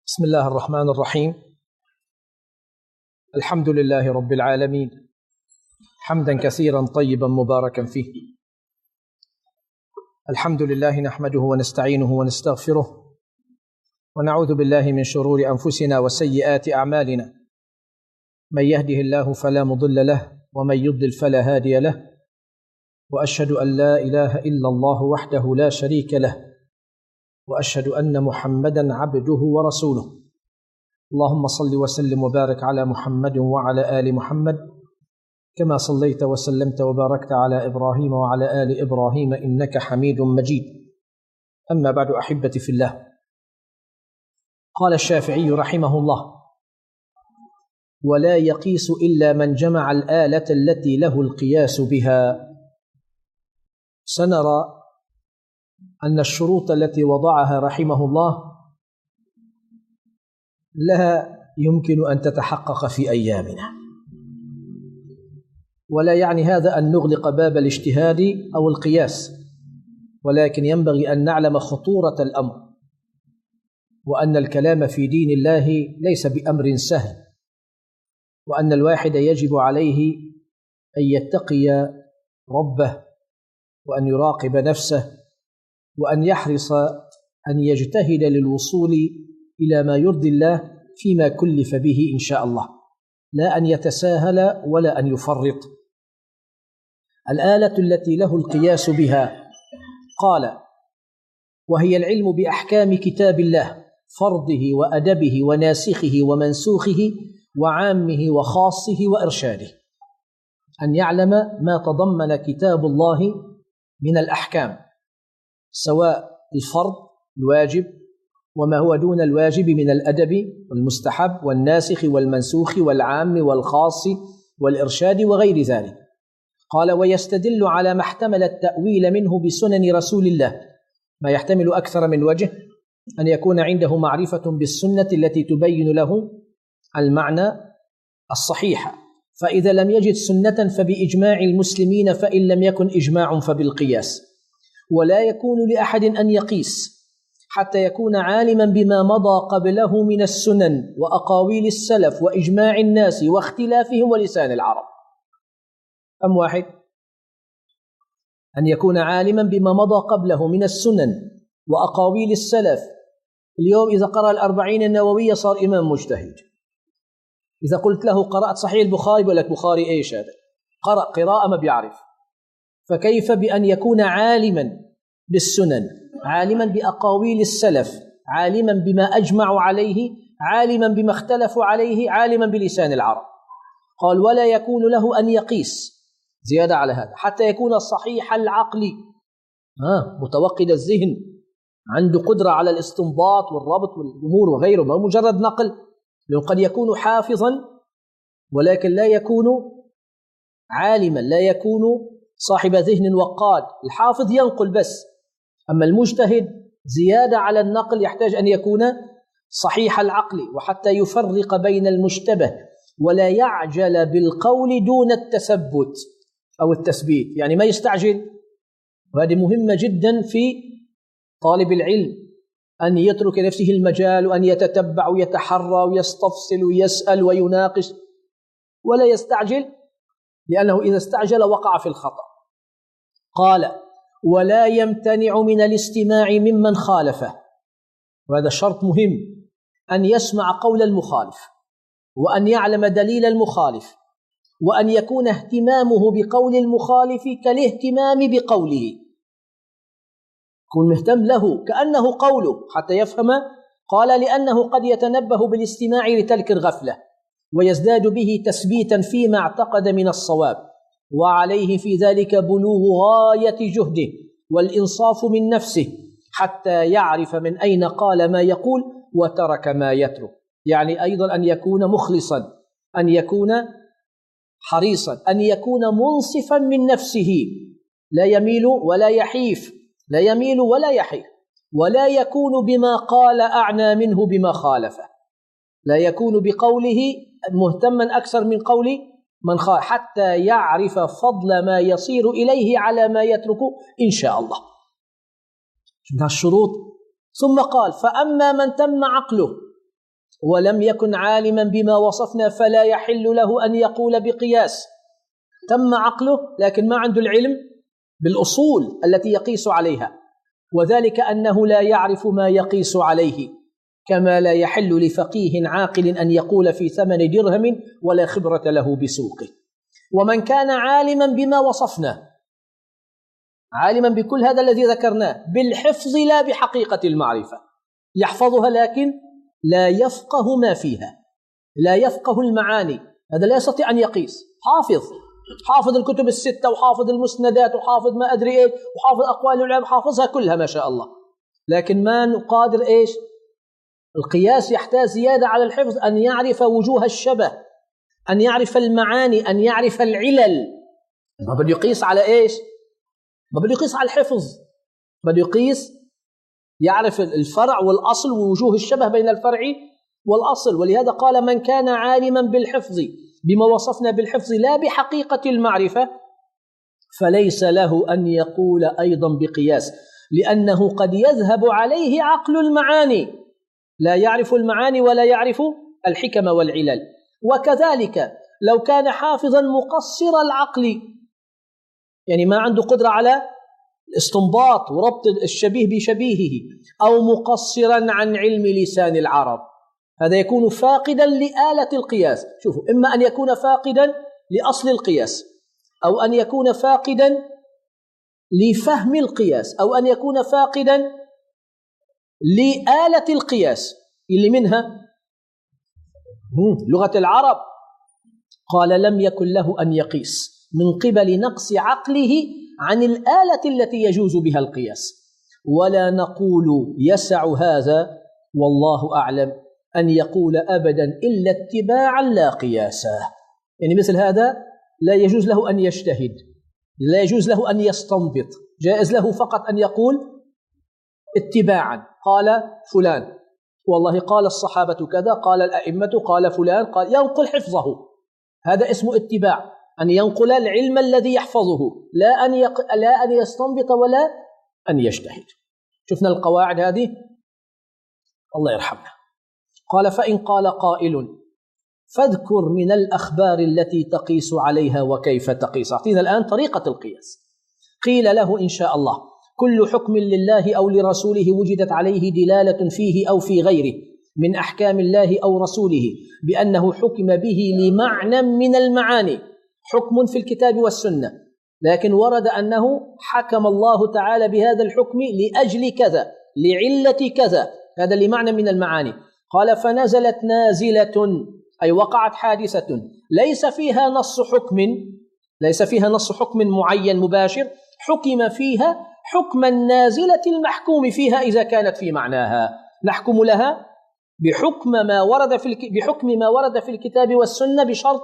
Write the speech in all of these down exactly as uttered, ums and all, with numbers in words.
بسم الله الرحمن الرحيم. الحمد لله رب العالمين، حمدا كثيرا طيبا مباركا فيه. الحمد لله نحمده ونستعينه ونستغفره، ونعوذ بالله من شرور أنفسنا وسيئات أعمالنا. من يهده الله فلا مضل له، ومن يضلل فلا هادي له، وأشهد أن لا إله إلا الله وحده لا شريك له، وأشهد أن محمدا عبده ورسوله. اللهم صل وسلم وبارك على محمد وعلى آل محمد كما صليت وسلمت وباركت على إبراهيم وعلى آل إبراهيم إنك حميد مجيد. أما بعد، أحبتي في الله، قال الشافعي رحمه الله: ولا يقيس إلا من جمع الآلة التي له القياس بها. سنرى أن الشروط التي وضعها رحمه الله لها يمكن أن تتحقق في أيامنا، ولا يعني هذا أن نغلق باب الاجتهاد أو القياس، ولكن ينبغي أن نعلم خطورة الأمر، وأن الكلام في دين الله ليس بأمر سهل، وأن الواحد يجب عليه أن يتقي ربه، وأن يراقب نفسه، وأن يحرص أن يجتهد للوصول إلى ما يرضي الله فيما كلف به إن شاء الله، لا أن يتساهل ولا أن يفرط. الآلة التي له القياس بها قال: وهي العلم بأحكام كتاب الله، فرضه وأدبه وناسخه ومنسوخه وعامه وخاصه وإرشاده. أن يعلم ما تضمن كتاب الله من الأحكام، سواء الفرض الواجب وما هو دون الواجب من الأدب والمستحب والناسخ والمنسوخ والعام والخاص والإرشاد وغير ذلك. قال: ويستدل على ما احتمل التأويل منه بسنن رسول الله، ما يحتمل أكثر من وجه، أن يكون عنده معرفة بالسنة التي تبين له المعنى الصحيح، فإذا لم يجد سنة فبإجماع المسلمين، فإن لم يكن إجماع فبالقياس. ولا يكون لأحد أن يقيس حتى يكون عالما بما مضى قبله من السنن وأقاويل السلف وإجماع الناس واختلافهم ولسان العرب. أم واحد أن يكون عالما بما مضى قبله من السنن وأقاويل السلف. اليوم إذا قرأ الأربعين النووية صار إمام مجتهد. إذا قلت له قرأت صحيح البخاري بقول لك بخاري إيش هذا؟ قرأ قراءة ما بيعرف. فكيف بأن يكون عالما بالسنن، عالما بأقاويل السلف، عالما بما أجمعوا عليه، عالما بما اختلفوا عليه، عالما بلسان العرب؟ قال: ولا يكون له أن يقيس زيادة على هذا حتى يكون صحيح العقل، ها متوقد الذهن، عنده قدرة على الاستنباط والربط والأمور وغيره، ما مجرد نقل، لأنه قد يكون حافظا ولكن لا يكون عالما، لا يكون صاحب ذهن وقاد. الحافظ ينقل بس، أما المجتهد زيادة على النقل يحتاج أن يكون صحيح العقل، وحتى يفرق بين المشتبه ولا يعجل بالقول دون التثبت أو التثبيت، يعني ما يستعجل. وهذه مهمة جدا في طالب العلم، أن يترك نفسه المجال، وأن يتتبع ويتحرى ويستفصل ويسأل ويناقش، ولا يستعجل، لأنه إذا استعجل وقع في الخطأ. قال: ولا يمتنع من الاستماع ممن خالفه، وهذا شرط مهم، أن يسمع قول المخالف، وأن يعلم دليل المخالف، وأن يكون اهتمامه بقول المخالف كالاهتمام بقوله، يكون مهتم له كأنه قوله حتى يفهم. قال: لأنه قد يتنبه بالاستماع لتلك الغفلة، ويزداد به تثبيتا فيما اعتقد من الصواب، وعليه في ذلك بلوغ غاية جهده والإنصاف من نفسه، حتى يعرف من أين قال ما يقول وترك ما يترك. يعني أيضا أن يكون مخلصا، أن يكون حريصا، أن يكون منصفا من نفسه، لا يميل ولا يحيف، لا يميل ولا يحيف، ولا يكون بما قال أعنى منه بما خالفه، لا يكون بقوله مهتما أكثر من قول من خالف، حتى يعرف فضل ما يصير إليه على ما يترك إن شاء الله. من الشروط ثم قال: فأما من تم عقله ولم يكن عالما بما وصفنا فلا يحل له أن يقول بقياس. تم عقله لكن ما عنده العلم بالأصول التي يقيس عليها، وذلك أنه لا يعرف ما يقيس عليه، كما لا يحل لفقيه عاقل أن يقول في ثمن درهم ولا خبرة له بسوقه. ومن كان عالما بما وصفنا، عالما بكل هذا الذي ذكرناه بالحفظ لا بحقيقة المعرفة، يحفظها لكن لا يفقه ما فيها، لا يفقه المعاني، هذا لا يستطيع أن يقيس. حافظ حافظ الكتب الستة وحافظ المسندات وحافظ ما أدري إيه وحافظ أقوال العلماء، حافظها كلها ما شاء الله، لكن ما نقادر إيش القياس. يحتاج زيادة على الحفظ أن يعرف وجوه الشبه، أن يعرف المعاني، أن يعرف العلل. ما بده يقيس على إيش؟ ما بده يقيس على الحفظ، بده يقيس يعرف الفرع والأصل ووجوه الشبه بين الفرع والأصل. ولهذا قال من كان عالما بالحفظ بما وصفنا بالحفظ لا بحقيقة المعرفة فليس له أن يقول أيضا بقياس، لأنه قد يذهب عليه عقل المعاني، لا يعرف المعاني ولا يعرف الحكم والعلل. وكذلك لو كان حافظا مقصر العقل، يعني ما عنده قدرة على الاستنباط وربط الشبيه بشبيهه، أو مقصرا عن علم لسان العرب، هذا يكون فاقدا لآلة القياس. شوفوا، إما أن يكون فاقدا لأصل القياس، أو أن يكون فاقدا لفهم القياس، أو أن يكون فاقدا لآلة القياس اللي منها لغة العرب. قال لم يكن له أن يقيس من قبل نقص عقله عن الآلة التي يجوز بها القياس. ولا نقول يسع هذا والله أعلم أن يقول أبدا إلا اتباعا لا قياسا، يعني مثل هذا لا يجوز له أن يجتهد، لا يجوز له أن يستنبط، جائز له فقط أن يقول اتباعا. قال فلان والله قال الصحابة كذا، قال الأئمة، قال فلان، قال ينقل حفظه، هذا اسمه اتباع، أن ينقل العلم الذي يحفظه، لا أن يق... لا أن يستنبط ولا أن يجتهد. شفنا القواعد هذه، الله يرحمنا. قال فإن قال قائل فاذكر من الأخبار التي تقيس عليها وكيف تقيس. أعطينا الآن طريقة القياس. قيل له إن شاء الله كل حكم لله أو لرسوله وجدت عليه دلالة فيه أو في غيره من أحكام الله أو رسوله بأنه حكم به لمعنى من المعاني، حكم في الكتاب والسنة، لكن ورد أنه حكم الله تعالى بهذا الحكم لأجل كذا، لعلة كذا، هذا لمعنى من المعاني. قال فنزلت نازلة، أي وقعت حادثة ليس فيها نص حكم، ليس فيها نص حكم معين مباشر، حكم فيها حكم النازلة المحكوم فيها إذا كانت في معناها، نحكم لها بحكم ما ورد في الك... بحكم ما ورد في الكتاب والسنة بشرط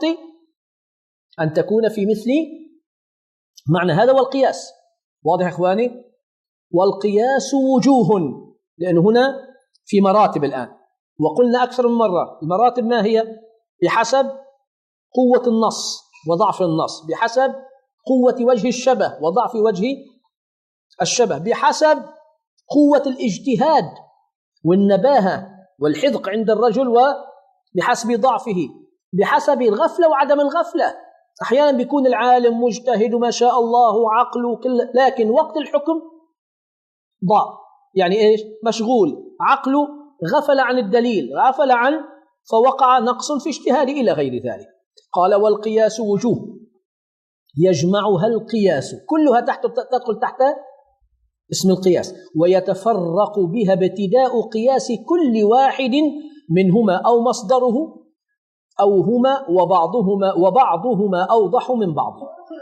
أن تكون في مثل معنى. هذا والقياس واضح إخواني. والقياس وجوه، لأن هنا في مراتب الآن، وقلنا أكثر من مرة المراتب ما هي؟ بحسب قوة النص وضعف النص، بحسب قوة وجه الشبه وضعف وجه الشبه، بحسب قوة الاجتهاد والنباهة والحذق عند الرجل وبحسب ضعفه، بحسب الغفلة وعدم الغفلة. أحيانا بيكون العالم مجتهد ما شاء الله عقله كل، لكن وقت الحكم ضاع، يعني إيش؟ مشغول، عقله غفل عن الدليل، غفل عن، فوقع نقص في اجتهاده إلى غير ذلك. قال والقياس وجوه يجمعها القياس، كلها تحت تدخل تحت اسم القياس، ويتفرق بها ابتداء قياس كل واحد منهما أو مصدره أو هما وبعضهما وبعضهما أوضح من بعض.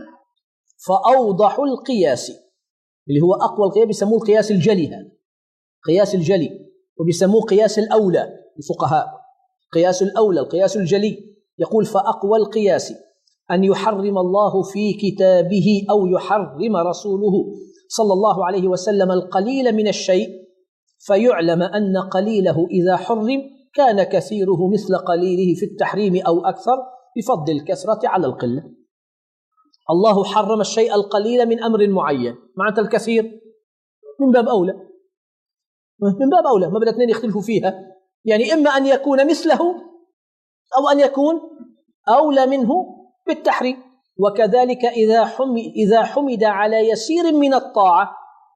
فأوضح القياس اللي هو أقوى القياس بيسموه القياس الجلي، هذا قياس الجلي، وبيسموه قياس الأولى الفقهاء، قياس الأولى القياس الجلي. يقول فأقوى القياس أن يحرم الله في كتابه أو يحرم رسوله صلى الله عليه وسلم القليل من الشيء فيعلم أن قليله إذا حرم كان كثيره مثل قليله في التحريم أو أكثر بفضل الكثرة على القلة. الله حرم الشيء القليل من أمر معين، معنى الكثير من باب أولى، من باب أولى، ما بدأ اثنين يختلفوا فيها يعني إما أن يكون مثله أو أن يكون أولى منه بالتحريم. وكذلك إذا حمد, إذا حمد على يسير من الطاعة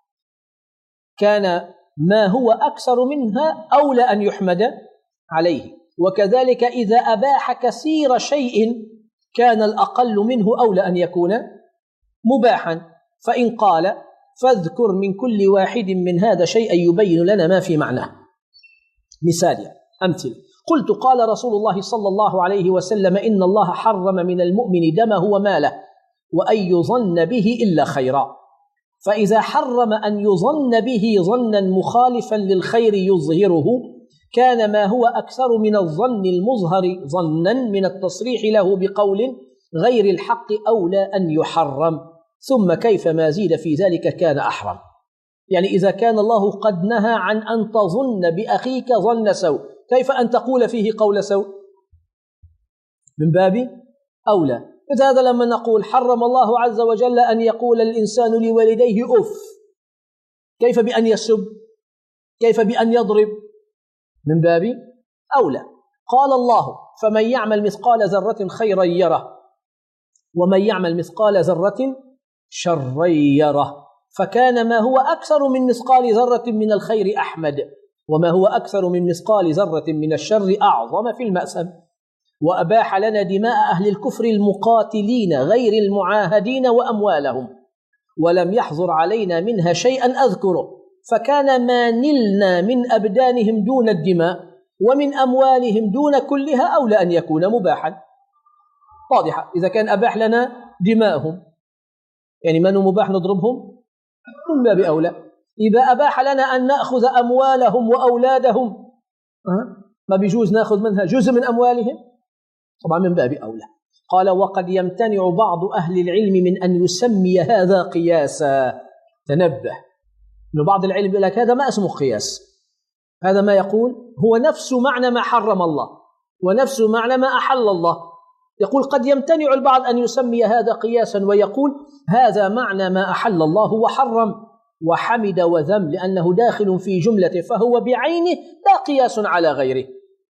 كان ما هو أكثر منها أولى أن يحمد عليه، وكذلك إذا أباح كثير شيء كان الأقل منه أولى أن يكون مباحا. فإن قال فاذكر من كل واحد من هذا شيئا يبين لنا ما في معناه. مثال أمثل: قلت قال رسول الله صلى الله عليه وسلم إن الله حرم من المؤمن دمه وماله وأن يظن به إلا خيرا. فإذا حرم أن يظن به ظنا مخالفا للخير يظهره كان ما هو أكثر من الظن المظهر ظنا من التصريح له بقول غير الحق أولى أن يحرم، ثم كيف ما زيد في ذلك كان أحرم. يعني إذا كان الله قد نهى عن أن تظن بأخيك ظن سوء، كيف أن تقول فيه قول سوء؟ من باب أولى. هذا لما نقول حرم الله عز وجل أن يقول الإنسان لوالديه أف، كيف بأن يسب؟ كيف بأن يضرب؟ من باب أولى. قال الله فمن يعمل مثقال ذرة خيرا يره ومن يعمل مثقال ذرة شرا يره، فكان ما هو أكثر من مثقال ذرة من الخير أحمد، وما هو أكثر من مثقال ذرة من الشر أعظم في المأسم. وأباح لنا دماء أهل الكفر المقاتلين غير المعاهدين وأموالهم، ولم يحظر علينا منها شيئا أذكره، فكان ما نلنا من أبدانهم دون الدماء ومن أموالهم دون كلها أولى أن يكون مباحا. واضحة. إذا كان أباح لنا دماءهم يعني من مباح نضربهم من باب أولى. إذا أباح لنا أن نأخذ أموالهم وأولادهم أه؟ ما بيجوز نأخذ منها جزء من أموالهم، طبعا من باب أولى. قال وقد يمتنع بعض أهل العلم من أن يسمي هذا قياسا. تنبه إنه بعض العلم يقول لك هذا ما اسمه قياس، هذا ما يقول هو نفس معنى ما حرم الله ونفس معنى ما أحل الله. يقول قد يمتنع البعض أن يسمي هذا قياسا ويقول هذا معنى ما أحل الله وحرم وحمد وذم لأنه داخل في جملة فهو بعينه لا قياس على غيره،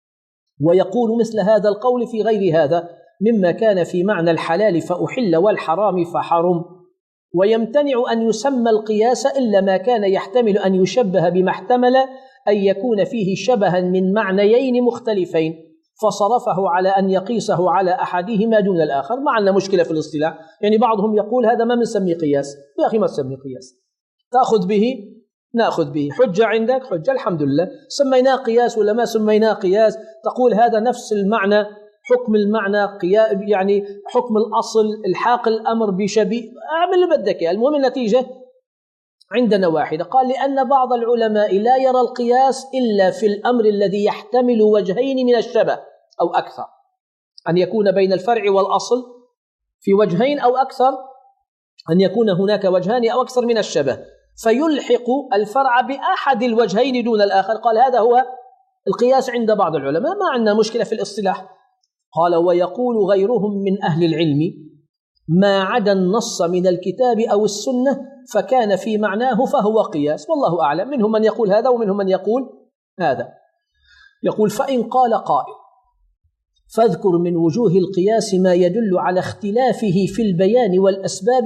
ويقول مثل هذا القول في غير هذا مما كان في معنى الحلال فأحل والحرام فحرم. ويمتنع أن يسمى القياس إلا ما كان يحتمل أن يشبه بما احتمل أن يكون فيه شبها من معنيين مختلفين فصرفه على أن يقيسه على أحدهما دون الآخر. ما عندنا مشكلة في الاصطلاح، يعني بعضهم يقول هذا ما بنسميه قياس. يا أخي ما تسميه قياس، تأخذ به نأخذ به، حجة عندك حجة الحمد لله، سميناه قياس ولا ما سميناه قياس، تقول هذا نفس المعنى حكم المعنى قيا يعني حكم الأصل الحاق الأمر بشبيه، اعمل اللي بدك. المهم النتيجة عندنا واحدة. قال لأن بعض العلماء لا يرى القياس إلا في الأمر الذي يحتمل وجهين من الشبه أو أكثر، أن يكون بين الفرع والأصل في وجهين أو أكثر، أن يكون هناك وجهان أو أكثر من الشبه فيلحق الفرع بأحد الوجهين دون الآخر. قال هذا هو القياس عند بعض العلماء، ما عندنا مشكلة في الاصطلاح. قال ويقول غيرهم من أهل العلم ما عدا النص من الكتاب أو السنة فكان في معناه فهو قياس، والله أعلم. منهم من يقول هذا ومنهم من يقول هذا. يقول فإن قال قائل فاذكر من وجوه القياس ما يدل على اختلافه في البيان والأسباب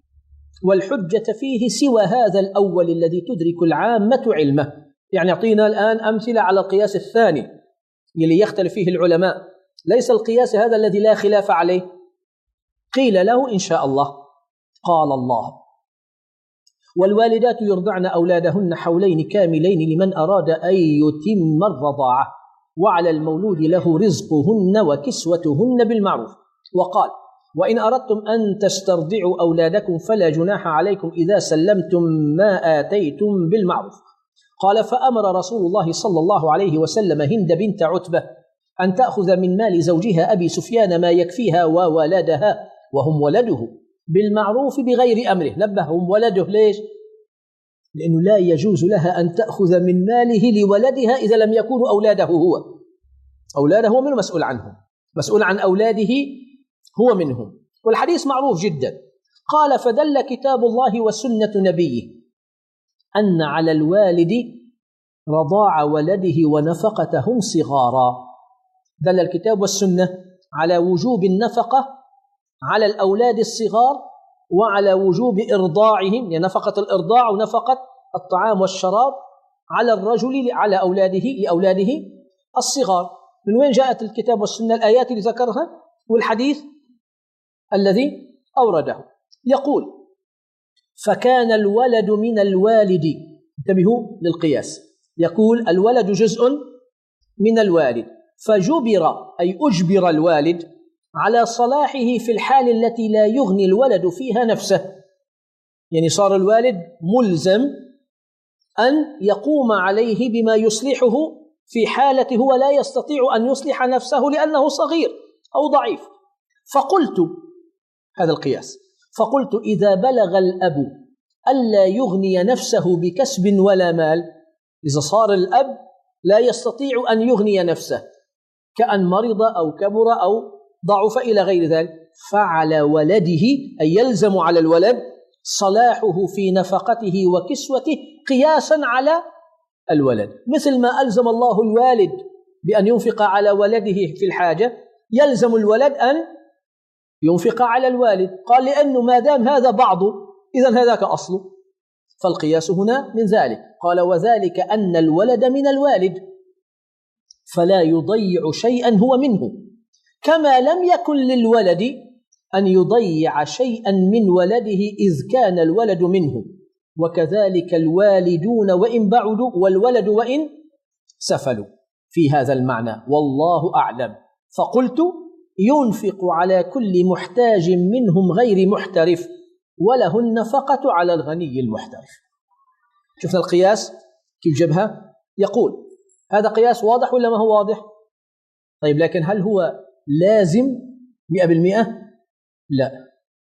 والحجة فيه سوى هذا الأول الذي تدرك العامة علمه. يعني يعطينا الآن أمثلة على القياس الثاني اللي يختلف فيه العلماء، ليس القياس هذا الذي لا خلاف عليه. قيل له إن شاء الله. قال الله والوالدات يرضعن أولادهن حولين كاملين لمن أراد أن يتم الرضاعة وعلى المولود له رزقهن وكسوتهن بالمعروف. وقال وإن أردتم أن تسترضعوا أولادكم فلا جناح عليكم إذا سلمتم ما آتيتم بالمعروف. قال فأمر رسول الله صلى الله عليه وسلم هند بنت عتبة أن تأخذ من مال زوجها أبي سفيان ما يكفيها وولدها وهم ولده بالمعروف بغير أمره. نبههم ولده ليش؟ لأنه لا يجوز لها أن تأخذ من ماله لولدها إذا لم يكونوا أولاده هو. أولاده هو منه مسؤول عنهم، مسؤول عن أولاده هو منهم، والحديث معروف جدا. قال فدل كتاب الله وسنة نبيه أن على الوالد رضاع ولده ونفقتهم صغارا. دل الكتاب والسنة على وجوب النفقة على الأولاد الصغار وعلى وجوب إرضاعهم، يعني نفقة الإرضاع ونفقة الطعام والشراب على الرجل على أولاده لأولاده الصغار. من وين جاءت الكتاب والسنة؟ الآيات اللي ذكرها والحديث الذي أورده. يقول: فكان الولد من الوالد. انتبهوا للقياس. يقول: الولد جزء من الوالد، فجبر أي أجبر الوالد على صلاحه في الحال التي لا يغني الولد فيها نفسه، يعني صار الوالد ملزم أن يقوم عليه بما يصلحه في حالة هو لا يستطيع أن يصلح نفسه لأنه صغير أو ضعيف. فقلت، هذا القياس، فقلت: إذا بلغ الأب ألا يغني نفسه بكسب ولا مال، إذا صار الأب لا يستطيع أن يغني نفسه كأن مرض أو كبر أو ضعف إلى غير ذلك، فعلى ولده أي يلزم على الولد صلاحه في نفقته وكسوته قياسا على الولد، مثل ما ألزم الله الوالد بأن ينفق على ولده في الحاجة، يلزم الولد أن ينفق على الوالد. قال: لأنه ما دام هذا بعضه إذن هذاك أصله، فالقياس هنا من ذلك. قال: وذلك أن الولد من الوالد فلا يضيع شيئا هو منه، كما لم يكن للولد أن يضيع شيئا من ولده إذ كان الولد منه، وكذلك الوالدون وإن بعدوا والولد وإن سفلوا، في هذا المعنى والله أعلم. فقلت: ينفق على كل محتاج منهم غير محترف، وله النفقة على الغني المحترف. شفنا القياس كيف جبها؟ يقول: هذا قياس واضح ولا ما هو واضح؟ طيب، لكن هل هو لازم مئة بالمئة؟ لا،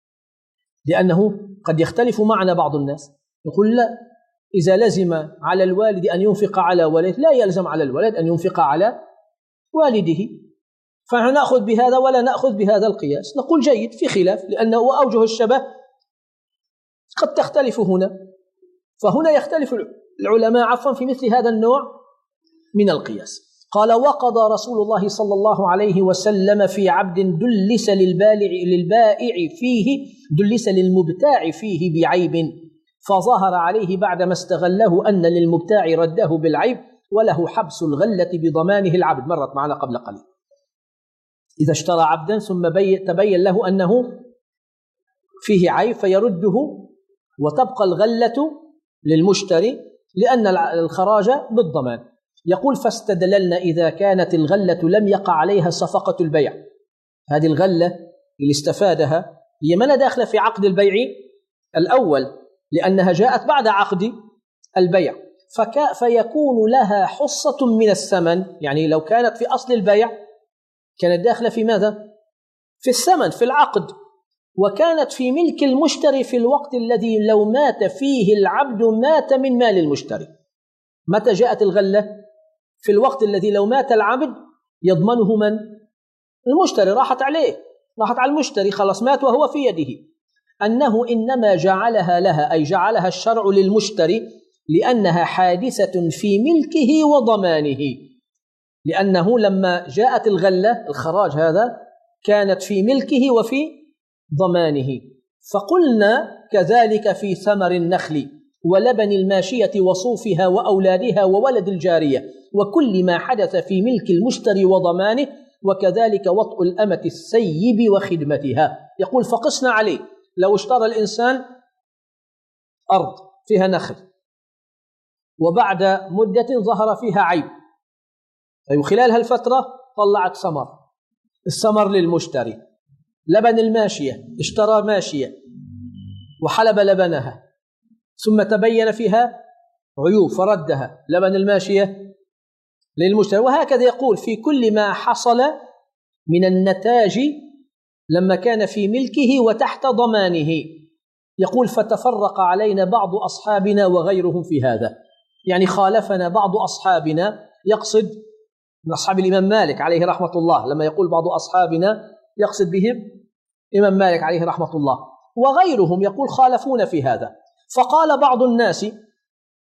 لأنه قد يختلف معنا بعض الناس، يقول: لا، إذا لزم على الوالد أن ينفق على ولده لا يلزم على الولد أن ينفق على والده، فنأخذ بهذا ولا نأخذ بهذا القياس. نقول: جيد، في خلاف، لأنه أوجه الشبه قد تختلف هنا، فهنا يختلف العلماء عفوا في مثل هذا النوع من القياس. قال: وقضى رسول الله صلى الله عليه وسلم في عبد دلس للبالع للبائع فيه دلس للمبتاع فيه بعيب، فظهر عليه بعدما استغله أن للمبتاع رده بالعيب وله حبس الغلة بضمانه العبد. مرت معنا قبل قليل. إذا اشترى عبدا ثم تبين له أنه فيه عيب فيرده وتبقى الغلة للمشتري لأن الخراج بالضمان. يقول: فاستدللنا إذا كانت الغلة لم يقع عليها صفقة البيع. هذه الغلة اللي استفادها هي ما داخلة في عقد البيع الأول، لأنها جاءت بعد عقد البيع، فك فيكون لها حصة من الثمن. يعني لو كانت في أصل البيع كانت داخلة في ماذا؟ في الثمن، في العقد، وكانت في ملك المشتري في الوقت الذي لو مات فيه العبد مات من مال المشتري. متى جاءت الغلة؟ في الوقت الذي لو مات العبد يضمنه من؟ المشتري، راحت عليه، راحت على المشتري، خلاص مات وهو في يده. أنه إنما جعلها لها أي جعلها الشرع للمشتري لأنها حادثة في ملكه وضمانه، لأنه لما جاءت الغلة الخراج هذا كانت في ملكه وفي ضمانه. فقلنا كذلك في ثمر النخل ولبن الماشية وصوفها وأولادها وولد الجارية وكل ما حدث في ملك المشتري وضمانه، وكذلك وطء الأمة السيب وخدمتها. يقول: فقسنا عليه لو اشترى الإنسان أرض فيها نخل وبعد مدة ظهر فيها عيب، أي خلال هالفترة طلعت ثمر، الثمر للمشتري. لبن الماشية، اشترى ماشية وحلب لبنها ثم تبين فيها عيوب فردها، لبن الماشية للمشتري. وهكذا يقول في كل ما حصل من النتاج لما كان في ملكه وتحت ضمانه. يقول: فتفرق علينا بعض أصحابنا وغيرهم في هذا، يعني خالفنا بعض أصحابنا، يقصد من أصحاب الإمام مالك عليه رحمة الله، لما يقول بعض أصحابنا يقصد بهم إمام مالك عليه رحمة الله، وغيرهم يقول خالفونا في هذا. فقال بعض الناس: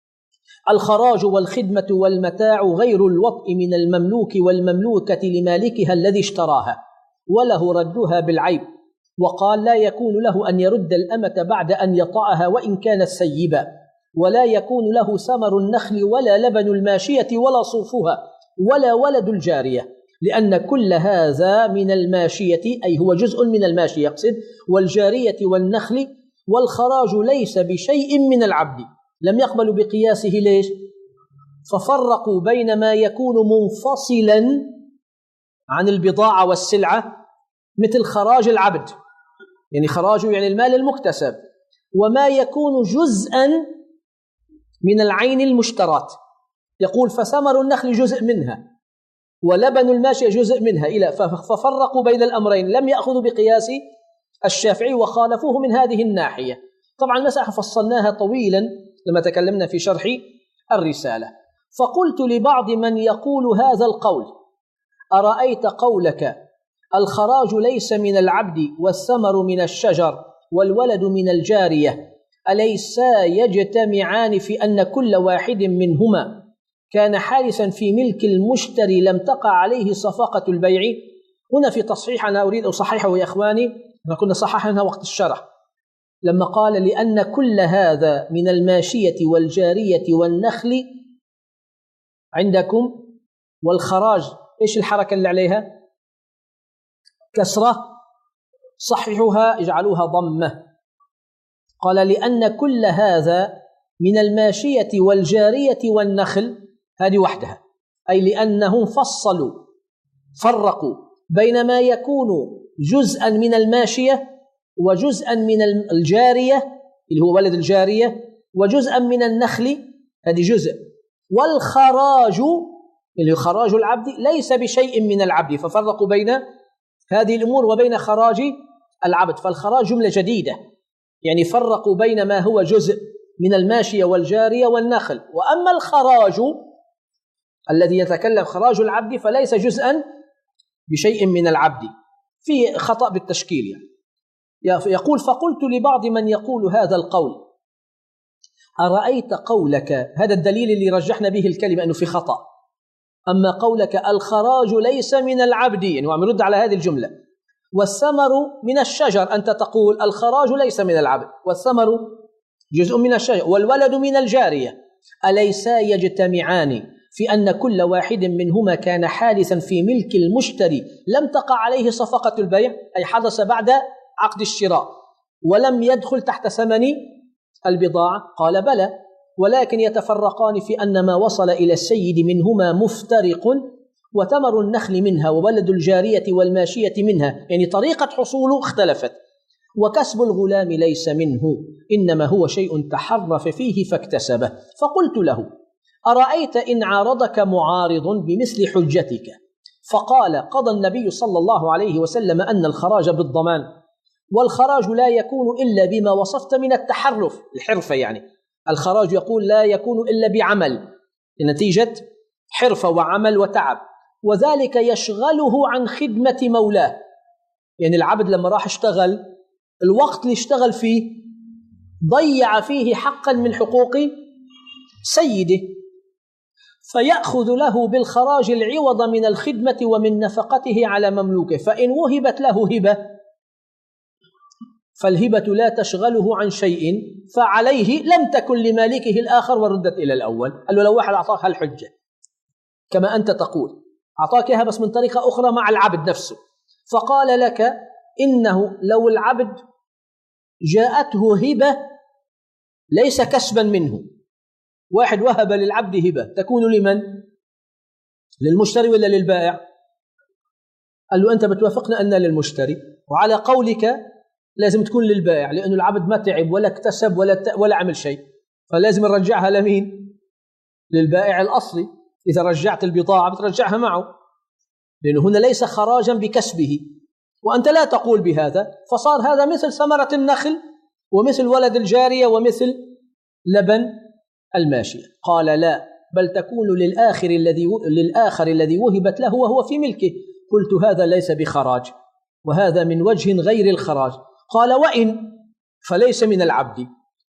الخراج والخدمة والمتاع غير الوطء من المملوك والمملوكة لمالكها الذي اشتراها، وله ردها بالعيب. وقال: لا يكون له أن يرد الأمة بعد أن يطأها وإن كانت سيبا، ولا يكون له ثمر النخل ولا لبن الماشية ولا صوفها ولا ولد الجارية، لأن كل هذا من الماشية، أي هو جزء من الماشية يقصد، والجارية والنخل، والخراج ليس بشيء من العبد. لم يقبلوا بقياسه. ليش؟ ففرقوا بين ما يكون منفصلا عن البضاعة والسلعة مثل خراج العبد، يعني خراجه يعني المال المكتسب، وما يكون جزءا من العين المشترات. يقول: فثمر النخل جزء منها ولبن الماشية جزء منها، إلى ففرقوا بين الأمرين، لم يأخذوا بقياس الشافعي وخالفوه من هذه الناحية. طبعا المسألة فصلناها طويلا لما تكلمنا في شرح الرسالة. فقلت لبعض من يقول هذا القول: أرأيت قولك الخراج ليس من العبد والثمر من الشجر والولد من الجارية، أليسا يجتمعان في أن كل واحد منهما كان حارسا في ملك المشتري لم تقع عليه صفقة البيع؟ هنا في تصحيح أنا أريد أصححه يا إخواني، ما كنا صححنا وقت الشرح، لما قال: لأن كل هذا من الماشية والجارية والنخل عندكم، والخراج إيش الحركة اللي عليها؟ كسرة، صححوها اجعلوها ضمة. قال: لأن كل هذا من الماشية والجارية والنخل، هذه وحدها، أي لأنهم فصلوا فرقوا بين ما يكون جزءا من الماشية وجزءا من الجارية اللي هو ولد الجارية وجزءا من النخل، هذه جزء، والخراج اللي هو خراج العبد ليس بشيء من العبد، ففرقوا بين هذه الأمور وبين خراج العبد. فالخراج جملة جديدة، يعني فرقوا بين ما هو جزء من الماشية والجارية والنخل. وأما الخراج الذي يتكلم خراج العبد فليس جزءا بشيء من العبد، في خطأ بالتشكيل يعني. يقول: فقلت لبعض من يقول هذا القول: أرأيت قولك، هذا الدليل اللي رجحنا به الكلمة أنه في خطأ، أما قولك الخراج ليس من العبد، يعني وعم يرد على هذه الجملة، والثمر من الشجر، أنت تقول الخراج ليس من العبد والثمر جزء من الشجر والولد من الجارية، أليسا يجتمعان في أن كل واحد منهما كان حادثا في ملك المشتري لم تقع عليه صفقة البيع، أي حدث بعد عقد الشراء ولم يدخل تحت ثمن البضاعة؟ قال: بلى، ولكن يتفرقان في أن ما وصل إلى السيد منهما مفترق، وثمر النخل منها وولد الجارية والماشية منها، يعني طريقة حصوله اختلفت، وكسب الغلام ليس منه، إنما هو شيء تحرف فيه فاكتسبه. فقلت له: أرأيت إن عارضك معارض بمثل حجتك فقال: قضى النبي صلى الله عليه وسلم أن الخراج بالضمان، والخراج لا يكون إلا بما وصفت من التحرف، الحرفة يعني، الخراج يقول لا يكون إلا بعمل، نتيجة حرفة وعمل وتعب، وذلك يشغله عن خدمة مولاه، يعني العبد لما راح اشتغل الوقت اللي اشتغل فيه ضيع فيه حقا من حقوق سيده، فيأخذ له بالخراج العوض من الخدمة ومن نفقته على مملوكه، فإن وهبت له هبة فالهبة لا تشغله عن شيء، فعليه لم تكن لمالكه الآخر وردت إلى الأول. قال له: لو واحد أعطاك هالحجة كما أنت تقول، أعطاك إياها بس من طريقة أخرى مع العبد نفسه، فقال لك إنه لو العبد جاءته هبة ليس كسبا منه، واحد وهب للعبد هبة تكون لمن؟ للمشتري ولا للبائع؟ قال له: أنت بتوافقنا أن للمشتري، وعلى قولك لازم تكون للبائع، لأنه العبد ما تعب ولا اكتسب ولا ولا عمل شيء، فلازم نرجعها لمين؟ للبائع الأصلي. إذا رجعت البضاعة بترجعها معه، لأنه هنا ليس خراجا بكسبه، وأنت لا تقول بهذا، فصار هذا مثل ثمرة النخل ومثل ولد الجارية ومثل لبن الماشية. قال: لا، بل تكون للآخر الذي للآخر الذي وهبت له وهو في ملكه. قلت: هذا ليس بخراج، وهذا من وجه غير الخراج. قال: وإن فليس من العبد،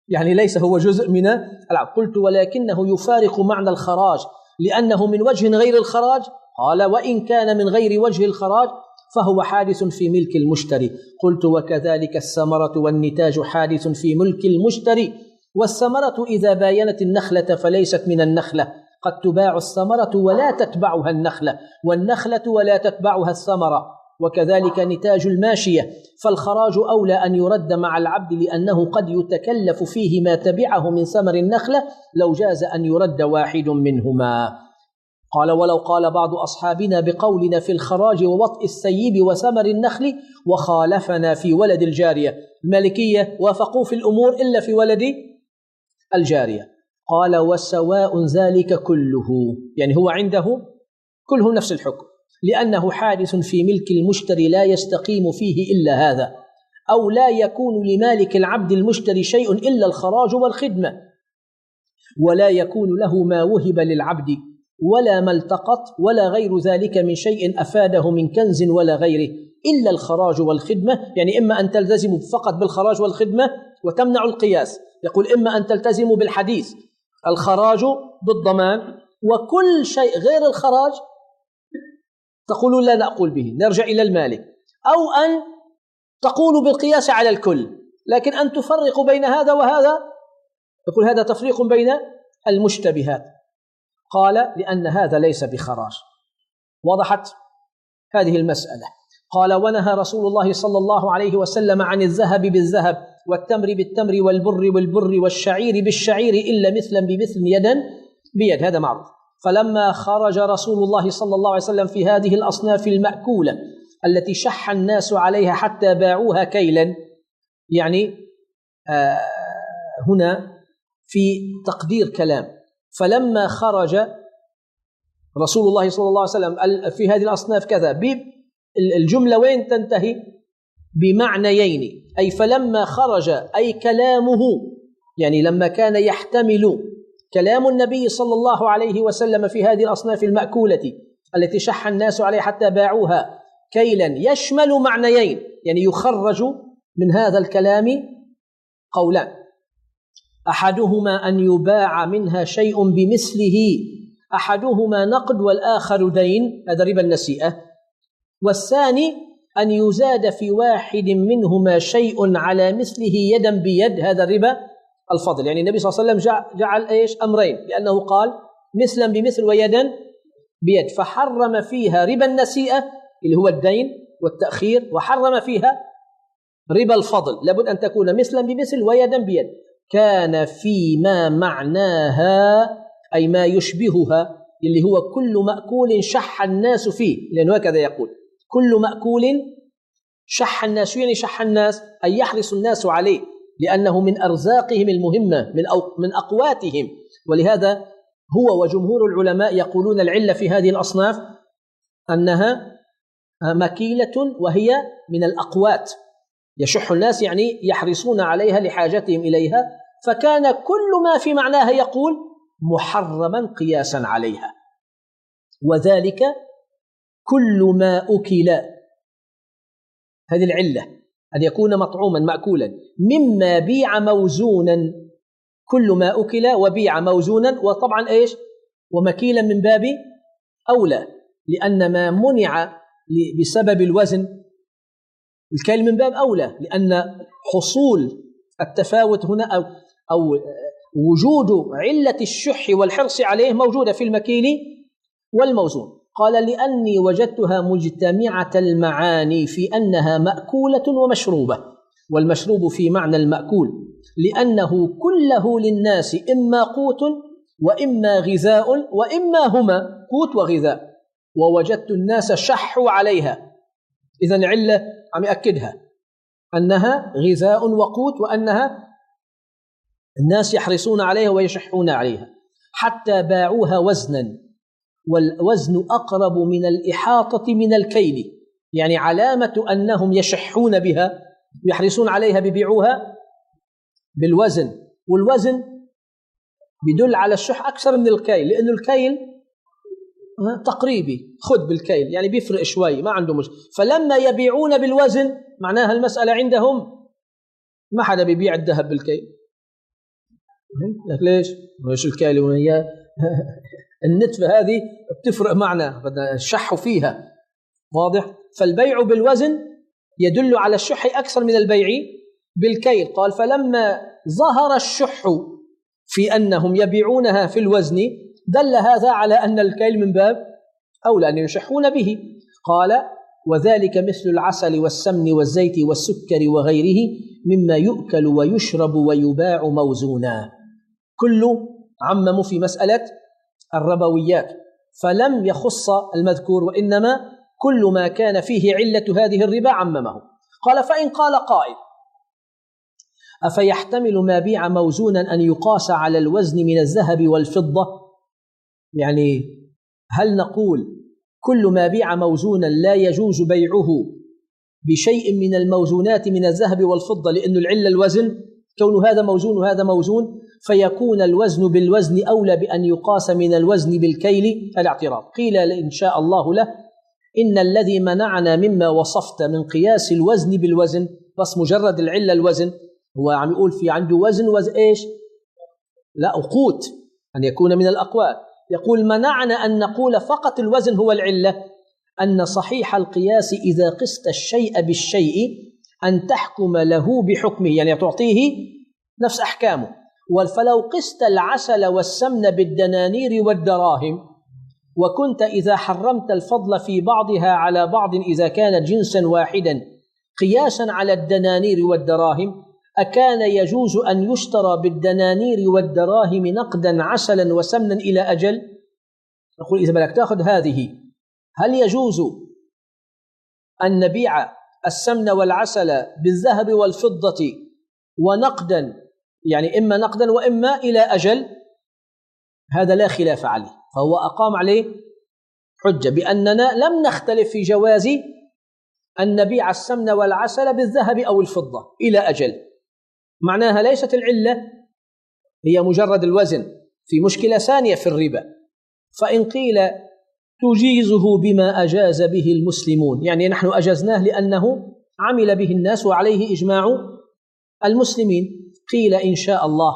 يعني ليس هو جزء من العبد. قلت ولكنه يفارق معنى الخراج لأنه من وجه غير الخراج. قال وإن كان من غير وجه الخراج فهو حادث في ملك المشتري. قلت وكذلك الثمرة والنتاج حادث في ملك المشتري. والثمرة إذا باينت النخلة فليست من النخلة، قد تباع الثمرة ولا تتبعها النخلة، والنخلة ولا تتبعها الثمرة. وكذلك نتاج الماشية، فالخراج أولى أن يرد مع العبد لأنه قد يتكلف فيه ما تبعه من ثمر النخلة لو جاز أن يرد واحد منهما. قال ولو قال بعض أصحابنا بقولنا في الخراج ووطء السيب وثمر النخل وخالفنا في ولد الجارية. المالكية وافقوا في الأمور إلا في ولد الجارية. قال وسواء ذلك كله، يعني هو عنده كله نفس الحكم، لأنه حادث في ملك المشتري لا يستقيم فيه إلا هذا، أو لا يكون لمالك العبد المشتري شيء إلا الخراج والخدمة، ولا يكون له ما وهب للعبد ولا ما التقط ولا غير ذلك من شيء أفاده من كنز ولا غيره إلا الخراج والخدمة. يعني إما أن تلتزم فقط بالخراج والخدمة وتمنع القياس، يقول إما أن تلتزم بالحديث الخراج بالضمان وكل شيء غير الخراج تقول لا نقول به نرجع إلى المالك، أو أن تقول بالقياس على الكل، لكن أن تفرق بين هذا وهذا يقول هذا تفريق بين المشتبهات. قال لأن هذا ليس بخراج. وضحت هذه المسألة. قال ونهى رسول الله صلى الله عليه وسلم عن الذهب بالذهب والتمر بالتمر والبر بالبر والشعير بالشعير إلا مثلا بمثل يدا بيد، هذا معروف. فلما خرج رسول الله صلى الله عليه وسلم في هذه الأصناف المأكولة التي شح الناس عليها حتى باعوها كيلا، يعني آه هنا في تقدير كلام، فلما خرج رسول الله صلى الله عليه وسلم في هذه الأصناف كذا، الجملة وين تنتهي؟ بمعنيين، أي فلما خرج أي كلامه، يعني لما كان يحتمل كلام النبي صلى الله عليه وسلم في هذه الأصناف المأكولة التي شح الناس عليها حتى باعوها كيلا يشمل معنيين، يعني يخرج من هذا الكلام قولان: أحدهما أن يباع منها شيء بمثله، أحدهما نقد والآخر دين، هذا ربا النسيئة، والثاني أن يزاد في واحد منهما شيء على مثله يدا بيد، هذا ربا الفضل. يعني النبي صلى الله عليه وسلم جعل إيش أمرين، لأنه قال مثلا بمثل ويدا بيد، فحرم فيها ربا النسيئة اللي هو الدين والتأخير، وحرم فيها ربا الفضل، لابد أن تكون مثلا بمثل ويدا بيد. كان فيما معناها أي ما يشبهها اللي هو كل مأكول شح الناس فيه، لأنه هكذا يقول كل مأكول شح الناس، يعني شح الناس أي يحرص الناس عليه لأنه من أرزاقهم المهمة من من أقواتهم. ولهذا هو وجمهور العلماء يقولون العلة في هذه الأصناف أنها مكيلة وهي من الأقوات، يشح الناس يعني يحرصون عليها لحاجتهم إليها، فكان كل ما في معناها يقول محرما قياسا عليها. وذلك كل ما أكل، هذه العلة أن يكون مطعوما مأكولا، مما بيع موزونا، كل ما أكل وبيع موزونا، وطبعا إيش ومكيلا من باب أولى، لأن ما منع بسبب الوزن الكيل من باب أولى، لأن حصول التفاوت هنا أو, أو وجود علة الشح والحرص عليه موجودة في المكيل والموزون. قال لأني وجدتها مجتمعة المعاني في أنها مأكولة ومشروبة، والمشروب في معنى المأكول لأنه كله للناس إما قوت وإما غذاء وإما هما قوت وغذاء، ووجدت الناس شحوا عليها. إذن علة عم يأكدها أنها غذاء وقوت، وأنها الناس يحرصون عليها ويشحون عليها حتى باعوها وزنا، والوزن أقرب من الإحاطة من الكيل، يعني علامة أنهم يشحون بها يحرصون عليها ببيعوها بالوزن، والوزن بدل على الشح أكثر من الكيل، لأن الكيل تقريبي خذ بالكيل يعني بيفرق شوي ما عنده مشكلة. فلما يبيعون بالوزن معناها المسألة عندهم ما حدا بيبيع الذهب بالكيل، لك ليش؟ ليش الكيل وياه؟ النتفة هذه بتفرق معنا، بدنا الشح فيها، واضح؟ فالبيع بالوزن يدل على الشح أكثر من البيع بالكيل. قال فلما ظهر الشح في أنهم يبيعونها في الوزن دل هذا على أن الكيل من باب أولى أن يشحون به. قال وذلك مثل العسل والسمن والزيت والسكر وغيره مما يؤكل ويشرب ويباع موزونا. كله عمم في مسألة الربويات، فلم يخص المذكور، وإنما كل ما كان فيه علة هذه الربا عممه. قال فإن قال قائل أفيحتمل ما بيع موزونا أن يقاس على الوزن من الذهب والفضة؟ يعني هل نقول كل ما بيع موزونا لا يجوز بيعه بشيء من الموزونات من الذهب والفضة لأن العلة الوزن، كون هذا موزون وهذا موزون، فيكون الوزن بالوزن أولى بأن يقاس من الوزن بالكيل؟ الاعتراض. قيل إن شاء الله له إن الذي منعنا مما وصفت من قياس الوزن بالوزن، بس مجرد العلة الوزن، هو عم يقول في عنده وزن وزن إيش؟ لا، أقوت، أن يكون من الأقوات. يقول منعنا أن نقول فقط الوزن هو العلة، أن صحيح القياس إذا قست الشيء بالشيء أن تحكم له بحكمه، يعني تعطيه نفس أحكامه. فلو قست العسل والسمن بالدنانير والدراهم، وكنت إذا حرمت الفضل في بعضها على بعض إذا كانت جنسا واحدا قياسا على الدنانير والدراهم، أكان يجوز أن يشترى بالدنانير والدراهم نقدا عسلا وسمنا إلى أجل؟ نقول إذا بدك تأخذ هذه، هل يجوز أن نبيع السمن والعسل بالذهب والفضة ونقدا، يعني إما نقدا وإما إلى أجل؟ هذا لا خلاف عليه، فهو أقام عليه حجة بأننا لم نختلف في جواز أن نبيع السمن والعسل بالذهب أو الفضة إلى أجل. معناها ليست العلة هي مجرد الوزن. في مشكلة ثانية في الربا، فإن قيل تجيزه بما أجاز به المسلمون، يعني نحن أجزناه لأنه عمل به الناس وعليه إجماع المسلمين، قيل إن شاء الله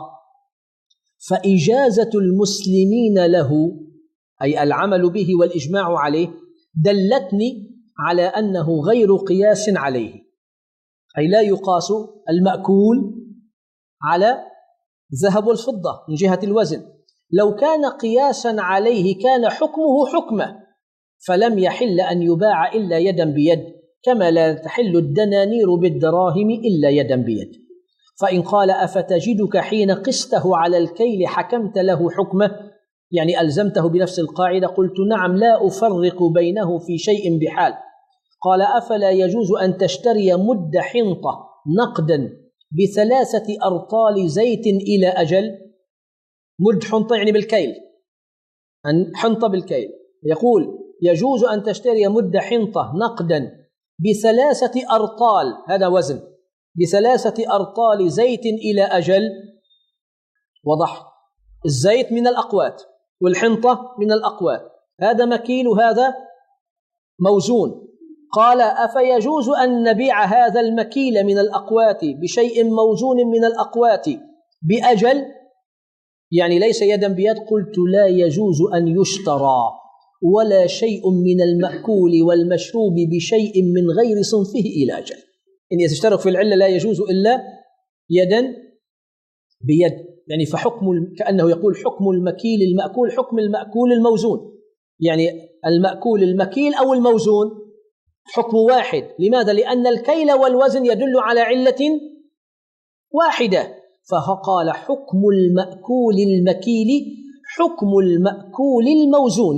فإجازة المسلمين له، أي العمل به والإجماع عليه، دلتني على أنه غير قياس عليه، أي لا يقاس المأكول على الذهب والفضة من جهة الوزن. لو كان قياسا عليه كان حكمه حكمه، فلم يحل أن يباع إلا يدا بيد، كما لا تحل الدنانير بالدراهم إلا يدا بيد. فإن قال أفتجدك حين قسته على الكيل حكمت له حكمه، يعني ألزمته بنفس القاعدة؟ قلت نعم، لا أفرق بينه في شيء بحال. قال أفلا يجوز أن تشتري مد حنطة نقدا بثلاثة أرطال زيت إلى أجل؟ مد حنطة يعني بالكيل، أن حنطة بالكيل. يقول يجوز أن تشتري مد حنطة نقدا بثلاثة أرطال، هذا وزن، بثلاثة أرطال زيت إلى أجل. وضح، الزيت من الأقوات والحنطة من الأقوات، هذا مكيل وهذا موزون. قال أفيجوز أن نبيع هذا المكيل من الأقوات بشيء موزون من الأقوات بأجل، يعني ليس يدا بيد؟ قلت لا يجوز أن يشترى ولا شيء من المأكول والمشروب بشيء من غير صنفه إلى أجل. إن يتشترك في العلة لا يجوز إلا يدا بيد، يعني فحكم كأنه يقول حكم المكيل المأكول حكم المأكول الموزون، يعني المأكول المكيل أو الموزون حكم واحد. لماذا؟ لأن الكيل والوزن يدل على علة واحدة. فقال حكم المأكول المكيل حكم المأكول الموزون.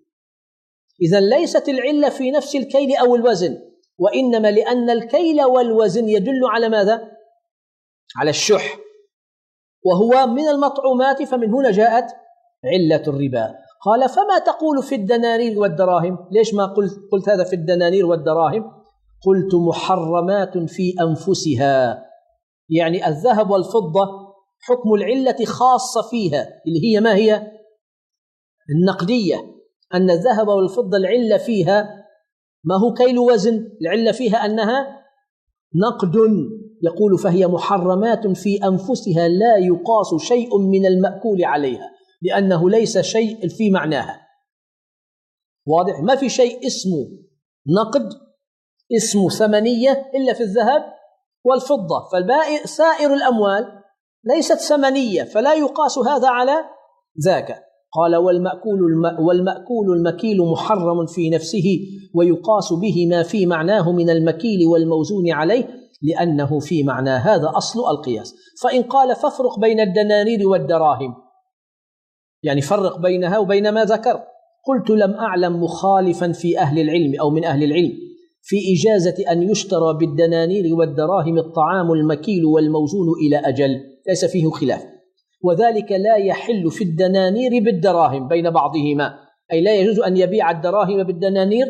إذن ليست العلة في نفس الكيل أو الوزن، وإنما لأن الكيل والوزن يدل على ماذا؟ على الشح، وهو من المطعومات، فمن هنا جاءت علة الربا. قال فما تقول في الدنانير والدراهم؟ ليش ما قلت, قلت هذا في الدنانير والدراهم؟ قلت محرمات في أنفسها، يعني الذهب والفضة حكم العلة خاصة فيها، اللي هي ما هي؟ النقدية. أن الذهب والفضة العلة فيها ما هو كيل وزن، العلة فيها أنها نقد، يقول فهي محرمات في أنفسها لا يقاس شيء من المأكول عليها، لأنه ليس شيء في معناها. واضح؟ ما في شيء اسمه نقد، اسمه ثمنية إلا في الذهب والفضة، فالباقي سائر الأموال ليست ثمنية، فلا يقاس هذا على ذاك. قال والمأكول, الم والمأكول المكيل محرم في نفسه ويقاس به ما في معناه من المكيل والموزون عليه، لأنه في معنى هذا أصل القياس. فإن قال فافرق بين الدنانير والدراهم، يعني فرق بينها وبين ما ذكر، قلت لم أعلم مخالفا في أهل العلم أو من أهل العلم في إجازة أن يشترى بالدنانير والدراهم الطعام المكيل والموزون إلى أجل، ليس فيه خلاف. وذلك لا يحل في الدنانير بالدراهم بين بعضهما، أي لا يجوز أن يبيع الدراهم بالدنانير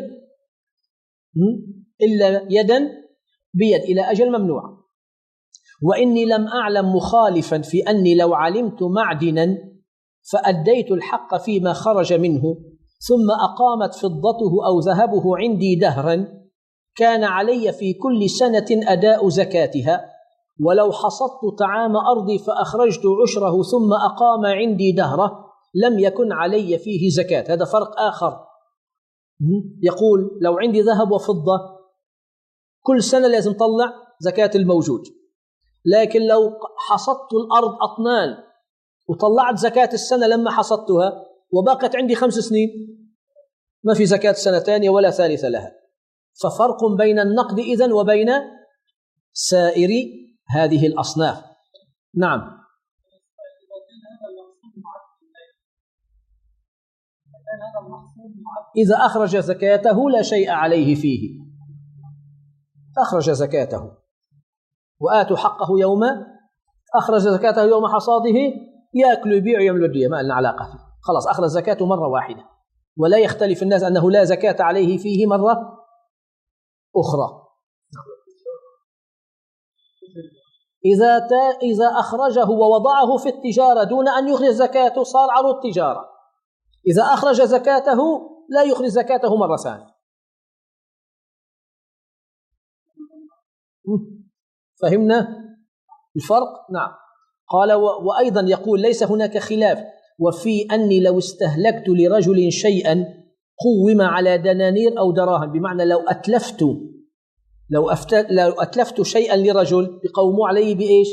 إلا يدا بيد إلى أجل ممنوع. وإني لم أعلم مخالفا في أني لو علمت معدنا فأديت الحق فيما خرج منه ثم أقامت فضته أو ذهبه عندي دهرا كان علي في كل سنة أداء زكاتها، ولو حصدت طعام أرضي فأخرجت عشره ثم أقام عندي دهره لم يكن علي فيه زكاة. هذا فرق آخر. يقول لو عندي ذهب وفضة كل سنة لازم طلع زكاة الموجود، لكن لو حصدت الأرض أطنان وطلعت زكاة السنة لما حصدتها وبقت عندي خمس سنين ما في زكاة سنة ثانية ولا ثالثة لها. ففرق بين النقد إذن وبين سائر هذه الأصناف. نعم. إذا أخرج زكاته لا شيء عليه فيه، أخرج زكاته وآتوا حقه يوم أخرج زكاته يوم حصاده يأكل يبيع يعمل الدية، ما لنا علاقة فيه، خلاص أخرج زكاته مرة واحدة، ولا يختلف الناس أنه لا زكاة عليه فيه مرة أخرى. إذا إذا أخرجه ووضعه في التجارة دون أن يخرج زكاته صار عروض تجارة، إذا أخرج زكاته لا يخرج زكاته مرة ثانية. فهمنا الفرق؟ نعم. قال وأيضا يقول ليس هناك خلاف وفي أني لو استهلكت لرجل شيئا قوم على دنانير أو دراهم، بمعنى لو أتلفت لو, لو أتلفت شيئا لرجل بقوموا عليه بإيش؟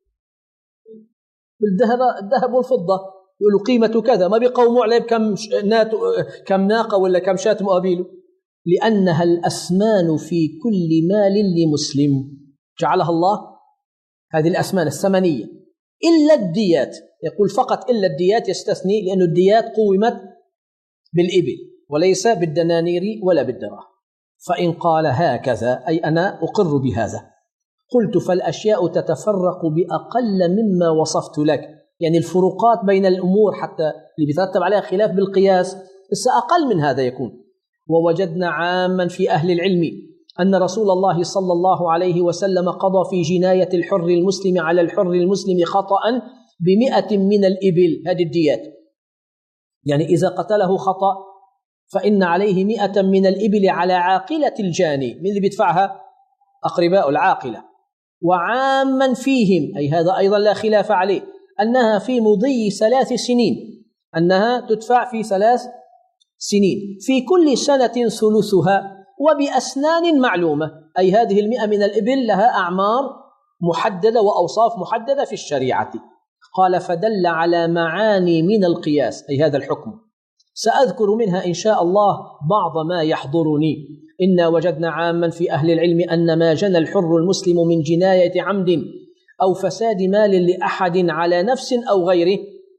بالذهب الذهب والفضة، يقولوا قيمة كذا، ما بيقوموا عليه بكم كم ناقة ولا كم شاة مقابله، لأنها الأثمان في كل مال لمسلم جعلها الله، هذه الأثمان الثمنية إلا الديات، يقول فقط إلا الديات يستثني، لأن الديات قومت بالإبل وليس بالدنانير ولا بالدراهم. فإن قال هكذا أي أنا أقر بهذا، قلت فالأشياء تتفرق بأقل مما وصفت لك، يعني الفروقات بين الأمور حتى اللي بيترتب عليها خلاف بالقياس بس أقل من هذا يكون. ووجدنا عاما في أهل العلم أن رسول الله صلى الله عليه وسلم قضى في جناية الحر المسلم على الحر المسلم خطأ بمئة من الإبل، هذه الديات، يعني إذا قتله خطأ فإن عليه مئة من الإبل على عاقلة الجاني، من اللي بيدفعها؟ أقرباء العاقلة. وعاما فيهم، أي هذا أيضا لا خلاف عليه، أنها في مضي ثلاث سنين، أنها تدفع في ثلاث سنين في كل سنة ثلثها وبأسنان معلومة، أي هذه المئة من الإبل لها أعمار محددة وأوصاف محددة في الشريعة. قال فدل على معاني من القياس، أي هذا الحكم، سأذكر منها إن شاء الله بعض ما يحضرني. إنا وجدنا عاما في أهل العلم أن ما جنى الحر المسلم من جناية عمد أو فساد مال لأحد على نفس أو غيره،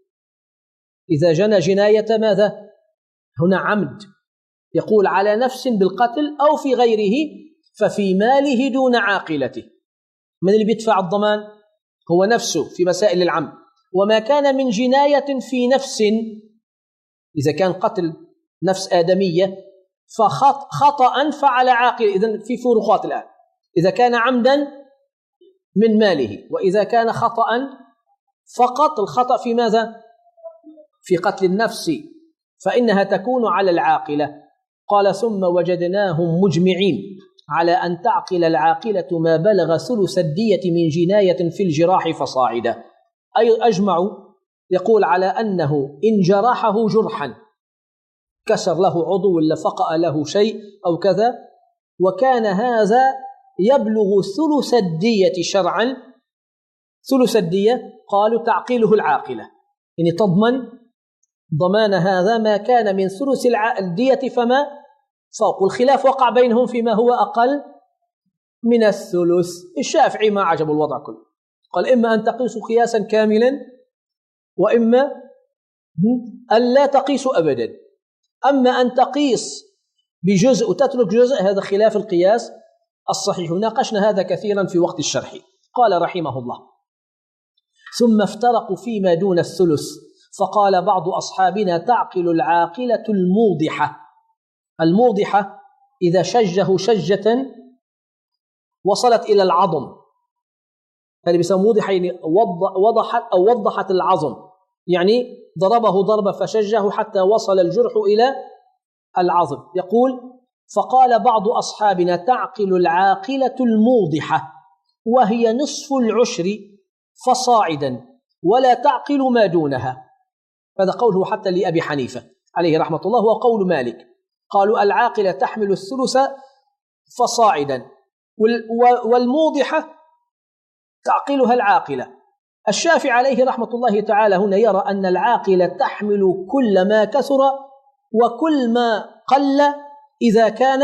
إذا جنى جناية ماذا؟ هنا عمد، يقول على نفس بالقتل أو في غيره، ففي ماله دون عاقلته. من اللي بيدفع الضمان؟ هو نفسه في مسائل العمد. وما كان من جناية في نفس، إذا كان قتل نفس آدمية فخطأ فعلى عاقل، إذن في فروقات الآن، إذا كان عمدا من ماله، وإذا كان خطأ فقط الخطأ في ماذا؟ في قتل النفس، فإنها تكون على العاقلة. قال ثم وجدناهم مجمعين على أن تعقل العاقلة ما بلغ ثلث الدية من جناية في الجراح فصاعدا. أي أجمعوا يقول على أنه إن جرحه جرحا كسر له عضو ولا فقأ له شيء أو كذا وكان هذا يبلغ ثلث الدية شرعا، ثلث الدية قالوا تعقيله العاقلة، يعني تضمن ضمان هذا ما كان من ثلث الدية فما فوق. والخلاف وقع بينهم فيما هو أقل من الثلث. الشافعي ما عجب الوضع كله، قال إما أن تقيسوا قياسا كاملا وإما أن لا تقيسوا أبدا. أما أن تقيس بجزء وتترك جزء هذا خلاف القياس الصحيح. ناقشنا هذا كثيرا في وقت الشرح. قال رحمه الله: ثم افترقوا فيما دون الثلث، فقال بعض أصحابنا تعقل العاقلة الموضحة. الموضحة إذا شجه شجة وصلت إلى العظم، هذه بيسموه موضحة، يعني وضحت أو وضحت العظم، يعني ضربه ضربة فشجه حتى وصل الجرح إلى العظم. يقول: فقال بعض أصحابنا تعقل العاقلة الموضحة وهي نصف العشر فصاعدا ولا تعقل ما دونها. هذا قوله حتى لأبي حنيفة عليه رحمة الله وقول مالك، قالوا العاقلة تحمل الثلث فصاعدا والموضحة تعقلها العاقلة. الشافعي عليه رحمة الله تعالى هنا يرى أن العاقلة تحمل كل ما كثر وكل ما قل إذا كان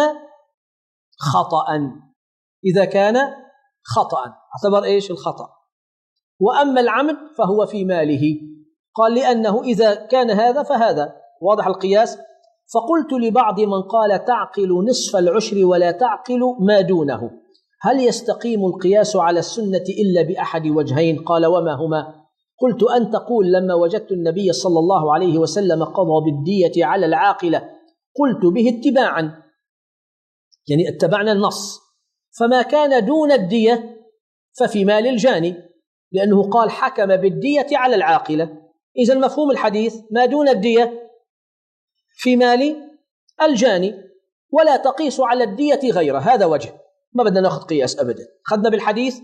خطأ، إذا كان خطأ اعتبر إيش الخطأ. وأما العمد فهو في ماله، قال لأنه إذا كان هذا فهذا، واضح القياس. فقلت لبعض من قال تعقل نصف العشر ولا تعقل ما دونه: هل يستقيم القياس على السنة إلا بأحد وجهين؟ قال: وما هما؟ قلت: أن تقول لما وجدت النبي صلى الله عليه وسلم قضى بالدية على العاقلة قلت به اتباعا، يعني اتبعنا النص، فما كان دون الدية ففي مال الجاني، لأنه قال حكم بالدية على العاقلة. إذن مفهوم الحديث ما دون الدية في مال الجاني، ولا تقيس على الدية غيره. هذا وجه، ما بدنا ناخذ قياس أبدا. خذنا بالحديث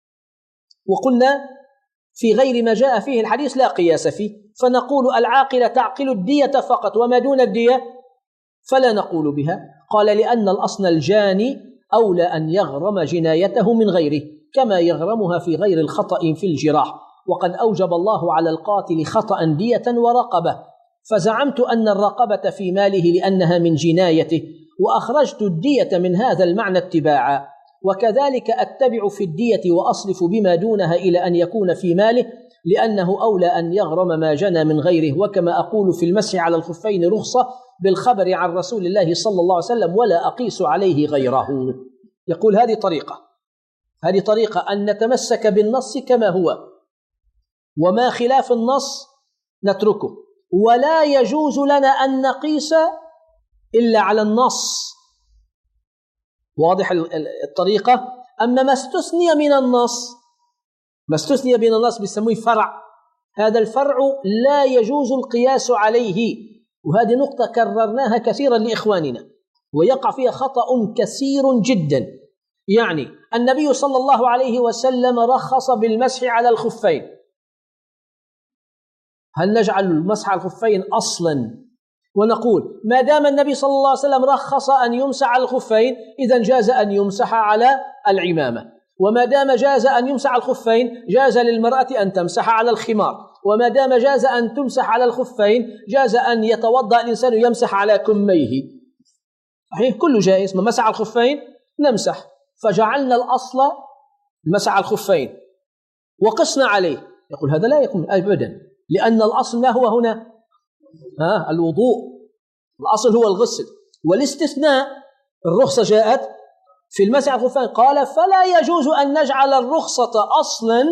وقلنا في غير ما جاء فيه الحديث لا قياس فيه، فنقول العاقلة تعقل الدية فقط وما دون الدية فلا نقول بها. قال: لأن الأصل الجاني أولى أن يغرم جنايته من غيره كما يغرمها في غير الخطأ في الجراح، وقد أوجب الله على القاتل خطأ دية ورقبة، فزعمت أن الرقبة في ماله لأنها من جنايته، وأخرجت الدية من هذا المعنى اتباعا، وكذلك أتبع في الدية وأصرف بما دونها إلى أن يكون في ماله لأنه أولى أن يغرم ما جنى من غيره. وكما أقول في المسح على الخفين رخصة بالخبر عن رسول الله صلى الله عليه وسلم ولا أقيس عليه غيره. يقول هذه طريقة، هذه طريقة أن نتمسك بالنص كما هو، وما خلاف النص نتركه، ولا يجوز لنا أن نقيس إلا على النص. واضح الطريقة. أما ما استثني من النص، ما استثني من النص بيسموه فرع، هذا الفرع لا يجوز القياس عليه. وهذه نقطة كررناها كثيرا لإخواننا ويقع فيها خطأ كثير جدا. يعني النبي صلى الله عليه وسلم رخص بالمسح على الخفين، هل نجعل المسح على الخفين أصلا ونقول ما دام النبي صلى الله عليه وسلم رخص أن يمسح على الخفين إذن جاز أن يمسح على العمامة، وما دام جاز أن يمسح على الخفين جاز للمرأة أن تمسح على الخمار، وما دام جاز أن تمسح على الخفين جاز أن يتوضأ الإنسان يمسح على كميه. صحيح، كله جائز. ما مسح على الخفين نمسح، فجعلنا الأصل مسح على الخفين وقسنا عليه. يقول هذا لا يكون أبدا، لأن الأصل ما هو هنا؟ ها الوضوء، الأصل هو الغسل، والاستثناء الرخصة جاءت في المسح على الخفين. قال فلا يجوز أن نجعل الرخصة أصلا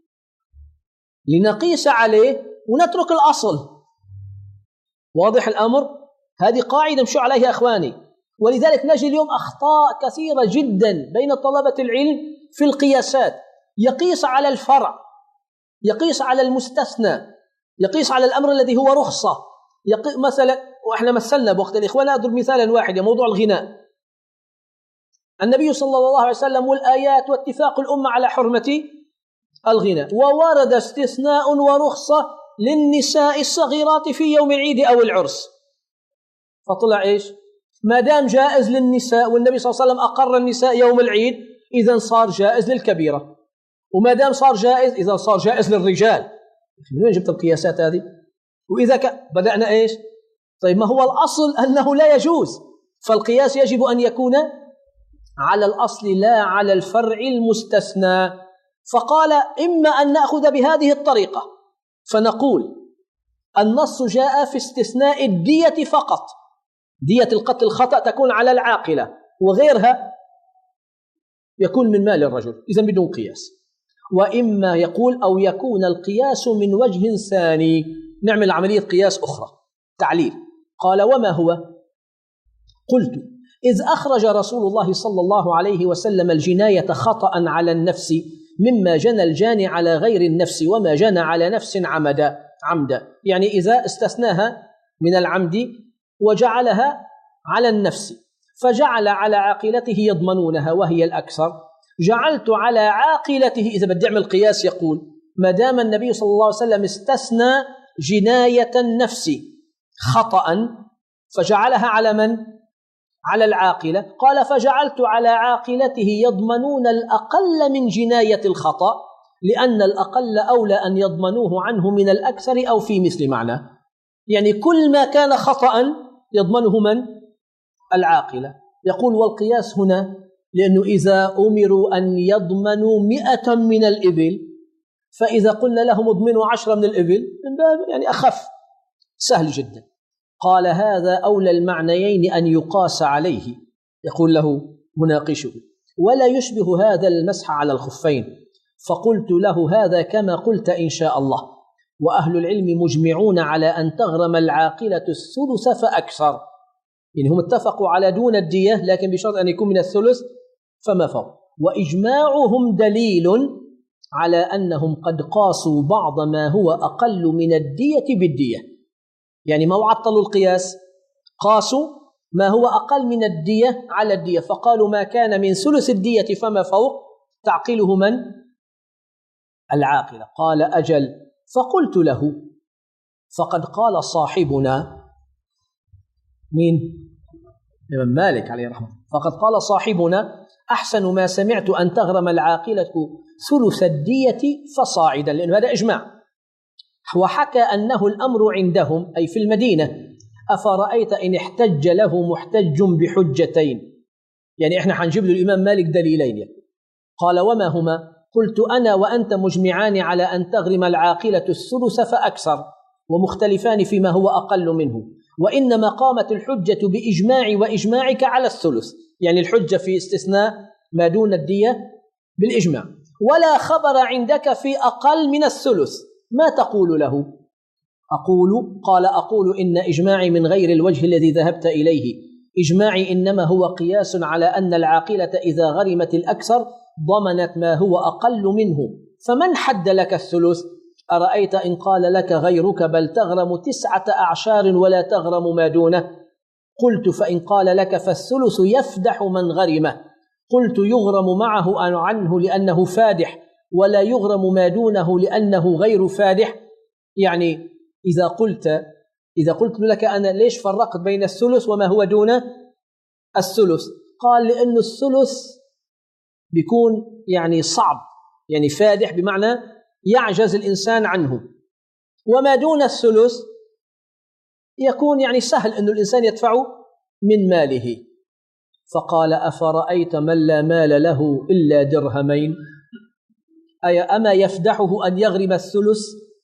لنقيس عليه ونترك الأصل. واضح الأمر؟ هذه قاعدة مشوا عليها أخواني. ولذلك نجد اليوم أخطاء كثيرة جدا بين طلبة العلم في القياسات، يقيس على الفرع، يقيس على المستثنى، يقيس على الأمر الذي هو رخصة. مثلا، وإحنا مثلنا بوقت الإخوان، أضرب مثالا واحدا، موضوع الغناء. النبي صلى الله عليه وسلم والآيات واتفاق الأمة على حرمة الغناء، وورد استثناء ورخصة للنساء الصغيرات في يوم العيد أو العرس، فطلع إيش؟ ما دام جائز للنساء والنبي صلى الله عليه وسلم أقر النساء يوم العيد، إذن صار جائز للكبيرة، وما دام صار جائز إذن صار جائز للرجال. من وين جبت القياسات هذه؟ وإذا ك... بدأنا إيش؟ طيب ما هو الأصل أنه لا يجوز، فالقياس يجب أن يكون على الأصل لا على الفرع المستثنى. فقال إما أن نأخذ بهذه الطريقة فنقول النص جاء في استثناء الدية فقط، دية القتل الخطأ تكون على العاقلة وغيرها يكون من مال الرجل، إذن بدون قياس. وإما يقول أو يكون القياس من وجه ثاني، نعمل عملية قياس أخرى تعليل. قال وما هو؟ قلت إذ أخرج رسول الله صلى الله عليه وسلم الجناية خطأ على النفس مما جنى الجاني على غير النفس وما جنى على نفس عمدا عمدا، يعني إذا استثناها من العمد وجعلها على النفس فجعل على عاقلته يضمنونها وهي الأكثر، جعلت على عاقلته، إذا بدي أعمل قياس يقول ما دام النبي صلى الله عليه وسلم استثنى جناية النفس خطأ فجعلها على من؟ على العاقلة. قال فجعلت على عاقلته يضمنون الأقل من جناية الخطأ، لأن الأقل أولى أن يضمنوه عنه من الأكثر أو في مثل معنى، يعني كل ما كان خطأ يضمنه من؟ العاقلة. يقول والقياس هنا لأنه إذا أمروا أن يضمنوا مئة من الإبل فإذا قلنا لهم اضمنوا عشرة من الإبل من باب يعني أخف، سهل جدا. قال هذا أولى المعنيين أن يقاس عليه. يقول له مناقشه ولا يشبه هذا المسح على الخفين، فقلت له هذا كما قلت إن شاء الله، وأهل العلم مجمعون على أن تغرم العاقلة الثلث فأكثر، يعني هم اتفقوا على دون الدية لكن بشرط أن يكون من الثلث فما فوق، وإجماعهم دليل على أنهم قد قاسوا بعض ما هو أقل من الدية بالدية، يعني ما عطلوا القياس، قاسوا ما هو أقل من الدية على الدية، فقالوا ما كان من ثلث الدية فما فوق تعقله من؟ العاقلة. قال أجل. فقلت له فقد قال صاحبنا، مين؟ الإمام مالك عليه رحمه، فقد قال صاحبنا أحسن ما سمعت أن تغرم العاقلة ثلث الدية فصاعدا، لأن هذا إجماع. وحكى أنه الأمر عندهم أي في المدينة، أفرأيت إن احتج له محتج بحجتين، يعني إحنا حنجيب له الإمام مالك دليلين. قال وما هما؟ قلت أنا وأنت مجمعان على أن تغرم العاقلة الثلث فأكثر، ومختلفان فيما هو أقل منه، وإنما قامت الحجة بإجماع وإجماعك على الثلث، يعني الحجة في استثناء ما دون الدية بالإجماع، ولا خبر عندك في أقل من الثلث، ما تقول له؟ أقول قال أقول إن إجماعي من غير الوجه الذي ذهبت إليه، إجماعي إنما هو قياس على أن العاقلة إذا غرمت الأكثر ضمنت ما هو أقل منه، فمن حد لك الثلث؟ أرأيت إن قال لك غيرك بل تغرم تسعة أعشار ولا تغرم ما دونه؟ قلت فإن قال لك فالثلث يفدح من غرمه، قلت يغرم معه عنه لأنه فادح، ولا يغرم ما دونه لأنه غير فادح. يعني إذا قلت إذا قلت لك أنا ليش فرقت بين الثلث وما هو دون الثلث؟ قال لأن الثلث بيكون يعني صعب، يعني فادح بمعنى يعجز الإنسان عنه، وما دون الثلث يكون يعني سهل أن الإنسان يدفعه من ماله. فقال أفرأيت من لا مال له إلا درهمين، أي أما يفدحه أن يغرم الثلث؟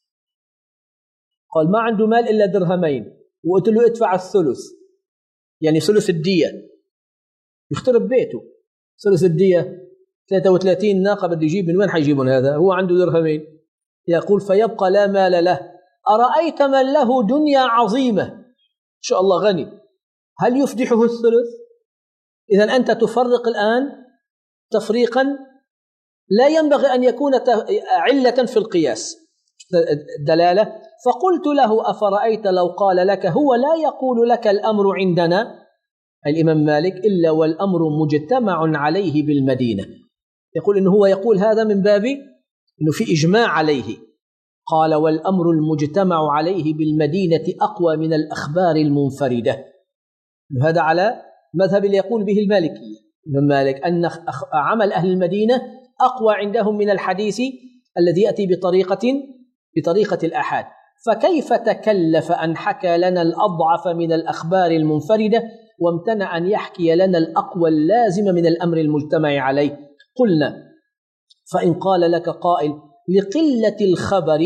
قال ما عنده مال إلا درهمين، وقلت له ادفع الثلث، يعني ثلث الدية، يخترب بيته. ثلث الدية ثلاثة وثلاثين ناقة بده يجيب، من وين حيجيبون هذا؟ هو عنده درهمين. يقول فيبقى لا مال له. أرأيت من له دنيا عظيمة إن شاء الله غني، هل يفدحه الثلث؟ إذن أنت تفرق الآن تفريقا لا ينبغي أن يكون علة في القياس دلالة. فقلت له أفرأيت لو قال لك هو لا يقول لك الأمر عندنا، الإمام مالك إلا والأمر مجتمع عليه بالمدينة. يقول إنه هو يقول هذا من باب إنه في إجماع عليه. قال والأمر المجتمع عليه بالمدينة أقوى من الأخبار المنفردة. هذا على مذهب اللي يقول به المالكي ابن مالك أن عمل أهل المدينة أقوى عندهم من الحديث الذي يأتي بطريقة بطريقة الآحاد. فكيف تكلف أن حكى لنا الأضعف من الأخبار المنفردة وامتنع أن يحكي لنا الأقوى اللازم من الأمر المجتمع عليه؟ قلنا فإن قال لك قائل لقلة الخبر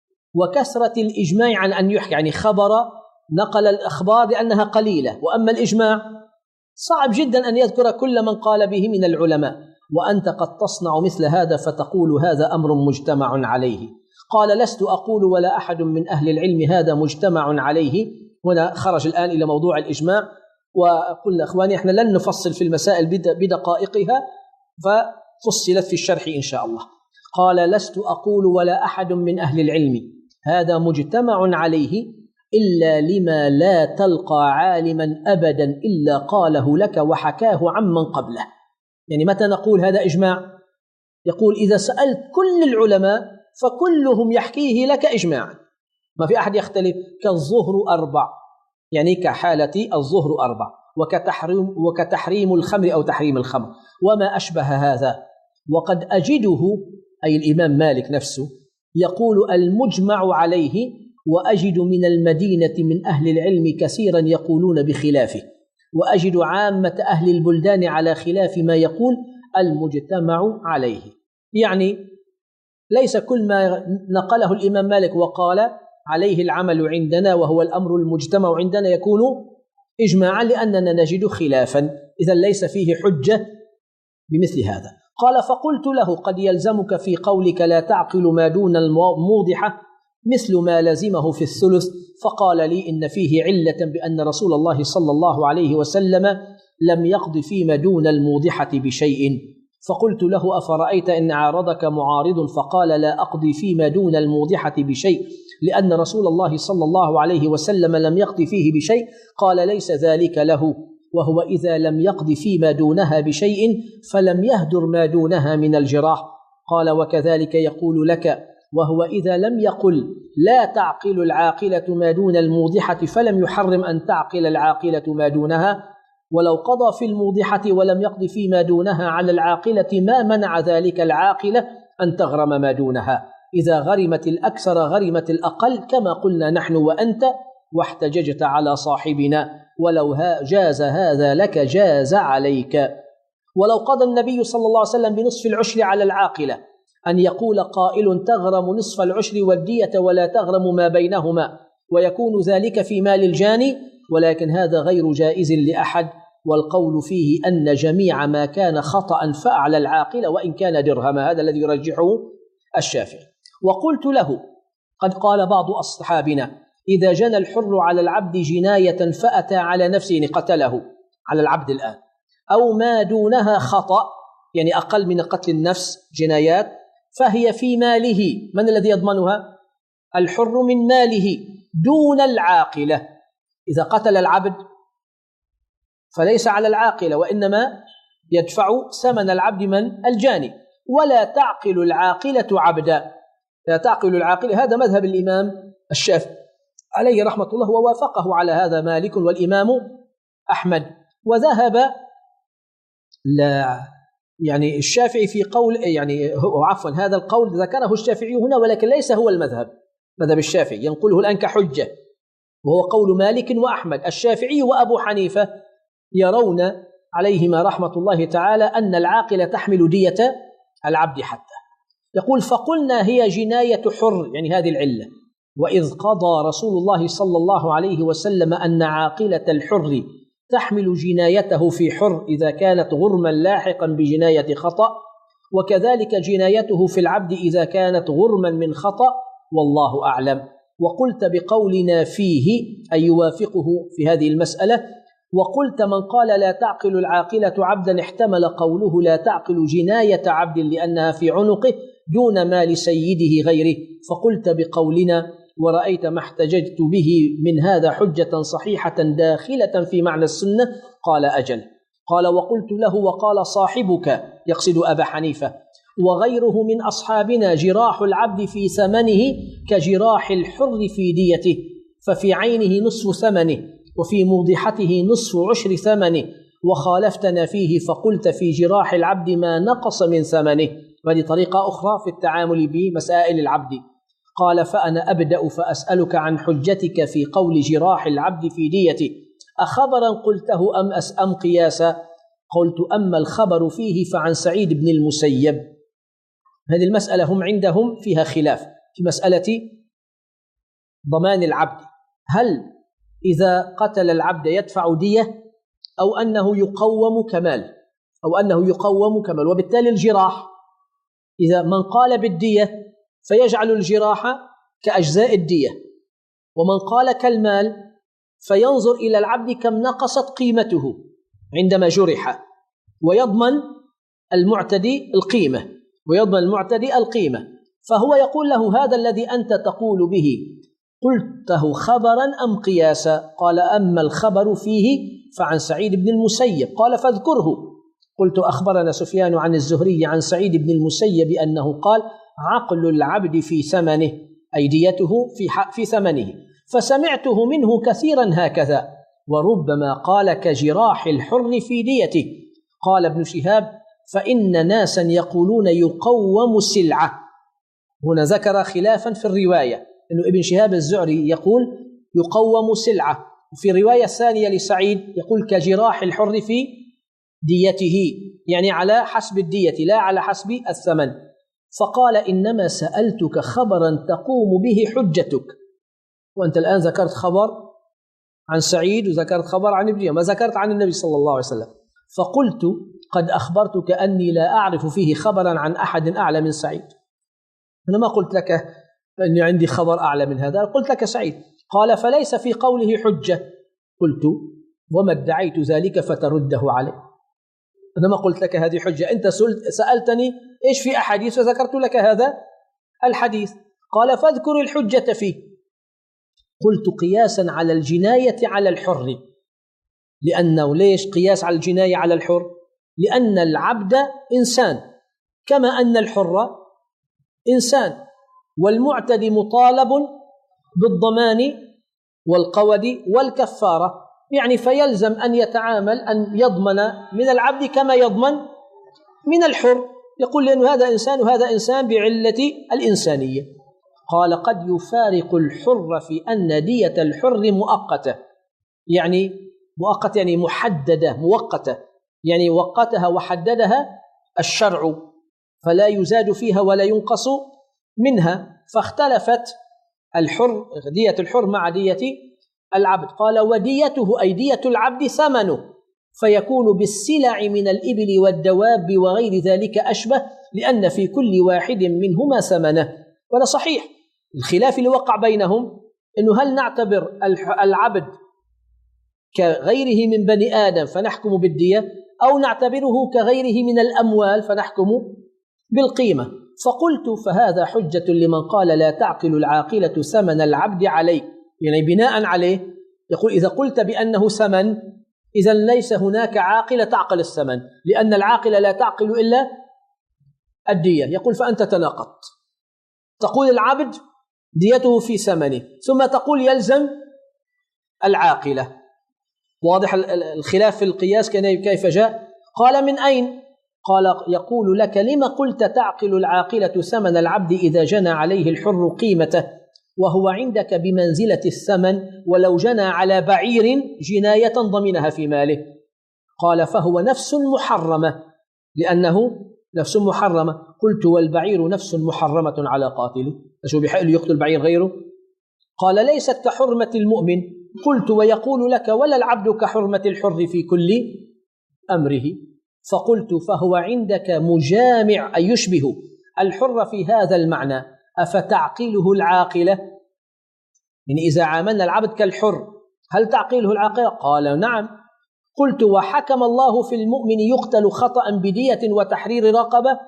وكثرة الإجماع عن أن يحكي، يعني خبر نقل الأخبار لأنها قليلة، وأما الإجماع صعب جدا أن يذكر كل من قال به من العلماء، وأنت قد تصنع مثل هذا فتقول هذا أمر مجتمع عليه. قال لست أقول ولا أحد من أهل العلم هذا مجتمع عليه. هنا خرج الآن إلى موضوع الإجماع، وقلنا أخواني إحنا لن نفصل في المسائل بدقائقها ففصلت في الشرح إن شاء الله. قال لست أقول ولا أحد من أهل العلم هذا مجتمع عليه إلا لما لا تلقى عالما أبدا إلا قاله لك وحكاه عمن قبله. يعني متى نقول هذا إجماع؟ يقول إذا سألت كل العلماء فكلهم يحكيه لك إجماعا، ما في أحد يختلف. كالظهر أربع، يعني كحالة الظهر أربع، وكتحريم, وكتحريم الخمر أو تحريم الخمر وما أشبه هذا. وقد أجده أي الإمام مالك نفسه يقول المجمع عليه، وأجد من المدينة من أهل العلم كثيرا يقولون بخلافه، وأجد عامة أهل البلدان على خلاف ما يقول المجتمع عليه. يعني ليس كل ما نقله الإمام مالك وقال عليه العمل عندنا وهو الأمر المجتمع عندنا يكون إجماعا، لأننا نجد خلافا، إذا ليس فيه حجة بمثل هذا. قال فقلت له قد يلزمك في قولك لا تعقل ما دون الموضحة مثل ما لزمه في الثلث. فقال لي إن فيه علة بأن رسول الله صلى الله عليه وسلم لم يقض فيما دون الموضحة بشيء. فقلت له أفرأيت إن عارضك معارض فقال لا أقضي فيما دون الموضحة بشيء لأن رسول الله صلى الله عليه وسلم لم يقض فيه بشيء؟ قال ليس ذلك له، وهو إذا لم يقض فيما دونها بشيء فلم يهدر ما دونها من الجراح. قال وكذلك يقول لك، وهو إذا لم يقل لا تعقل العاقلة ما دون الموضحة فلم يحرم أن تعقل العاقلة ما دونها، ولو قضى في الموضحة ولم يقض فيما دونها على العاقلة ما منع ذلك العاقلة أن تغرم ما دونها. إذا غرمت الأكثر غرمت الأقل كما قلنا نحن وأنت، واحتججت على صاحبنا، ولو جاز هذا لك جاز عليك. ولو قضى النبي صلى الله عليه وسلم بنصف العشر على العاقلة أن يقول قائل تغرم نصف العشر والدية ولا تغرم ما بينهما، ويكون ذلك في مال الجاني، ولكن هذا غير جائز لأحد، والقول فيه أن جميع ما كان خطأ فأعلى العاقلة وإن كان درهما، هذا الذي يرجحه الشافعي. وقلت له قد قال بعض أصحابنا إذا جنى الحر على العبد جناية فأتى على نفسه قتله على العبد الآن، أو ما دونها خطأ يعني أقل من قتل النفس جنايات، فهي في ماله. من الذي يضمنها؟ الحر من ماله دون العاقلة. إذا قتل العبد فليس على العاقلة، وإنما يدفع ثمن العبد من الجاني. ولا تعقل العاقلة عبدا، لا تعقل العاقلة، هذا مذهب الإمام الشافعي عليه رحمة الله، ووافقه على هذا مالك والإمام أحمد. وذهب لا يعني الشافعي في قول يعني هو عفوا هذا القول ذكره الشافعي هنا، ولكن ليس هو المذهب، مذهب الشافعي ينقله الآن كحجة، وهو قول مالك وأحمد. الشافعي وأبو حنيفة يرون عليهما رحمة الله تعالى أن العاقلة تحمل دية العبد حتى. يقول فقلنا هي جناية حر، يعني هذه العلة. وإذ قضى رسول الله صلى الله عليه وسلم أن عاقلة الحر تحمل جنايته في حر إذا كانت غرما لاحقا بجناية خطأ، وكذلك جنايته في العبد إذا كانت غرما من خطأ، والله أعلم. وقلت بقولنا فيه أي يوافقه في هذه المسألة. وقلت من قال لا تعقل العاقلة عبدا احتمل قوله لا تعقل جناية عبد لأنها في عنقه دون مال سيده غيره. فقلت بقولنا ورأيت ما احتججت به من هذا حجة صحيحة داخلة في معنى السنة. قال أجل. قال وقلت له وقال صاحبك، يقصد أبا حنيفة، وغيره من أصحابنا جراح العبد في ثمنه كجراح الحر في ديته، ففي عينه نصف ثمنه وفي موضحته نصف عشر ثمنه، وخالفتنا فيه فقلت في جراح العبد ما نقص من ثمنه. وهذه طريقة أخرى في التعامل بمسائل العبد. قال فأنا أبدأ فأسألك عن حجتك في قول جراح العبد في ديته، أخبرا قلته أم أم قياسا؟ قلت أما الخبر فيه فعن سعيد بن المسيب. هذه المسألة هم عندهم فيها خلاف في مسألة ضمان العبد، هل إذا قتل العبد يدفع دية أو أنه يقوم كمال أو أنه يقوم كمال. وبالتالي الجراح إذا من قال بالدية فيجعل الجراح كأجزاء الدية، ومن قال كالمال فينظر إلى العبد كم نقصت قيمته عندما جرح، ويضمن المعتدي القيمة ويضمن المعتدي القيمة. فهو يقول له هذا الذي أنت تقول به قلته خبرا أم قياسا؟ قال أما الخبر فيه فعن سعيد بن المسيب. قال فاذكره. قلت أخبرنا سفيان عن الزهري عن سعيد بن المسيب أنه قال عقل العبد في ثمنه، أي ديته في, في ثمنه، فسمعته منه كثيرا هكذا، وربما قال كجراح الحر في ديته. قال ابن شهاب فإن ناسا يقولون يقوم السلعة. هنا ذكر خلافا في الرواية، أنه ابن شهاب الزهري يقول يقوم سلعة، وفي رواية ثانية لسعيد يقول كجراح الحر في ديته، يعني على حسب الدية لا على حسب الثمن. فقال إنما سألتك خبرا تقوم به حجتك، وأنت الآن ذكرت خبر عن سعيد وذكرت خبر عن ابن، ما ذكرت عن النبي صلى الله عليه وسلم. فقلت قد أخبرتك أني لا أعرف فيه خبرا عن أحد أعلى من سعيد. أنا ما قلت لك أني عندي خبر أعلى من هذا، قلت لك سعيد. قال فليس في قوله حجة. قلت وما ادعيت ذلك فترده عليه. أنا ما قلت لك هذه حجة، أنت سألتني إيش في أحاديث وذكرت لك هذا الحديث. قال فاذكر الحجة فيه. قلت قياسا على الجناية على الحر. لأنه ليش قياس على الجناية على الحر؟ لأن العبد إنسان كما أن الحر إنسان، والمعتدي مطالب بالضمان والقود والكفارة، يعني فيلزم أن يتعامل أن يضمن من العبد كما يضمن من الحر. يقول لأنه هذا إنسان وهذا إنسان بعلة الإنسانية. قال قد يفارق الحر في أن دية الحر مؤقتة، يعني مؤقتة يعني محددة مؤقتة، يعني وقتها وحددها الشرع فلا يزاد فيها ولا ينقص منها. فاختلفت الحر دية الحر مع دية العبد. قال وديته أي دية العبد ثمنه، فيكون بالسلع من الإبل والدواب وغير ذلك أشبه، لأن في كل واحد منهما ثمنه. ولا صحيح الخلاف اللي وقع بينهم إنه هل نعتبر العبد كغيره من بني آدم فنحكم بالدية، أو نعتبره كغيره من الأموال فنحكم بالقيمة. فقلت فهذا حجة لمن قال لا تعقل العاقلة ثمن العبد عليه، يعني بناء عليه يقول إذا قلت بأنه ثمن إذا ليس هناك عاقلة تعقل الثمن، لأن العاقلة لا تعقل إلا الدية. يقول فأنت تناقضت، تقول العبد ديته في ثمنه ثم تقول يلزم العاقلة. واضح الخلاف في القياس كيف جاء؟ قال من أين؟ قال يقول لك لما قلت تعقل العاقلة ثمن العبد إذا جنى عليه الحر قيمته وهو عندك بمنزلة الثمن، ولو جنى على بعير جناية ضمنها في ماله. قال فهو نفس محرمة، لأنه نفس محرمة. قلت والبعير نفس محرمة على قاتله، شو بحق يقتل بعير غيره؟ قال ليست كحرمة المؤمن. قلت ويقول لك ولا العبد كحرمة الحر في كل أمره. فقلت فهو عندك مجامع أي يشبه الحر في هذا المعنى، أفتعقله العاقلة؟ يعني إذا عاملنا العبد كالحر هل تعقله العاقلة؟ قال نعم. قلت وحكم الله في المؤمن يقتل خطأ بدية وتحرير رقبة؟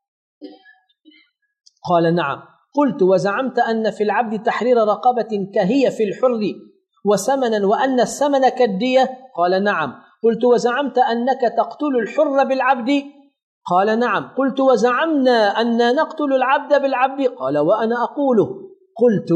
قال نعم. قلت وزعمت أن في العبد تحرير رقبة كهي في الحر وثمنا وأن الثمن كالدية؟ قال نعم. قلت وزعمت أنك تقتل الحر بالعبد؟ قال نعم. قلت وزعمنا أننا نقتل العبد بالعبد؟ قال وأنا أقوله. قلت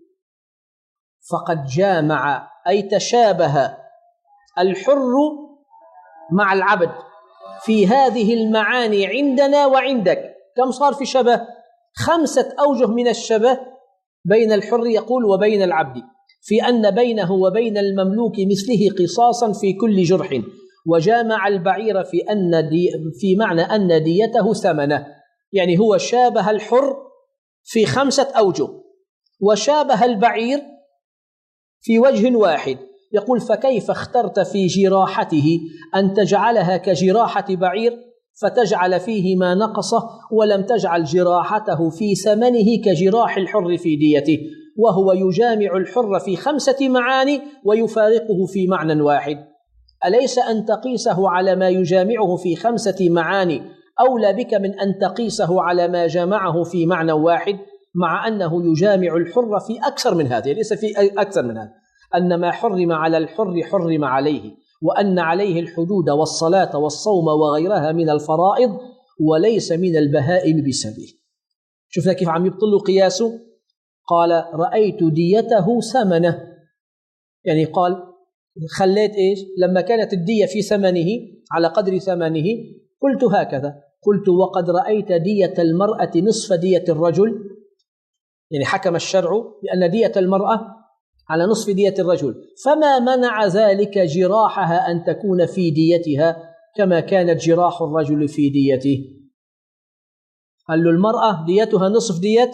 فقد جامع أي تشابه الحر مع العبد في هذه المعاني عندنا وعندك. كم صار في شبه؟ خمسة أوجه من الشبه بين الحر يقول وبين العبد، في أن بينه وبين المملوك مثله قصاصا في كل جرح، وجامع البعير في أن دي في معنى أن ديته ثمنه، يعني هو شابه الحر في خمسة أوجه وشابه البعير في وجه واحد. يقول فكيف اخترت في جراحته أن تجعلها كجراحة بعير فتجعل فيه ما نقصه، ولم تجعل جراحته في ثمنه كجراح الحر في ديته، وهو يجامع الحر في خمسة معاني ويفارقه في معنى واحد؟ أليس أن تقيسه على ما يجامعه في خمسة معاني أولى بك من أن تقيسه على ما جامعه في معنى واحد، مع أنه يجامع الحر في أكثر من هذا، ليس في أكثر من هذا، أن ما حرم على الحر حرم عليه، وأن عليه الحدود والصلاة والصوم وغيرها من الفرائض وليس من البهائم بسبيل. شفنا كيف عم يبطل قياسه؟ قال رأيت ديته ثمنه، يعني قال خليت إيش؟ لما كانت الدية في ثمنه على قدر ثمنه قلت هكذا، قلت وقد رأيت دية المرأة نصف دية الرجل، يعني حكم الشرع بأن دية المرأة على نصف دية الرجل، فما منع ذلك جراحها أن تكون في ديتها كما كانت جراح الرجل في ديته. قال له المرأة ديتها نصف دية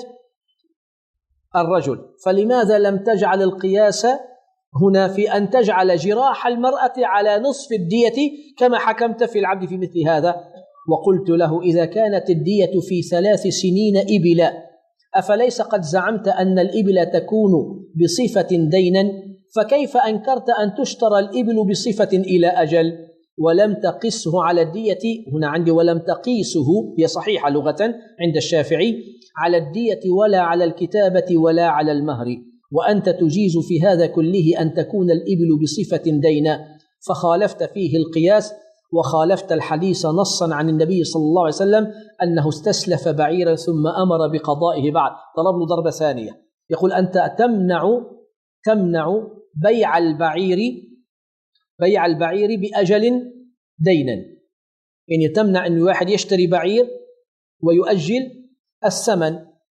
الرجل، فلماذا لم تجعل القياس هنا في أن تجعل جراح المرأة على نصف الدية كما حكمت في العبد في مثل هذا؟ وقلت له إذا كانت الدية في ثلاث سنين إبلا، أفليس قد زعمت أن الإبل تكون بصفة دينا؟ فكيف أنكرت أن تشترى الإبل بصفة إلى أجل ولم تقسه على الدية؟ هنا عندي ولم تقيسه، هي صحيحة لغة عند الشافعي، على الدية ولا على الكتابة ولا على المهر، وأنت تجيز في هذا كله أن تكون الإبل بصفة دينا، فخالفت فيه القياس وخالفت الحديث نصا عن النبي صلى الله عليه وسلم أنه استسلف بعيرا ثم أمر بقضائه بعد. ضرب له ضربة ثانية. يقول أنت تمنع تمنع بيع البعير بيع البعير بأجل دينا، يعني تمنع أن واحد يشتري بعير ويؤجل الثمن،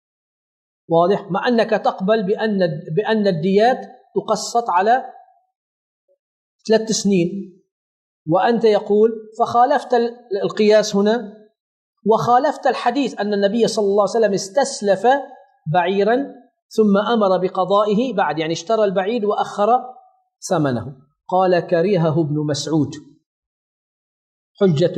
واضح؟ مع أنك تقبل بأن بأن الديات تقسط على ثلاث سنين، وأنت يقول فخالفت القياس هنا وخالفت الحديث أن النبي صلى الله عليه وسلم استسلف بعيرا ثم أمر بقضائه بعد، يعني اشترى البعير وأخر ثمنه. قال كرهه ابن مسعود، حجة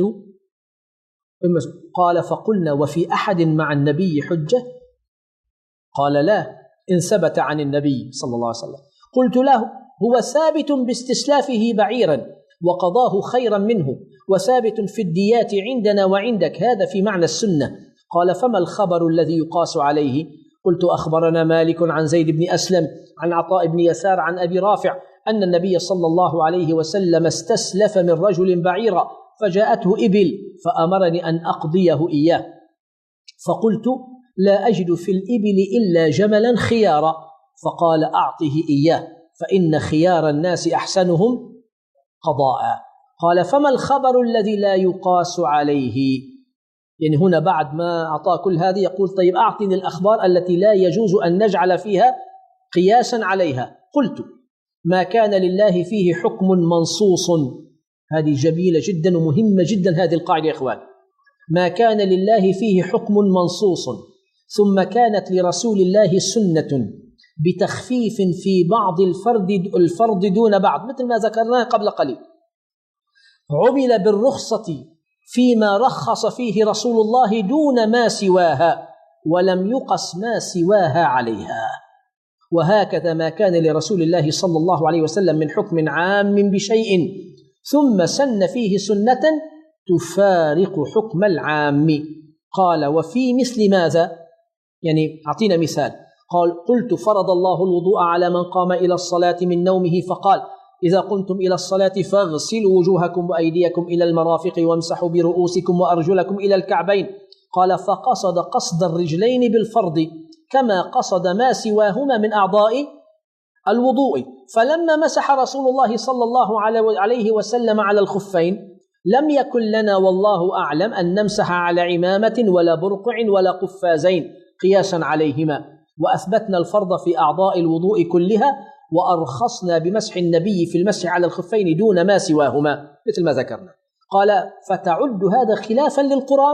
ابن مسعود. قال فقلنا وفي أحد مع النبي حجة؟ قال لا، إن ثبت عن النبي صلى الله عليه وسلم. قلت له هو ثابت باستسلافه بعيرا وقضاه خيرا منه، وثابت في الديات عندنا وعندك، هذا في معنى السنة. قال فما الخبر الذي يقاس عليه؟ قلت أخبرنا مالك عن زيد بن أسلم عن عطاء بن يسار عن أبي رافع أن النبي صلى الله عليه وسلم استسلف من رجل بعيرا فجاءته إبل فأمرني أن أقضيه إياه، فقلت لا أجد في الإبل إلا جملا خيارا، فقال أعطه إياه فإن خيار الناس أحسنهم قضاء. قال فما الخبر الذي لا يقاس عليه؟ يعني هنا بعد ما أعطى كل هذه يقول طيب أعطني الأخبار التي لا يجوز أن نجعل فيها قياسا عليها. قلت ما كان لله فيه حكم منصوص، هذه جميلة جدا ومهمة جدا هذه القاعدة يا إخوان، ما كان لله فيه حكم منصوص ثم كانت لرسول الله سنة بتخفيف في بعض الفرد الفرد دون بعض، مثل ما ذكرناه قبل قليل، عمل بالرخصة فيما رخص فيه رسول الله دون ما سواها ولم يقس ما سواها عليها. وهكذا ما كان لرسول الله صلى الله عليه وسلم من حكم عام بشيء ثم سن فيه سنة تفارق حكم العام. قال وفي مثل ماذا؟ يعني أعطينا مثال. قال قلت فرض الله الوضوء على من قام إلى الصلاة من نومه فقال إذا قمتم إلى الصلاة فاغسلوا وجوهكم وأيديكم إلى المرافق وامسحوا برؤوسكم وأرجلكم إلى الكعبين. قال فقصد قصد الرجلين بالفرض كما قصد ما سواهما من أعضاء الوضوء. فلما مسح رسول الله صلى الله عليه وسلم على الخفين لم يكن لنا والله أعلم أن نمسح على عمامة ولا برقع ولا قفازين قياسا عليهما، وأثبتنا الفرض في أعضاء الوضوء كلها، وأرخصنا بمسح النبي في المسح على الخفين دون ما سواهما مثل ما ذكرنا. قال فتعد هذا خلافا للقرآن؟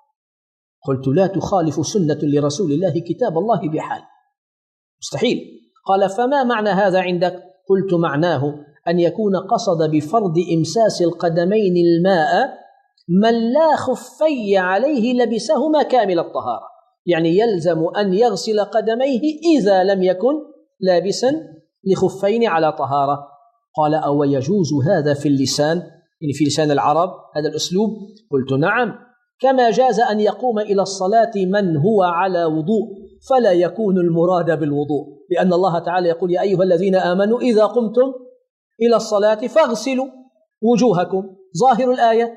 قلت لا تخالف سنة لرسول الله كتاب الله بحال، مستحيل. قال فما معنى هذا عندك؟ قلت معناه أن يكون قصد بفرض إمساس القدمين الماء من لا خفي عليه لبسهما كامل الطهارة، يعني يلزم أن يغسل قدميه إذا لم يكن لابسا لخفين على طهارة. قال أو يجوز هذا في اللسان، يعني في لسان العرب هذا الأسلوب؟ قلت نعم، كما جاز أن يقوم إلى الصلاة من هو على وضوء فلا يكون المراد بالوضوء، لأن الله تعالى يقول يا أيها الذين آمنوا إذا قمتم إلى الصلاة فاغسلوا وجوهكم، ظاهر الآية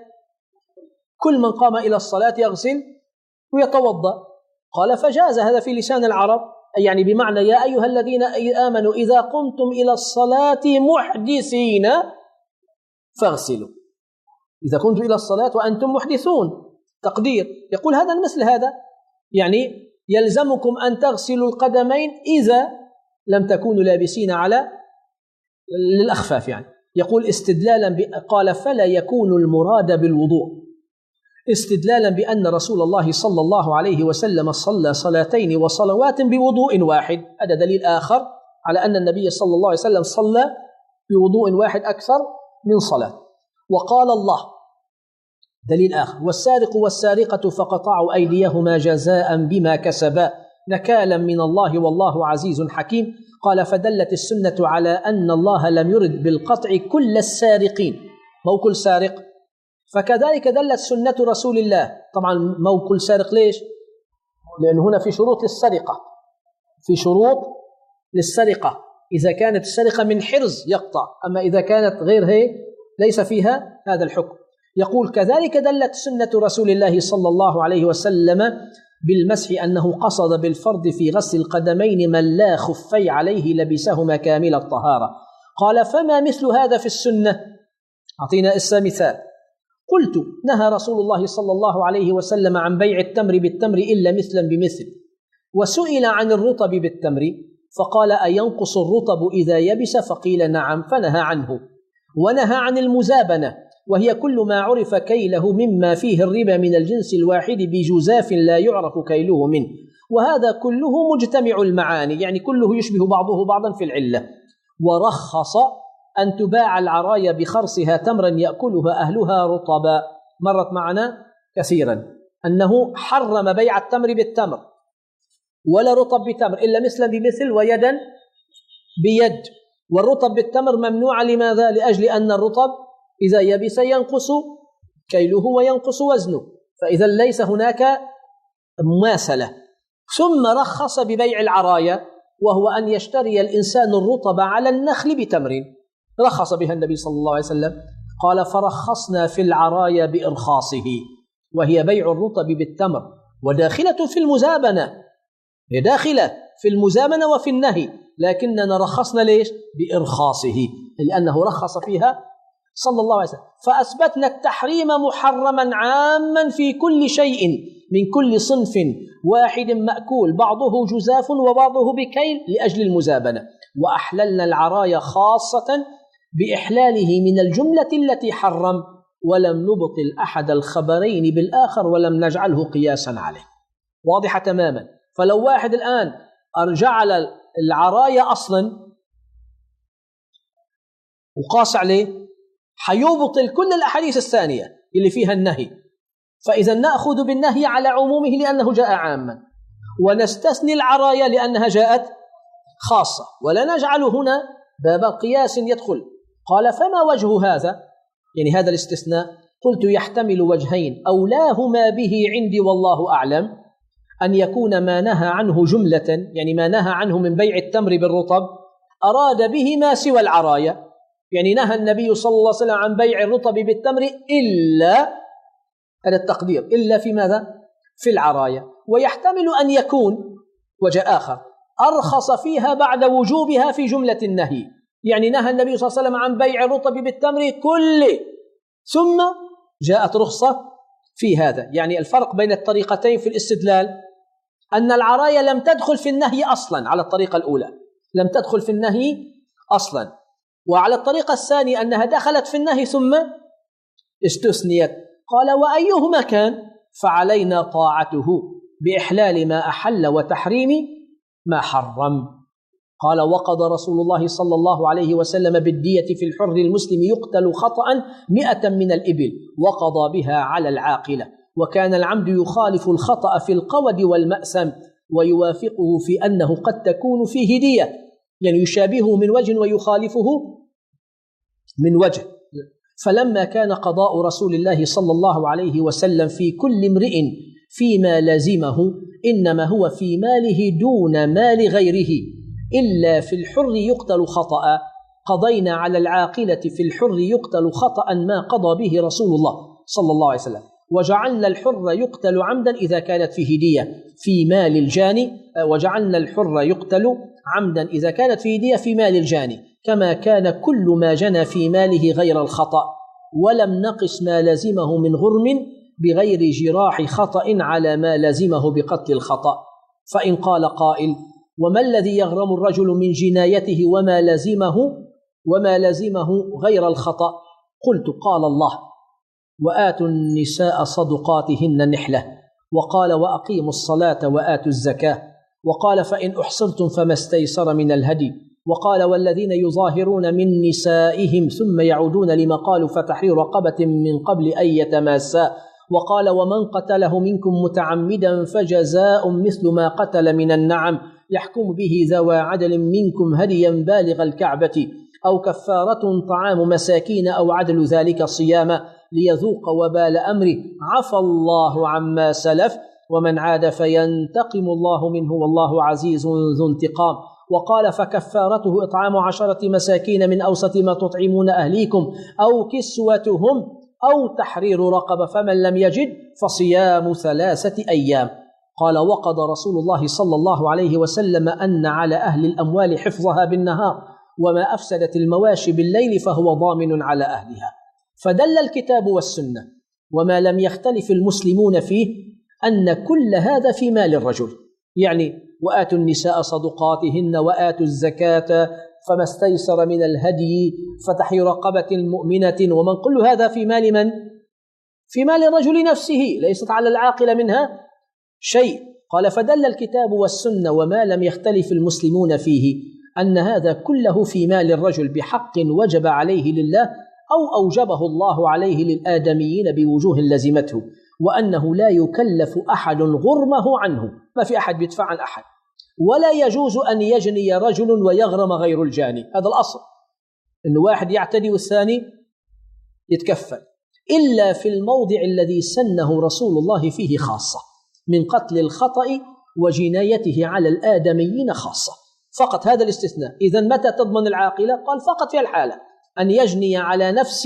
كل من قام إلى الصلاة يغسل ويتوضأ. قال فجاز هذا في لسان العرب، يعني بمعنى يا أيها الذين آمنوا إذا قمتم إلى الصلاة محدثين فاغسلوا، إذا كنتم إلى الصلاة وأنتم محدثون، تقدير يقول هذا مثل هذا، يعني يلزمكم أن تغسلوا القدمين إذا لم تكونوا لابسين على للأخفاف، يعني يقول استدلالا قال فلا يكون المراد بالوضوء، استدلالا بأن رسول الله صلى الله عليه وسلم صلى صلاتين وصلوات بوضوء واحد. هذا دليل آخر على أن النبي صلى الله عليه وسلم صلى بوضوء واحد أكثر من صلاة. وقال الله دليل آخر والسارق والسارقة فقطعوا أيديهما جزاء بما كسبا نكالا من الله والله عزيز حكيم. قال فدلت السنة على أن الله لم يرد بالقطع كل السارقين، مو كل سارق، فكذلك دلت سنة رسول الله، طبعا مو كل سارق، ليش؟ لأن هنا في شروط للسرقة، في شروط للسرقة، إذا كانت السرقة من حرز يقطع، أما إذا كانت غير هي ليس فيها هذا الحكم. يقول كذلك دلت سنة رسول الله صلى الله عليه وسلم بالمسح أنه قصد بالفرض في غسل القدمين من لا خفي عليه لبسهما كامل الطهارة. قال فما مثل هذا في السنة؟ أعطينا إسا مثال. قلت نهى رسول الله صلى الله عليه وسلم عن بيع التمر بالتمر إلا مثلا بمثل، وسئل عن الرطب بالتمر فقال أينقص الرطب إذا يبس؟ فقيل نعم، فنهى عنه. ونهى عن المزابنة وهي كل ما عرف كيله مما فيه الربا من الجنس الواحد بجزاف لا يعرف كيله منه، وهذا كله مجتمع المعاني، يعني كله يشبه بعضه بعضا في العلة. ورخص أن تباع العرايا بخرصها تمرا يأكلها أهلها رطبا، مرت معنا كثيرا أنه حرم بيع التمر بالتمر ولا رطب بتمر إلا مثلا بمثل ويدا بيد، والرطب بالتمر ممنوع. لماذا؟ لأجل أن الرطب إذا يبس ينقص كيله وينقص وزنه، فإذا ليس هناك مماثلة. ثم رخص ببيع العرايا وهو أن يشتري الإنسان الرطب على النخل بتمر، رخص بها النبي صلى الله عليه وسلم. قال فرخصنا في العرايا بإرخاصه، وهي بيع الرطب بالتمر، وداخلة في المزابنة، هي داخلة في المزابنة وفي النهي، لكننا رخصنا ليش؟ بإرخاصه، لأنه رخص فيها صلى الله عليه وسلم. فأثبتنا التحريم محرما عاما في كل شيء من كل صنف واحد مأكول بعضه جزاف وبعضه بكيل لأجل المزابنة. وأحللنا العرايا خاصة بإحلاله من الجملة التي حرم، ولم نبطل أحد الخبرين بالآخر ولم نجعله قياسا عليه. واضحة تماما. فلو واحد الآن جعل العرايا أصلا وقاس عليه حيبطل كل الأحاديث الثانية اللي فيها النهي، فإذا نأخذ بالنهي على عمومه لأنه جاء عاما، ونستثني العرايا لأنها جاءت خاصة، ولا نجعل هنا باب قياس يدخل. قال فما وجه هذا؟ يعني هذا الاستثناء. قلت يحتمل وجهين أولاهما به عندي والله أعلم، أن يكون ما نهى عنه جملة، يعني ما نهى عنه من بيع التمر بالرطب أراد به ما سوى العرايا، يعني نهى النبي صلى الله عليه وسلم عن بيع الرطب بالتمر إلا، هذا التقدير، إلا في ماذا؟ في العرايا. ويحتمل أن يكون وجه آخر أرخص فيها بعد وجوبها في جملة النهي، يعني نهى النبي صلى الله عليه وسلم عن بيع الرطب بالتمر كله ثم جاءت رخصة في هذا. يعني الفرق بين الطريقتين في الاستدلال أن العرايا لم تدخل في النهي أصلا على الطريقة الأولى، لم تدخل في النهي أصلا، وعلى الطريقة الثانية أنها دخلت في النهي ثم استثنيت. قال وأيهما كان فعلينا طاعته بإحلال ما أحل وتحريم ما حرم. قال وقضى رسول الله صلى الله عليه وسلم بالدية في الحر المسلم يقتل خطأ مئة من الإبل، وقضى بها على العاقلة، وكان العمد يخالف الخطأ في القود والمأسم، ويوافقه في أنه قد تكون فيه دية، يعني يشابهه من وجه ويخالفه من وجه. فلما كان قضاء رسول الله صلى الله عليه وسلم في كل امرئ فيما لازمه إنما هو في ماله دون مال غيره إلا في الحر يقتل خطأ، قضينا على العاقلة في الحر يقتل خطأ ما قضى به رسول الله صلى الله عليه وسلم، وجعلنا الحر يقتل عمدا إذا كانت فيه دية في مال الجاني، وجعلنا الحر يقتل عمدا إذا كانت فيه دية في مال الجاني، كما كان كل ما جنى في ماله غير الخطأ، ولم نقص ما لزمه من غرم بغير جراح خطأ على ما لزمه بقتل الخطأ. فإن قال قائل وما الذي يغرم الرجل من جنايته وما لزمه وما لزمه غير الخطأ؟ قلت قال الله وآتوا النساء صدقاتهن نحلة، وقال وأقيموا الصلاة وآتوا الزكاة، وقال فإن أحصنتم فما استيسر من الهدي، وقال والذين يظاهرون من نسائهم ثم يعودون لما قالوا فتحرير رقبة من قبل أن يتماسا، وقال ومن قتله منكم متعمدا فجزاء مثل ما قتل من النعم يحكم به ذوى عدل منكم هديا بالغ الكعبة أو كفارة طعام مساكين أو عدل ذلك صياما ليذوق وبال أمره عفى الله عما سلف ومن عاد فينتقم الله منه والله عزيز ذو انتقام. وقال فكفارته إطعام عشرة مساكين من أوسط ما تطعمون أهليكم أو كسوتهم أو تحرير رقبة فمن لم يجد فصيام ثلاثة أيام. قال وقضى رسول الله صلى الله عليه وسلم أن على أهل الأموال حفظها بالنهار، وما أفسدت المواشي بالليل فهو ضامن على أهلها. فدل الكتاب والسنة وما لم يختلف المسلمون فيه أن كل هذا في مال الرجل، يعني وآتوا النساء صدقاتهن وآتوا الزكاة فما استيسر من الهدي فتحرير رقبة مؤمنة، ومن كل هذا في مال من؟ في مال الرجل نفسه، ليست على العاقل منها شيء. قال فدل الكتاب والسنة وما لم يختلف المسلمون فيه أن هذا كله في مال الرجل بحق وجب عليه لله أو أوجبه الله عليه للآدميين بوجوه لزمته، وأنه لا يكلف أحد غرمه عنه، ما في أحد يدفع عن أحد، ولا يجوز أن يجني رجل ويغرم غير الجاني، هذا الأصل، أن واحد يعتدي والثاني يتكفل، إلا في الموضع الذي سنه رسول الله فيه خاصة من قتل الخطأ وجنايته على الآدميين خاصة، فقط هذا الاستثناء. إذن متى تضمن العاقلة؟ قال فقط في الحالة أن يجني على نفس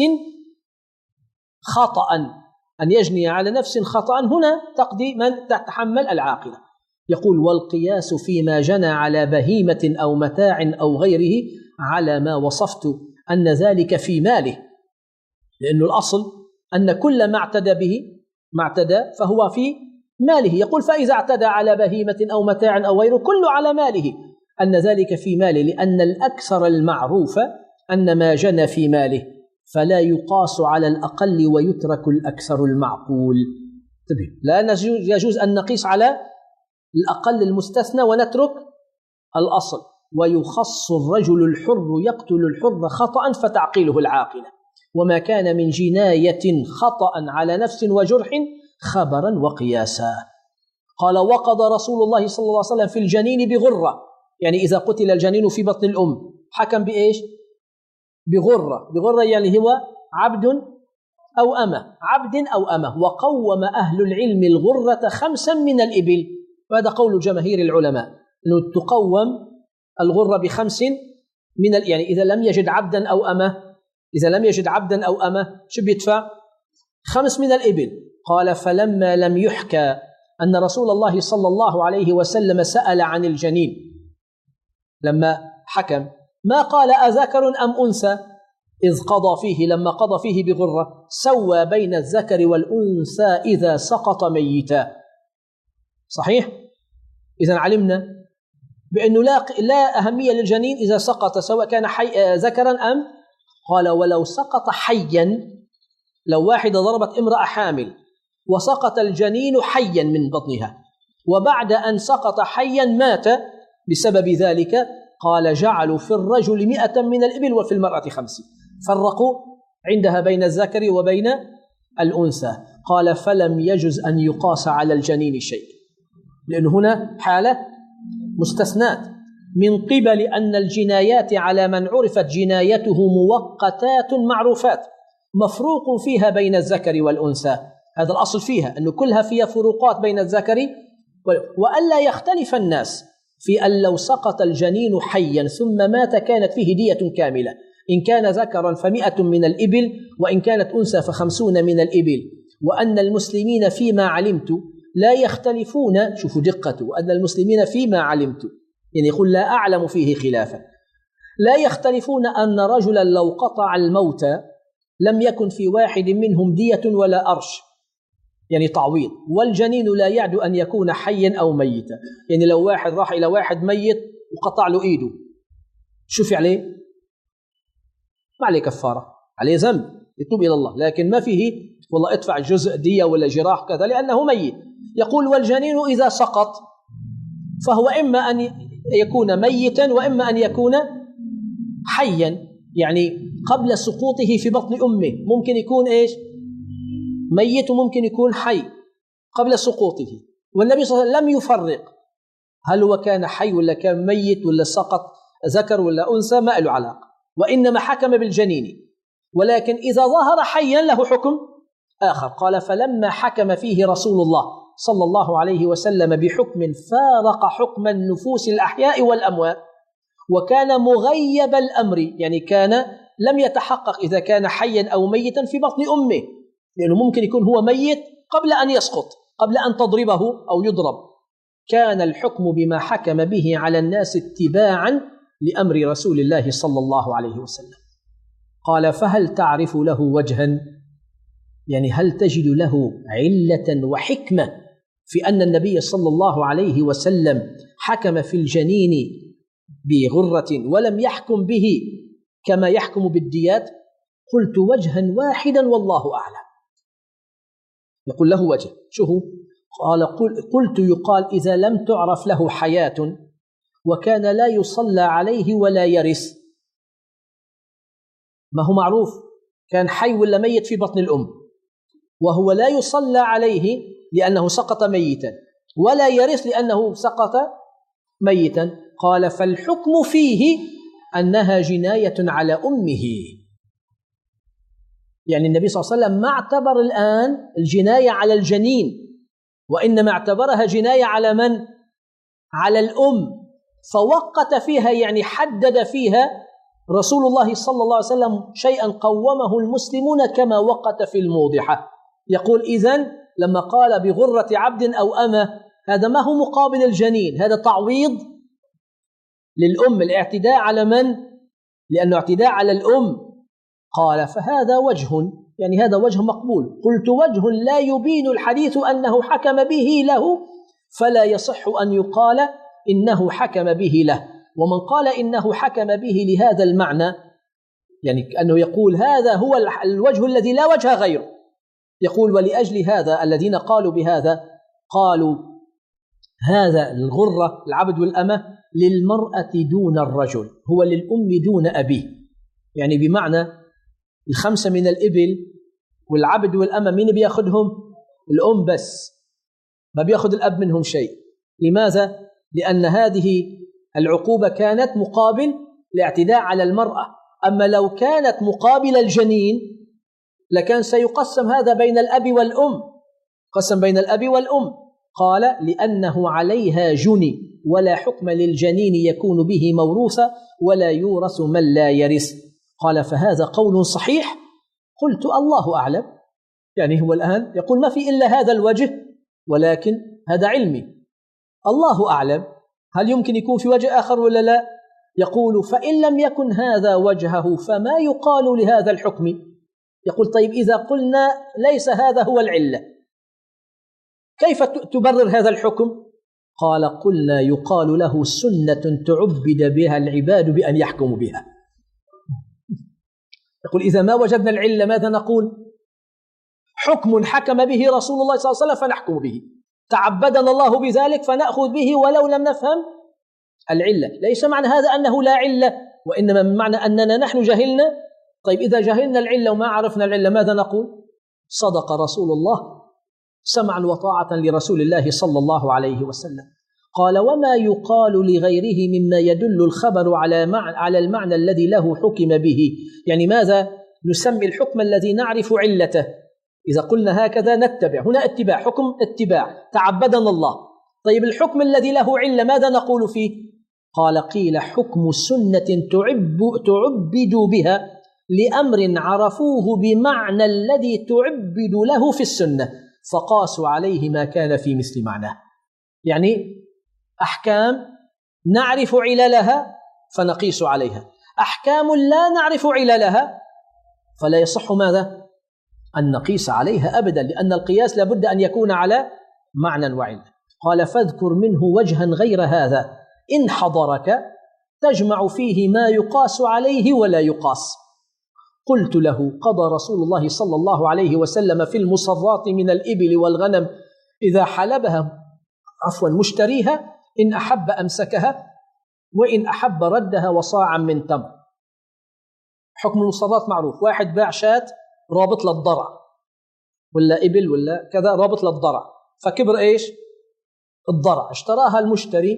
خطأ، أن يجني على نفس خطأ، هنا تقضي من تتحمل العاقلة. يقول والقياس فيما جنى على بهيمة أو متاع أو غيره على ما وصفت أن ذلك في ماله، لأن الأصل أن كل ما اعتدى به ما اعتدى فهو في ماله. يقول فإذا اعتدى على بهيمة أو متاع أو غيره كله على ماله، أن ذلك في ماله، لأن الأكثر المعروف أن ما جنى في ماله، فلا يقاس على الأقل ويترك الأكثر المعقول. لا يجوز أن نقيس على الأقل المستثنى ونترك الأصل. ويخص الرجل الحر يقتل الحر خطأ فتعقيله العاقلة، وما كان من جناية خطأ على نفس وجرح خبرا وقياسا. قال وقضى رسول الله صلى الله عليه وسلم في الجنين بغرة، يعني إذا قتل الجنين في بطن الأم حكم بإيش؟ بغرة. بغرة يعني هو عبد أو أمة، عبد أو أمة. وقوم أهل العلم الغرة خمسا من الإبل، وهذا قول جماهير العلماء أنه تقوم الغرة بخمس من ال... يعني إذا لم يجد عبدا أو أمة إذا لم يجد عبدا أو أمة شو بيدفع؟ خمس من الإبل. قال فلما لم يحكى أن رسول الله صلى الله عليه وسلم سأل عن الجنين، لما حكم ما قال أذكر أم أنثى، إذ قضى فيه لما قضى فيه بغرة سوى بين الذكر والأنثى إذا سقط ميتا. صحيح؟ إذن علمنا بأنه لا, لا أهمية للجنين إذا سقط سواء كان حي ذكرا أم. قال ولو سقط حيا، لو واحدة ضربت امرأة حامل وسقط الجنين حيا من بطنها وبعد أن سقط حيا مات بسبب ذلك، قال جعلوا في الرجل مئة من الإبل وفي المرأة خمسين، فرقوا عندها بين الذكر وبين الأنثى. قال فلم يجز أن يقاس على الجنين شيء، لأن هنا حالة مستثنات من قبل أن الجنايات على من عرفت جنايته مؤقتات معروفات مفروق فيها بين الذكر والأنثى. هذا الأصل فيها أنه كلها فيها فروقات بين الذكر، وألا يختلف الناس في أن لو سقط الجنين حيا ثم مات كانت فيه دية كاملة، إن كان ذكرا فمئة من الإبل وإن كانت أنثى فخمسون من الإبل. وأن المسلمين فيما علمت لا يختلفون، شوفوا دقته، وأن المسلمين فيما علمت يعني يقول لا أعلم فيه خلافا، لا يختلفون أن رجلا لو قطع الموت لم يكن في واحد منهم دية ولا أرش يعني تعويض، والجنين لا يعد أن يكون حيا أو ميتا. يعني لو واحد راح إلى واحد ميت وقطع له إيده شوف عليه ما عليه كفارة، عليه ذنب يتوب إلى الله، لكن ما فيه والله ادفع جزء دية ولا جراح كذا لأنه ميت. يقول والجنين إذا سقط فهو إما أن يكون ميتا وإما أن يكون حيا، يعني قبل سقوطه في بطن أمه ممكن يكون إيش ميت وممكن يكون حي قبل سقوطه. والنبي صلى الله عليه وسلم لم يفرق هل هو كان حي ولا كان ميت ولا سقط ذكر ولا أنثى، ما له علاقة، وإنما حكم بالجنين. ولكن إذا ظهر حيا له حكم آخر. قال فلما حكم فيه رسول الله صلى الله عليه وسلم بحكم فارق حكم النفوس الأحياء والأموات وكان مغيب الأمر، يعني كان لم يتحقق إذا كان حيا أو ميتا في بطن أمه، لأنه ممكن يكون هو ميت قبل أن يسقط قبل أن تضربه أو يضرب. كان الحكم بما حكم به على الناس اتباعا لأمر رسول الله صلى الله عليه وسلم. قال فهل تعرف له وجها، يعني هل تجد له علة وحكمة في أن النبي صلى الله عليه وسلم حكم في الجنين بغرة ولم يحكم به كما يحكم بالديات؟ قلت وجها واحدا والله أعلم. يقول له وجه شو هو؟ قال قلت يقال إذا لم تعرف له حياة وكان لا يصلى عليه ولا يرث. ما هو معروف كان حي ولا ميت في بطن الأم وهو لا يصلى عليه لأنه سقط ميتا ولا يرث لأنه سقط ميتا. قال فالحكم فيه أنها جناية على أمه، يعني النبي صلى الله عليه وسلم ما اعتبر الآن الجناية على الجنين وإنما اعتبرها جناية على من؟ على الأم، فوقت فيها يعني حدد فيها رسول الله صلى الله عليه وسلم شيئا قومه المسلمون كما وقت في الموضحة. يقول إذن لما قال بغرة عبد أو أمة هذا ما هو مقابل الجنين، هذا تعويض للأم، الاعتداء على من؟ لأنه اعتداء على الأم. قال فهذا وجه، يعني هذا وجه مقبول. قلت وجه لا يبين الحديث أنه حكم به له فلا يصح أن يقال إنه حكم به له. ومن قال إنه حكم به لهذا المعنى يعني أنه يقول هذا هو الوجه الذي لا وجه غيره، يقول ولأجل هذا الذين قالوا بهذا قالوا هذا الغرة العبد والأمة للمرأة دون الرجل، هو للأم دون أبيه، يعني بمعنى الخمسة من الإبل والعبد والأمة مين بياخدهم؟ الأم بس، ما بياخد الأب منهم شيء. لماذا؟ لأن هذه العقوبة كانت مقابل الاعتداء على المرأة، أما لو كانت مقابل الجنين لكان سيقسم هذا بين الأب والأم، قسم بين الأب والأم. قال لأنه عليها جني ولا حكم للجنين يكون به موروثا ولا يورث من لا يرث. قال فهذا قول صحيح؟ قلت الله أعلم. يعني هو الآن يقول ما في إلا هذا الوجه، ولكن هذا علمي، الله أعلم، هل يمكن يكون في وجه آخر ولا لا؟ يقول فإن لم يكن هذا وجهه فما يقال لهذا الحكم؟ يقول طيب إذا قلنا ليس هذا هو العلة كيف تبرر هذا الحكم؟ قال قلنا يقال له سنة تعبد بها العباد بأن يحكموا بها. يقول إذا ما وجدنا العلة ماذا نقول؟ حكم حكم به رسول الله صلى الله عليه وسلم فنحكم به، تعبدنا الله بذلك فنأخذ به ولو لم نفهم العلة. ليس معنى هذا أنه لا علة، وإنما معنى أننا نحن جهلنا. طيب إذا جهلنا العلة وما عرفنا العلة ماذا نقول؟ صدق رسول الله سمعا وطاعة لرسول الله صلى الله عليه وسلم. قال وما يقال لغيره مما يدل الخبر على معنى على المعنى الذي له حكم به. يعني ماذا نسمي الحكم الذي نعرف علته؟ إذا قلنا هكذا نتبع، هنا اتباع، حكم اتباع، تعبدنا الله. طيب الحكم الذي له علة ماذا نقول فيه؟ قال قيل حكم سنة تعب تعبد بها لأمر عرفوه بمعنى الذي تعبد له في السنة فقاسوا عليه ما كان في مثل معناه. يعني أحكام نعرف عللها فنقيس عليها، أحكام لا نعرف عللها فلا يصح ماذا؟ أن نقيس عليها أبدا، لأن القياس لابد أن يكون على معنى وعلة. قال فاذكر منه وجها غير هذا إن حضرك تجمع فيه ما يقاس عليه ولا يقاس. قلت له قضى رسول الله صلى الله عليه وسلم في المصرات من الإبل والغنم إذا حلبها عفوا مشتريها إن أحب أمسكها وإن أحب ردها وصاعا من تمر. حكم المصرات معروف، واحد باع شاة رابط للضرع ولا إبل ولا كذا رابط للضرع، فكبر إيش؟ الضرع، اشتراها المشتري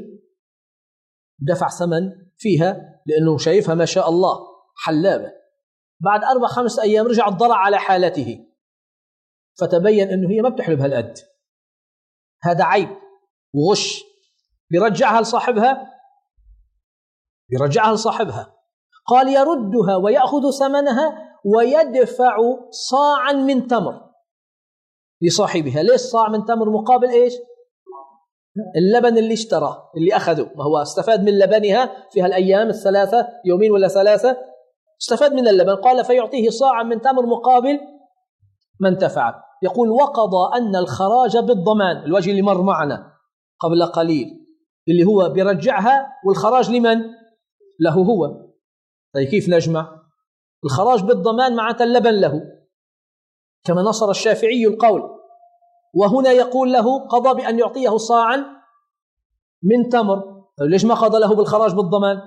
دفع ثمن فيها لأنه شايفها ما شاء الله حلابة، بعد أربع خمس أيام رجع الضرع على حالته فتبين أنه هي ما بتحلب هالقد، هذا عيب وغش، بيرجعها لصاحبها بيرجعها لصاحبها قال يردها ويأخذ ثمنها ويدفع صاعا من تمر لصاحبها. ليش صاع من تمر مقابل إيش؟ اللبن اللي اشتراه اللي أخذه، ما هو استفاد من لبنها في هالأيام الثلاثة، يومين ولا ثلاثة، استفاد من اللبن، قال فيعطيه صاعا من تمر مقابل ما انتفع. يقول وقضى أن الخراج بالضمان، الوجه اللي مر معنا قبل قليل اللي هو بيرجعها، والخراج لمن؟ له هو. طيب كيف نجمع؟ الخراج بالضمان معناته اللبن له، كما نصر الشافعي القول، وهنا يقول له قضى بأن يعطيه صاعا من تمر. طيب ليش ما قضى له بالخراج بالضمان؟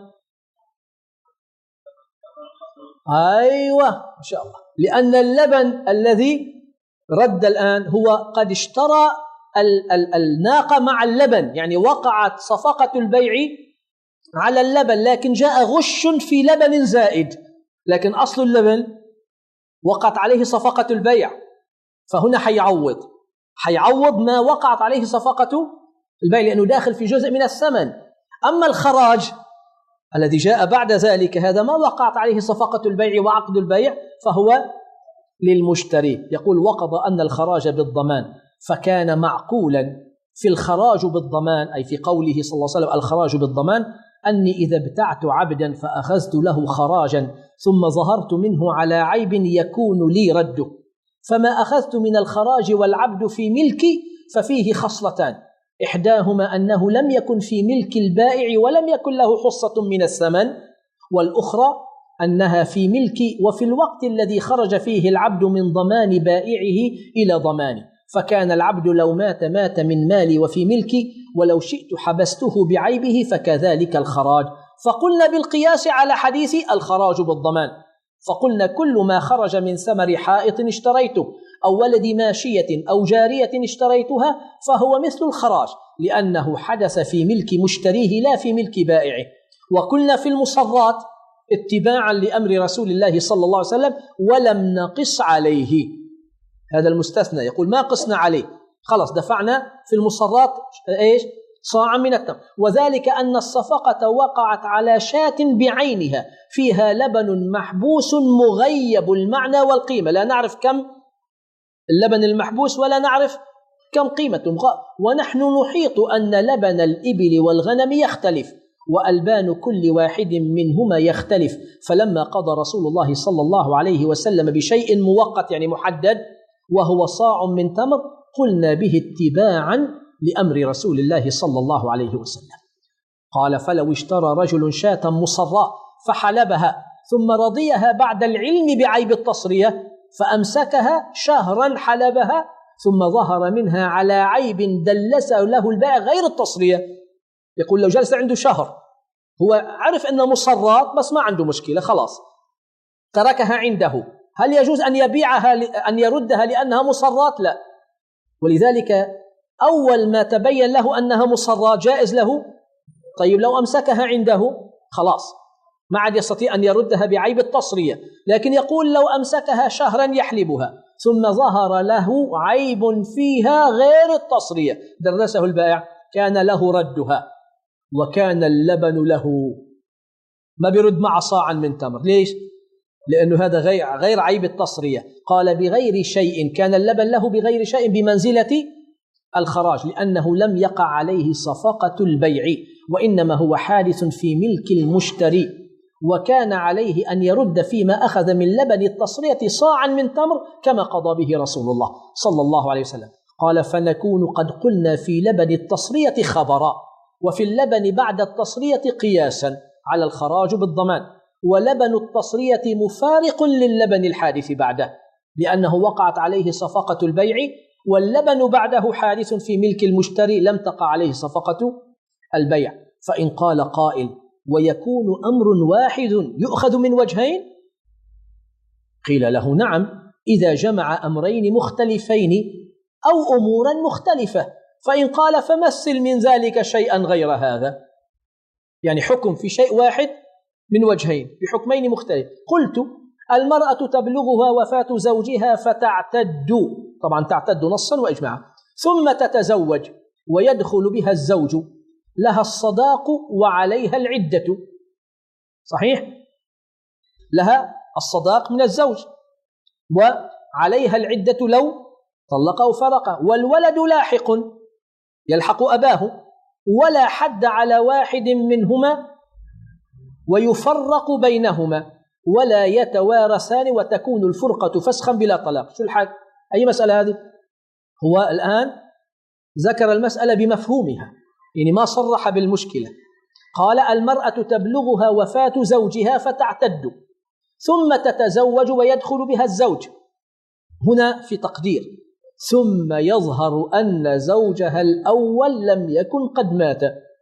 أيوة ما شاء الله، لأن اللبن الذي رد الآن هو قد اشترى ال ال الناقة مع اللبن، يعني وقعت صفقة البيع على اللبن، لكن جاء غش في لبن زائد، لكن أصل اللبن وقعت عليه صفقة البيع، فهنا حيعوض حيعوض ما وقعت عليه صفقة البيع لأنه داخل في جزء من الثمن. أما الخراج الذي جاء بعد ذلك هذا ما وقعت عليه صفقة البيع وعقد البيع فهو للمشتري. يقول وقضى أن الخراج بالضمان، فكان معقولا في الخراج بالضمان أي في قوله صلى الله عليه وسلم الخراج بالضمان أني إذا ابتعت عبدا فأخذت له خراجا ثم ظهرت منه على عيب يكون لي رده، فما أخذت من الخراج والعبد في ملكي ففيه خصلتان، إحداهما أنه لم يكن في ملك البائع ولم يكن له حصة من الثمن، والأخرى أنها في ملكي وفي الوقت الذي خرج فيه العبد من ضمان بائعه إلى ضماني، فكان العبد لو مات مات من مالي وفي ملكي، ولو شئت حبسته بعيبه فكذلك الخراج. فقلنا بالقياس على حديث الخراج بالضمان، فقلنا كل ما خرج من ثمر حائط اشتريته أو ولد ماشية أو جارية اشتريتها فهو مثل الخراج لأنه حدث في ملك مشتريه لا في ملك بائعه. وقلنا في المصرات اتباعا لأمر رسول الله صلى الله عليه وسلم ولم نقص عليه، هذا المستثنى، يقول ما قصنا عليه، خلاص دفعنا في المصرات ايش؟ صاعا من التمر، وذلك أن الصفقة وقعت على شاة بعينها فيها لبن محبوس مغيب المعنى والقيمة، لا نعرف كم اللبن المحبوس ولا نعرف كم قيمته، ونحن نحيط أن لبن الإبل والغنم يختلف وألبان كل واحد منهما يختلف. فلما قضى رسول الله صلى الله عليه وسلم بشيء مؤقت يعني محدد وهو صاع من تمر قلنا به اتباعا لأمر رسول الله صلى الله عليه وسلم. قال: فلو اشترى رجل شاة مصراة فحلبها ثم رضيها بعد العلم بعيب التصرية فأمسكها شهرا حلبها ثم ظهر منها على عيب دلس له البائع غير التصرية، يقول لو جلس عنده شهر هو عرف أنه مصرات بس ما عنده مشكلة خلاص تركها عنده، هل يجوز أن يبيعها أن يردها لأنها مصرات؟ لا. ولذلك أول ما تبين له أنها مصرات جائز له. طيب لو أمسكها عنده خلاص ما عاد يستطيع أن يردها بعيب التصرية، لكن يقول لو أمسكها شهرا يحلبها ثم ظهر له عيب فيها غير التصرية درسه البائع كان له ردها وكان اللبن له، ما بيرد مع صاعا من تمر. ليش؟ لأنه هذا غير, غير عيب التصرية. قال بغير شيء، كان اللبن له بغير شيء بمنزلة الخراج لأنه لم يقع عليه صفقة البيع وإنما هو حادث في ملك المشتري، وكان عليه أن يرد فيما أخذ من لبن التصرية صاعا من تمر كما قضى به رسول الله صلى الله عليه وسلم. قال: فنكون قد قلنا في لبن التصرية خبرا وفي اللبن بعد التصرية قياسا على الخراج بالضمان، ولبن التصرية مفارق للبن الحادث بعده لأنه وقعت عليه صفقة البيع، واللبن بعده حادث في ملك المشتري لم تقع عليه صفقة البيع. فإن قال قائل: ويكون أمر واحد يؤخذ من وجهين؟ قيل له: نعم، إذا جمع أمرين مختلفين أو أمورا مختلفة. فإن قال: فمثل من ذلك شيئا غير هذا، يعني حكم في شيء واحد من وجهين بحكمين مختلف. قلت: المرأة تبلغها وفاة زوجها فتعتد، طبعا تعتد نصا وإجماعا، ثم تتزوج ويدخل بها الزوج، لها الصداق وعليها العدة. صحيح؟ لها الصداق من الزوج وعليها العدة لو طلق أو فرق، والولد لاحق يلحق أباه، ولا حد على واحد منهما ويفرق بينهما ولا يتوارثان وتكون الفرقة فسخا بلا طلاق. شو الحد؟ أي مسألة هذه؟ هو الآن ذكر المسألة بمفهومها، يعني ما صرح بالمشكلة. قال: المرأة تبلغها وفاة زوجها فتعتد ثم تتزوج ويدخل بها الزوج، هنا في تقدير ثم يظهر أن زوجها الأول لم يكن قد مات،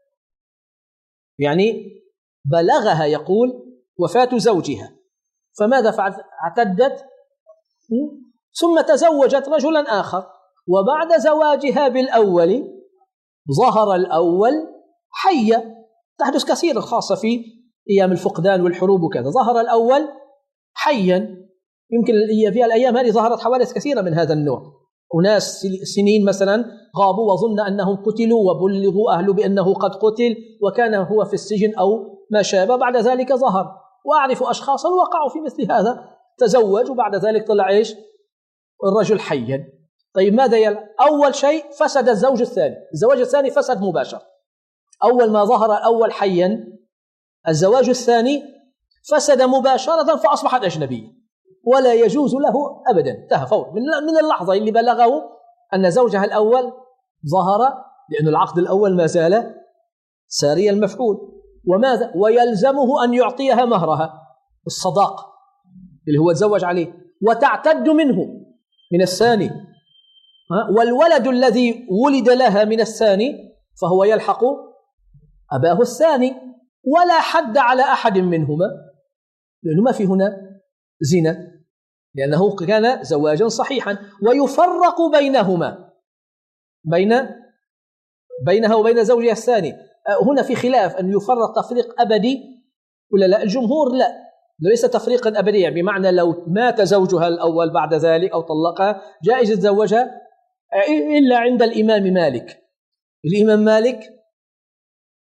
يعني بلغها يقول وفاة زوجها، فماذا فعلت؟ اعتدت ثم تزوجت رجلا آخر، وبعد زواجها بالأول ظهر الأول حيا، تحدث كثيرا خاصة في أيام الفقدان والحروب وكذا، ظهر الأول حيا. يمكن في الأيام هذه ظهرت حوادث كثيرة من هذا النوع، أناس سنين مثلا غابوا وظن أنهم قتلوا وبلغوا أهله بأنه قد قتل وكان هو في السجن أو ما شابه، بعد ذلك ظهر. وأعرف أشخاصا وقعوا في مثل هذا، تزوج وبعد ذلك طلع إيش؟ الرجل حيا. طيب ماذا يلعب؟ أول شيء فسد الزوج الثاني، الزواج الثاني فسد مباشر. أول ما ظهر الأول حيا الزواج الثاني فسد مباشرة فأصبحت أجنبية ولا يجوز له أبدا، انتهى فور من اللحظة اللي بلغه أن زوجها الأول ظهر، لأن العقد الأول ما زال ساري المفعول. وماذا؟ ويلزمه أن يعطيها مهرها الصداق اللي هو تزوج عليه، وتعتد منه من الثاني، والولد الذي ولد لها من الثاني فهو يلحق أباه الثاني، ولا حد على أحد منهما لأنه ما في هنا زنا لأنه كان زواجا صحيحا. ويفرق بينهما بين بينها وبين زوجها الثاني. هنا في خلاف أن يفرق تفريق أبدي ولا لا. الجمهور لا، ليس تفريقا أبديا، بمعنى لو مات زوجها الأول بعد ذلك أو طلقها جائز يتزوجها إلا عند الإمام مالك. الإمام مالك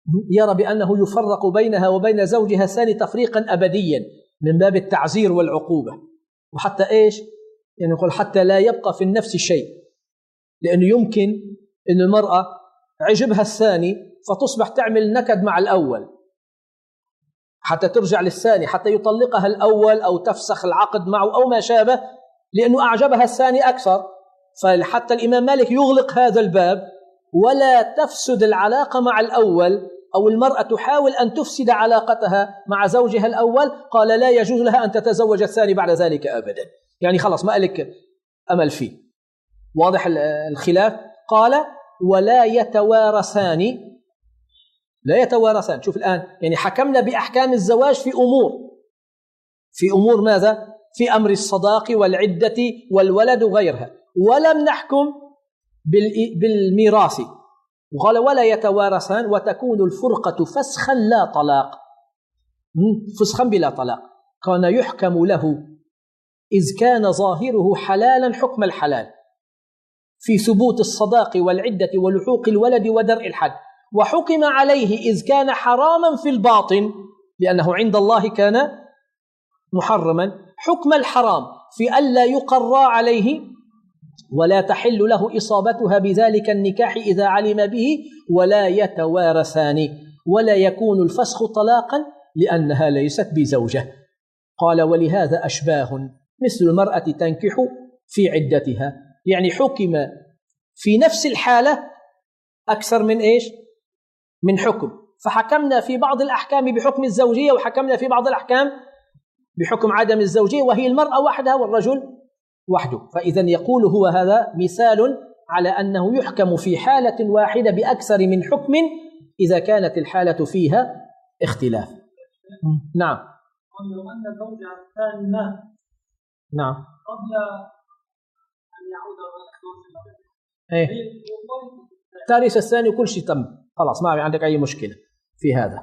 يرى بأنه يفرق بينها وبين زوجها الثاني تفريقا أبديا من باب التعزير والعقوبة، وحتى إيش يعني نقول حتى لا يبقى في النفس شيء، لأنه يمكن أن المرأة عجبها الثاني فتصبح تعمل نكد مع الأول حتى ترجع للثاني، حتى يطلقها الأول أو تفسخ العقد معه أو ما شابه، لأنه أعجبها الثاني أكثر. فحتى الإمام مالك يغلق هذا الباب ولا تفسد العلاقة مع الأول، أو المرأة تحاول أن تفسد علاقتها مع زوجها الأول، قال لا يجوز لها أن تتزوج الثاني بعد ذلك أبدا، يعني خلاص ما لك أمل فيه. واضح الخلاف؟ قال ولا يتوارثان، لا يتوارثان. شوف الآن يعني حكمنا بأحكام الزواج في أمور، في أمور ماذا؟ في أمر الصداق والعدة والولد وغيرها، ولم نحكم بالميراث. وقال ولا يتوارثان وتكون الفرقة فسخا لا طلاق، فسخا بلا طلاق. كان يحكم له إذ كان ظاهره حلالا حكم الحلال في ثبوت الصداق والعدة ولحوق الولد ودرء الحد، وحكم عليه إذ كان حراما في الباطن لأنه عند الله كان محرما حكم الحرام في ألا يقرى عليه ولا تحل له إصابتها بذلك النكاح إذا علم به، ولا يتوارثان ولا يكون الفسخ طلاقا لأنها ليست بزوجة. قال ولهذا أشباه مثل المرأة تنكح في عدتها، يعني حكم في نفس الحالة أكثر من إيش؟ من حكم. فحكمنا في بعض الأحكام بحكم الزوجية، وحكمنا في بعض الأحكام بحكم عدم الزوجية، وهي المرأة وحدها والرجل وحده. فإذا يقول هو هذا مثال على أنه يحكم في حالة واحدة بأكثر من حكم إذا كانت الحالة فيها اختلاف. نعم. لو أن زوجها الثاني مات نعم قبل أن يعود ايه تاريخ الثاني وكل شيء تم خلاص، ما عندك أي مشكلة في هذا.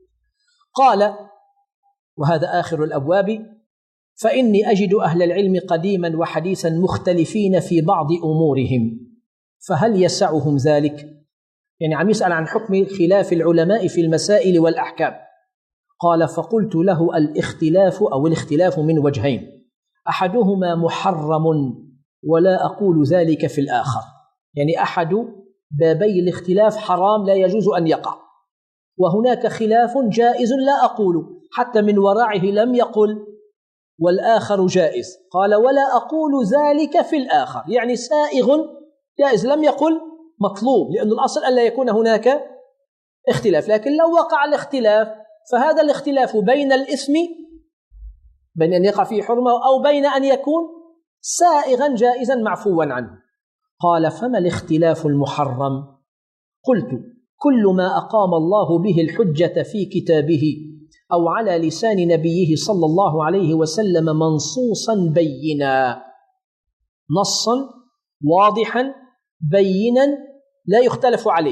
قال وهذا آخر الأبواب: فإني أجد أهل العلم قديما وحديثا مختلفين في بعض أمورهم فهل يسعهم ذلك؟ يعني عم يسأل عن حكم خلاف العلماء في المسائل والأحكام. قال فقلت له الاختلاف أو الاختلاف من وجهين، أحدهما محرم ولا أقول ذلك في الآخر، يعني أحد بابي الاختلاف حرام لا يجوز أن يقع، وهناك خلاف جائز لا أقول، حتى من ورعه لم يقل والآخر جائز، قال ولا أقول ذلك في الآخر، يعني سائغ جائز، لم يقل مطلوب، لأن الأصل أن لا يكون هناك اختلاف. لكن لو وقع الاختلاف فهذا الاختلاف بين الإثم، بين أن يقع فيه حرمة أو بين أن يكون سائغا جائزا معفوا عنه. قال فما الاختلاف المحرم؟ قلت كل ما أقام الله به الحجة في كتابه أو على لسان نبيه صلى الله عليه وسلم منصوصا بينا، نصا واضحا بينا لا يختلف عليه،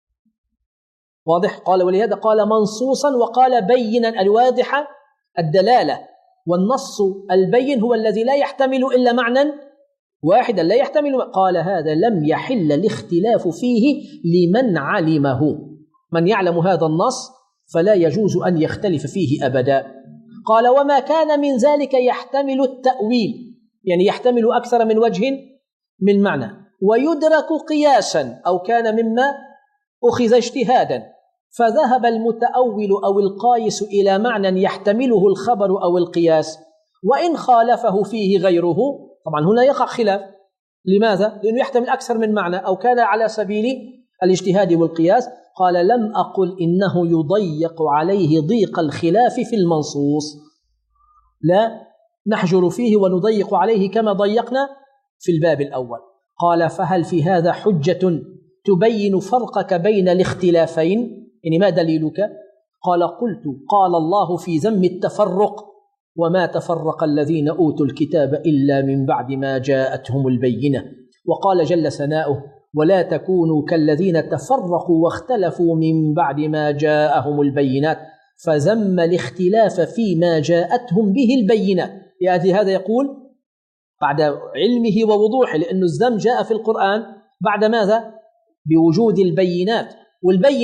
واضح. قال ولهذا قال منصوصا وقال بينا، الواضحة الدلالة، والنص البين هو الذي لا يحتمل إلا معنى واحدا، لا يحتمل. قال هذا لم يحل الاختلاف فيه لمن علمه، من يعلم هذا النص فلا يجوز أن يختلف فيه أبدا. قال وما كان من ذلك يحتمل التأويل، يعني يحتمل أكثر من وجه من معنى، ويدرك قياسا أو كان مما أخذ اجتهادا، فذهب المتأول أو القايس إلى معنى يحتمله الخبر أو القياس، وإن خالفه فيه غيره، طبعا هنا يقع خلاف. لماذا؟ لأنه يحتمل أكثر من معنى أو كان على سبيل الاجتهاد والقياس. قال لم أقل إنه يضيق عليه ضيق الخلاف في المنصوص، لا نحجر فيه ونضيق عليه كما ضيقنا في الباب الأول. قال فهل في هذا حجة تبين فرقك بين الاختلافين؟ يعني ما دليلك؟ قال قلت قال الله في ذم التفرق وما تفرق الذين أوتوا الكتاب إلا من بعد ما جاءتهم البينة، وقال جل ثناؤه ولا تكونوا كالذين تفرقوا واختلفوا من بعد ما جاءهم البينات فذم الاختلاف فيما جاءتهم به البينات. يعني هذا يقول بعد علمه ووضوحه، لأن الذم جاء في القرآن بعد ماذا؟ بوجود البينات، والبينة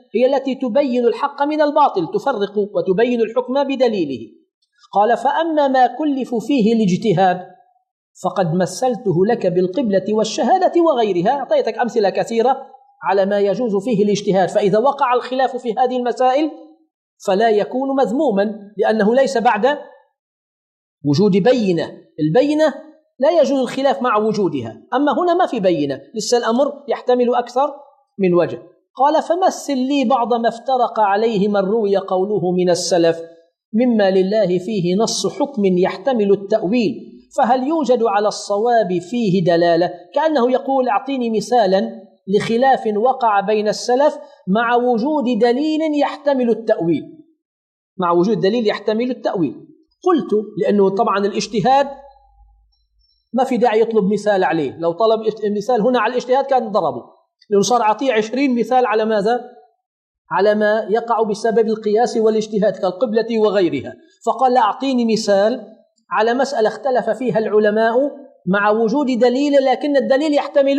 هي التي تبين الحق من الباطل، تفرق وتبين الحكم بدليله. قال: فأما ما كلف فيه الاجتهاد فقد مثلته لك بالقبلة والشهادة وغيرها. أعطيتك أمثلة كثيرة على ما يجوز فيه الاجتهاد، فإذا وقع الخلاف في هذه المسائل فلا يكون مذموما، لأنه ليس بعد وجود بينة. البينة لا يجوز الخلاف مع وجودها، أما هنا ما في بينة، لسه الأمر يحتمل أكثر من وجه. قال: فمثل لي بعض ما افترق عليه من روي قوله من السلف مما لله فيه نص حكم يحتمل التأويل، فهل يوجد على الصواب فيه دلالة؟ كأنه يقول: أعطيني مثالا لخلاف وقع بين السلف مع وجود دليل يحتمل التأويل، مع وجود دليل يحتمل التأويل. قلت: لأنه طبعا الاجتهاد ما في داعي يطلب مثال عليه، لو طلب مثال هنا على الاجتهاد كان ضربه، لأنه صار أعطيه عشرين مثال على ماذا؟ على ما يقع بسبب القياس والاجتهاد كالقبلة وغيرها. فقال: أعطيني مثال على مسألة اختلف فيها العلماء مع وجود دليل، لكن الدليل يحتمل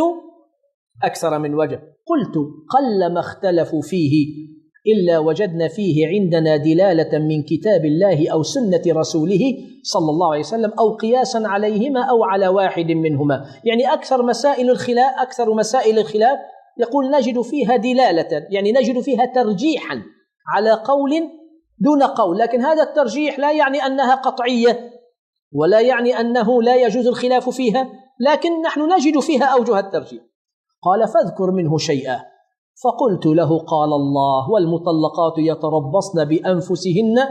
أكثر من وجه. قلت: قل ما اختلفوا فيه إلا وجدنا فيه عندنا دلالة من كتاب الله أو سنة رسوله صلى الله عليه وسلم، أو قياسا عليهما أو على واحد منهما. يعني أكثر مسائل الخلاف أكثر مسائل الخلاف يقول نجد فيها دلالة، يعني نجد فيها ترجيحا على قول دون قول، لكن هذا الترجيح لا يعني أنها قطعية ولا يعني أنه لا يجوز الخلاف فيها، لكن نحن نجد فيها أوجه الترجيح. قال: فاذكر منه شيئا. فقلت له: قال الله: والمطلقات يتربصن بأنفسهن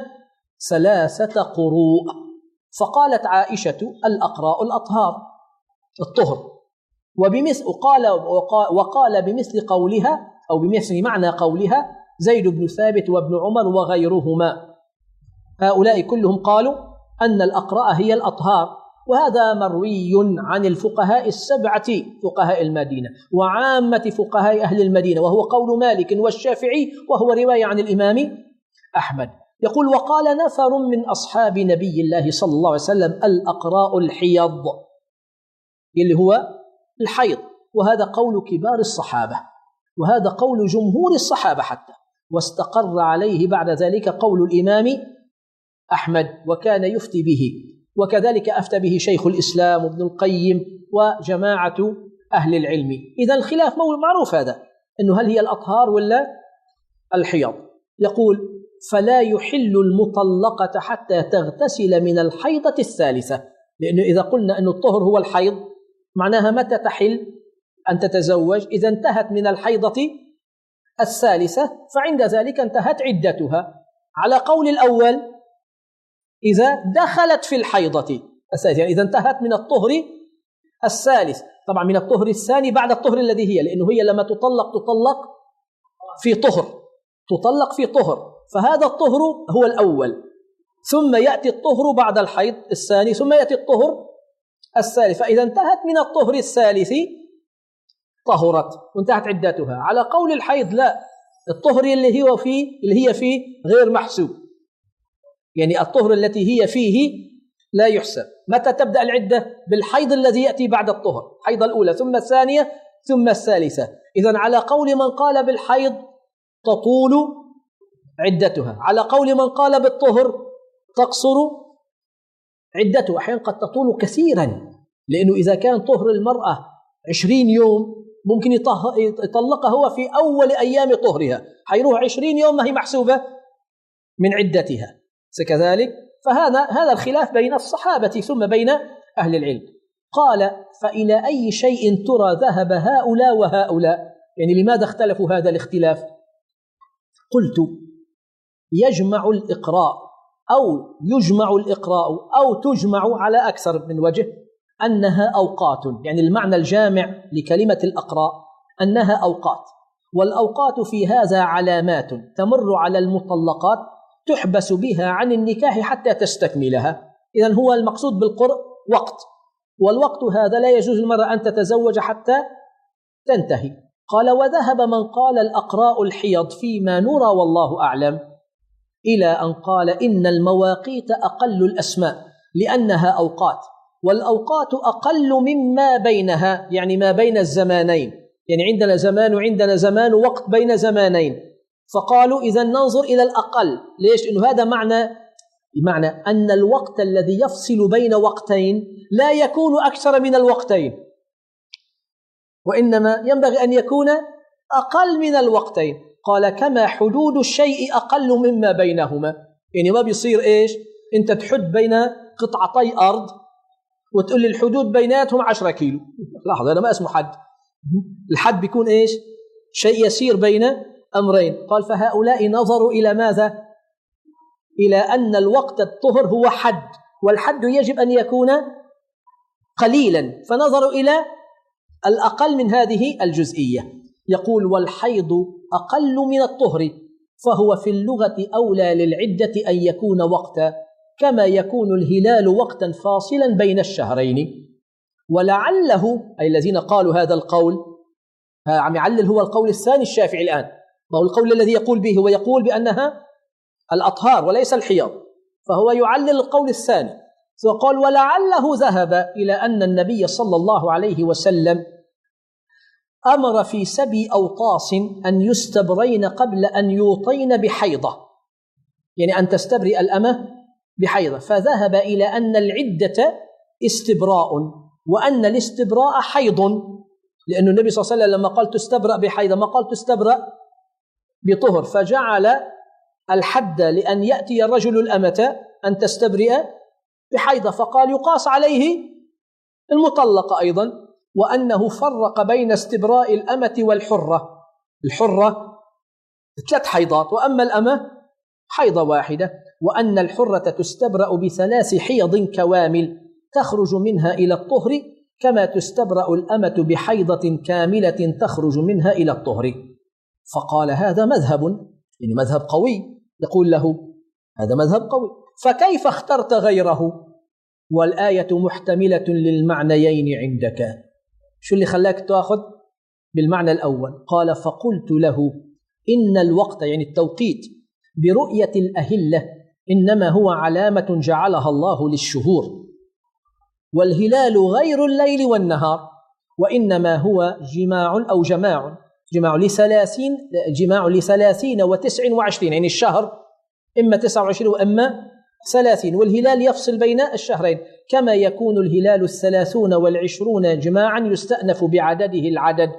ثلاثة قروء. فقالت عائشة: الأقراء الأطهار، الطهر. وبمثل قال وقال بمثل قولها أو بمثل معنى قولها زيد بن ثابت وابن عمر وغيرهما، هؤلاء كلهم قالوا أن الأقراء هي الأطهار. وهذا مروي عن الفقهاء السبعة فقهاء المدينة وعامة فقهاء أهل المدينة، وهو قول مالك والشافعي، وهو رواية عن الإمام أحمد. يقول: وقال نفر من أصحاب نبي الله صلى الله عليه وسلم: الأقراء الحيض، اللي هو الحيض. وهذا قول كبار الصحابة، وهذا قول جمهور الصحابة حتى، واستقر عليه بعد ذلك قول الإمام أحمد، وكان يفتي به، وكذلك أفتى به شيخ الإسلام ابن القيم وجماعة أهل العلم. إذا الخلاف معروف هذا، أنه هل هي الأطهار ولا الحيض. يقول: فلا يحل المطلقة حتى تغتسل من الحيضة الثالثة، لأنه إذا قلنا أن الطهر هو الحيض معناها متى تحل أن تتزوج؟ إذا انتهت من الحيضة الثالثة فعند ذلك انتهت عدتها. على قول الأول إذا دخلت في الحيضة الثالثة، يعني إذا انتهت من الطهر الثالث، طبعا من الطهر الثاني بعد الطهر الذي هي، لأنه هي لما تطلق تطلق في طهر، تطلق في طهر، فهذا الطهر هو الأول، ثم يأتي الطهر بعد الحيض الثاني، ثم يأتي الطهر الثالث. فإذا انتهت من الطهر الثالث طهرت وانتهت عدتها. على قول الحيض لا، الطهر اللي هو فيه اللي هي فيه غير محسوب، يعني الطهر التي هي فيه لا يحسب. متى تبدأ العدة؟ بالحيض الذي يأتي بعد الطهر، الحيض الأولى ثم الثانية ثم الثالثة. إذن على قول من قال بالحيض تطول عدتها، على قول من قال بالطهر تقصر عدتها. أحيانا قد تطول كثيرا، لأنه إذا كان طهر المرأة عشرين يوم ممكن يطلقها هو في أول أيام طهرها، حيروح عشرين يوم ما هي محسوبة من عدتها كذلك. فهذا هذا الخلاف بين الصحابة ثم بين أهل العلم. قال: فإلى أي شيء ترى ذهب هؤلاء وهؤلاء؟ يعني لماذا اختلفوا هذا الاختلاف؟ قلت: يجمع الإقراء أو يجمع الإقراء أو تجمع على أكثر من وجه أنها أوقات، يعني المعنى الجامع لكلمة الأقراء أنها أوقات، والأوقات في هذا علامات تمر على المطلقات تحبس بها عن النكاح حتى تستكملها. إذن هو المقصود بالقرء وقت، والوقت هذا لا يجوز المرأة أن تتزوج حتى تنتهي. قال: وذهب من قال الأقراء الحيض فيما نرى والله أعلم إلى أن قال إن المواقيت أقل الأسماء لأنها أوقات، والأوقات أقل مما بينها، يعني ما بين الزمانين، يعني عندنا زمان وعندنا زمان وقت بين زمانين، فقالوا إذا ننظر إلى الأقل. ليش؟ إنه هذا معنى بمعنى أن الوقت الذي يفصل بين وقتين لا يكون أكثر من الوقتين، وإنما ينبغي أن يكون أقل من الوقتين. قال كما حدود الشيء أقل مما بينهما، يعني ما بيصير إيش أنت تحد بين قطعتي أرض وتقول لي الحدود بيناتهم عشرة كيلو. لحظة، هذا ما اسمه حد. الحد بيكون إيش؟ شيء يسير بين أمرين. قال فهؤلاء نظروا إلى ماذا؟ إلى أن الوقت الطهر هو حد، والحد يجب أن يكون قليلا، فنظروا إلى الأقل من هذه الجزئية. يقول والحيض أقل من الطهر، فهو في اللغة أولى للعدة أن يكون وقتا، كما يكون الهلال وقتا فاصلا بين الشهرين. ولعله أي الذين قالوا هذا القول، عم يعلل هو القول الثاني الشافعي الآن، وهو القول الذي يقول به، هو يقول بأنها الأطهار وليس الحيض، فهو يعلل القول الثاني. فقال ولعله ذهب إلى أن النبي صلى الله عليه وسلم أمر في سبي أوطاس أن يستبرين قبل أن يوطين بحيضة، يعني أن تستبرئ الأمة بحيضة، فذهب إلى أن العدة استبراء، وأن الاستبراء حيض، لأن النبي صلى الله عليه وسلم لما قال تستبرأ بحيضة ما قال تستبرأ بطهر، فجعل الحد لأن يأتي الرجل الأمة أن تستبرئ بحيضة، فقال يقاس عليه المطلقة أيضا، وأنه فرق بين استبراء الأمة والحرة. الحرة ثلاث حيضات، وأما الأمة حيضة واحدة، وأن الحرة تستبرأ بثلاث حيض كوامل تخرج منها إلى الطهر، كما تستبرأ الأمة بحيضة كاملة تخرج منها إلى الطهر. فقال هذا مذهب، يعني مذهب قوي. يقول له هذا مذهب قوي، فكيف اخترت غيره؟ والآية محتملة للمعنيين عندك. شو اللي خلاك تأخذ بالمعنى الأول؟ قال فقلت له إن الوقت يعني التوقيت برؤية الأهلة إنما هو علامة جعلها الله للشهور، والهلال غير الليل والنهار، وإنما هو جماع أو جماع جماع لثلاثين جماع لثلاثين وتسع وعشرين، يعني الشهر إما تسع وعشرين وإما ثلاثين، والهلال يفصل بين الشهرين، كما يكون الهلال الثلاثون والعشرون جماعا يستأنف بعدده العدد.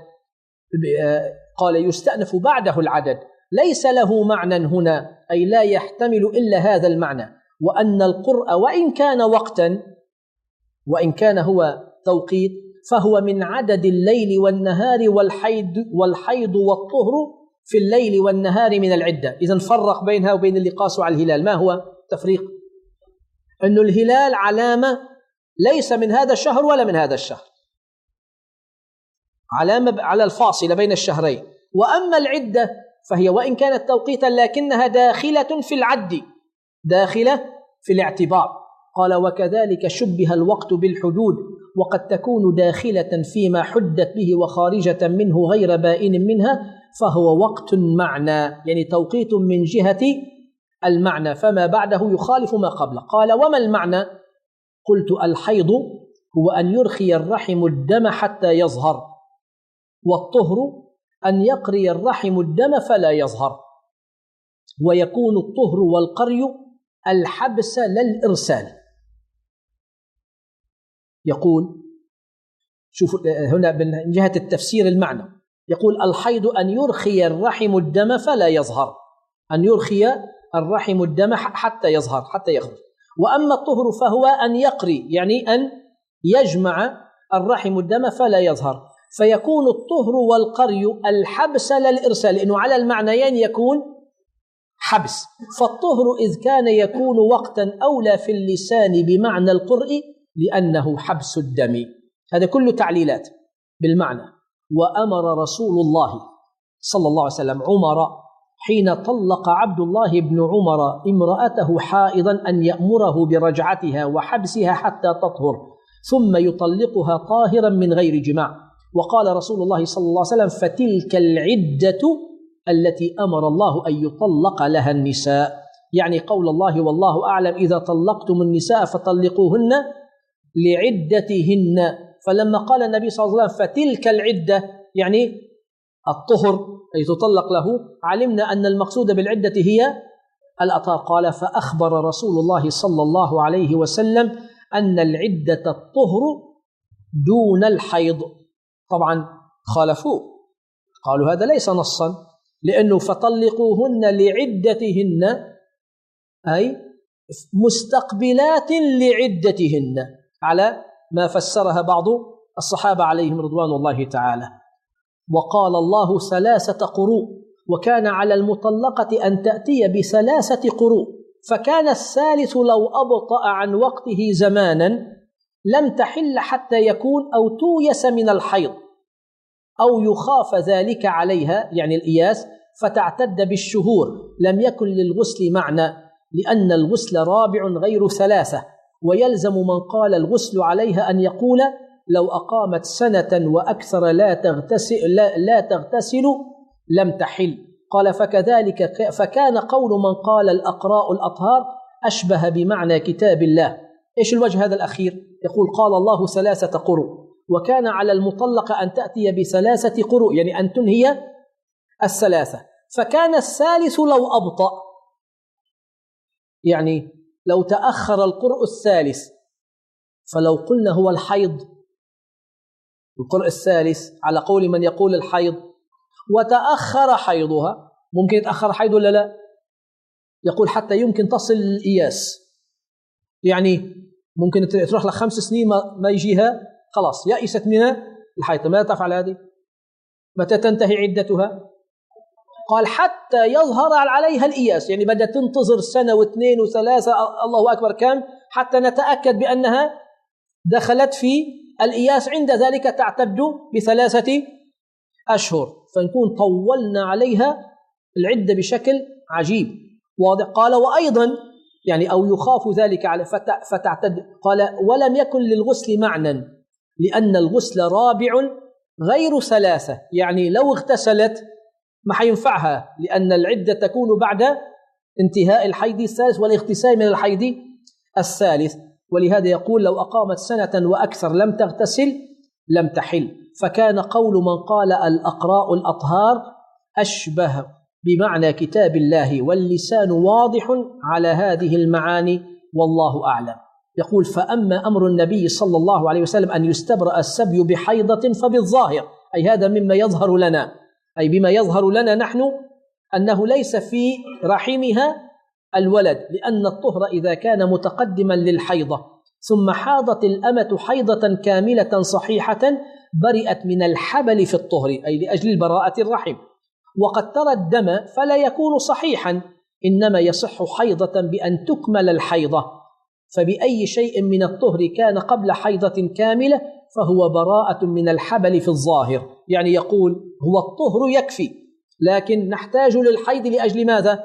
قال يستأنف بعده العدد، ليس له معنى هنا، أي لا يحتمل إلا هذا المعنى. وأن القرء وإن كان وقتا وإن كان هو توقيت فهو من عدد الليل والنهار، والحيض والحيض والطهر في الليل والنهار من العدة. إذن فرق بينها وبين اللي قاسوا على الهلال. ما هو تفريق؟ أن الهلال علامة ليس من هذا الشهر ولا من هذا الشهر، علامة على الفاصلة بين الشهرين. وأما العدة فهي وإن كانت توقيتا لكنها داخلة في العد، داخلة في الاعتبار. قال وكذلك شبه الوقت بالحدود، وقد تكون داخلة فيما حدت به وخارجة منه غير بائن منها، فهو وقت معنى، يعني توقيت من جهة المعنى، فما بعده يخالف ما قبله. قال وما المعنى؟ قلت الحيض هو أن يرخي الرحم الدم حتى يظهر، والطهر أن يقري الرحم الدم فلا يظهر، ويكون الطهر والقري الحبس للإرسال. يقول شوفوا هنا من جهة التفسير المعنى، يقول الحيض أن يرخي الرحم الدم فلا يظهر، أن يرخي الرحم الدم حتى يظهر حتى يخرج. وأما الطهر فهو أن يقري، يعني أن يجمع الرحم الدم فلا يظهر، فيكون الطهر والقري الحبس للإرسال، لأنه على المعنيين يكون حبس. فالطهر إذ كان يكون وقتا أولى في اللسان بمعنى القرء لأنه حبس الدم. هذا كله تعليلات بالمعنى. وأمر رسول الله صلى الله عليه وسلم عمر حين طلق عبد الله بن عمر امرأته حائضا أن يأمره برجعتها وحبسها حتى تطهر، ثم يطلقها طاهرا من غير جماع. وقال رسول الله صلى الله عليه وسلم فتلك العدة التي أمر الله أن يطلق لها النساء، يعني قول الله والله أعلم إذا طلقتم النساء فطلقوهن لعدتهن. فلما قال النبي صلى الله عليه وسلم فتلك العدة يعني الطهر أي تطلق له، علمنا أن المقصود بالعدة هي الأطهار. قال فأخبر رسول الله صلى الله عليه وسلم أن العدة الطهر دون الحيض. طبعا خالفوه، قالوا هذا ليس نصا، لأنه فطلقوهن لعدتهن أي مستقبلات لعدتهن، على ما فسرها بعض الصحابة عليهم رضوان الله تعالى. وقال الله ثلاثة قروء، وكان على المطلقة أن تأتي بثلاثة قروء، فكان الثالث لو أبطأ عن وقته زمانا لم تحل حتى يكون أو تويس من الحيض أو يخاف ذلك عليها، يعني الإياس، فتعتد بالشهور. لم يكن للغسل معنى، لأن الغسل رابع غير ثلاثة، ويلزم من قال الغسل عليها أن يقول لو أقامت سنة وأكثر لا تغتسل, لا, لا تغتسل لم تحل. قال فكذلك فكان قول من قال الأقراء الأطهار أشبه بمعنى كتاب الله. إيش الوجه هذا الأخير؟ يقول قال الله ثلاثة قروء، وكان على المطلق أن تأتي بثلاثة قروء، يعني أن تنهي الثلاثة، فكان الثالث لو أبطأ، يعني لو تأخر القرء الثالث، فلو قلنا هو الحيض القرء الثالث على قول من يقول الحيض وتأخر حيضها، ممكن يتأخر حيض ولا لا؟ يقول حتى يمكن تصل الإياس، يعني ممكن تروح لك خمس سنين ما يجيها، خلاص يأست من الحيض. ماذا تفعل هذه؟ متى تنتهي عدتها؟ قال حتى يظهر عليها الإياس، يعني بدأت تنتظر سنة واثنين وثلاثة الله أكبر كم حتى نتأكد بأنها دخلت في الإياس، عند ذلك تعتد بثلاثة أشهر، فنكون طولنا عليها العدة بشكل عجيب واضح. قال وأيضا يعني أو يخاف ذلك على فتعتد. قال ولم يكن للغسل معنى، لأن الغسل رابع غير ثلاثة، يعني لو اغتسلت ما حينفعها، لأن العدة تكون بعد انتهاء الحيض الثالث والاغتسال من الحيض الثالث. ولهذا يقول لو أقامت سنة وأكثر لم تغتسل لم تحل. فكان قول من قال الأقراء الأطهار أشبه بمعنى كتاب الله، واللسان واضح على هذه المعاني والله أعلم. يقول فأما أمر النبي صلى الله عليه وسلم أن يستبرأ السبي بحيضة فبالظاهر، أي هذا مما يظهر لنا، أي بما يظهر لنا نحن أنه ليس في رحمها الولد، لأن الطهر إذا كان متقدما للحيضة ثم حاضت الأمة حيضة كاملة صحيحة برئت من الحبل في الطهر، أي لأجل البراءة الرحم، وقد ترى الدم فلا يكون صحيحا، إنما يصح حيضة بأن تكمل الحيضة. فبأي شيء من الطهر كان قبل حيضة كاملة فهو براءة من الحبل في الظاهر، يعني يقول هو الطهر يكفي، لكن نحتاج للحيض لأجل ماذا؟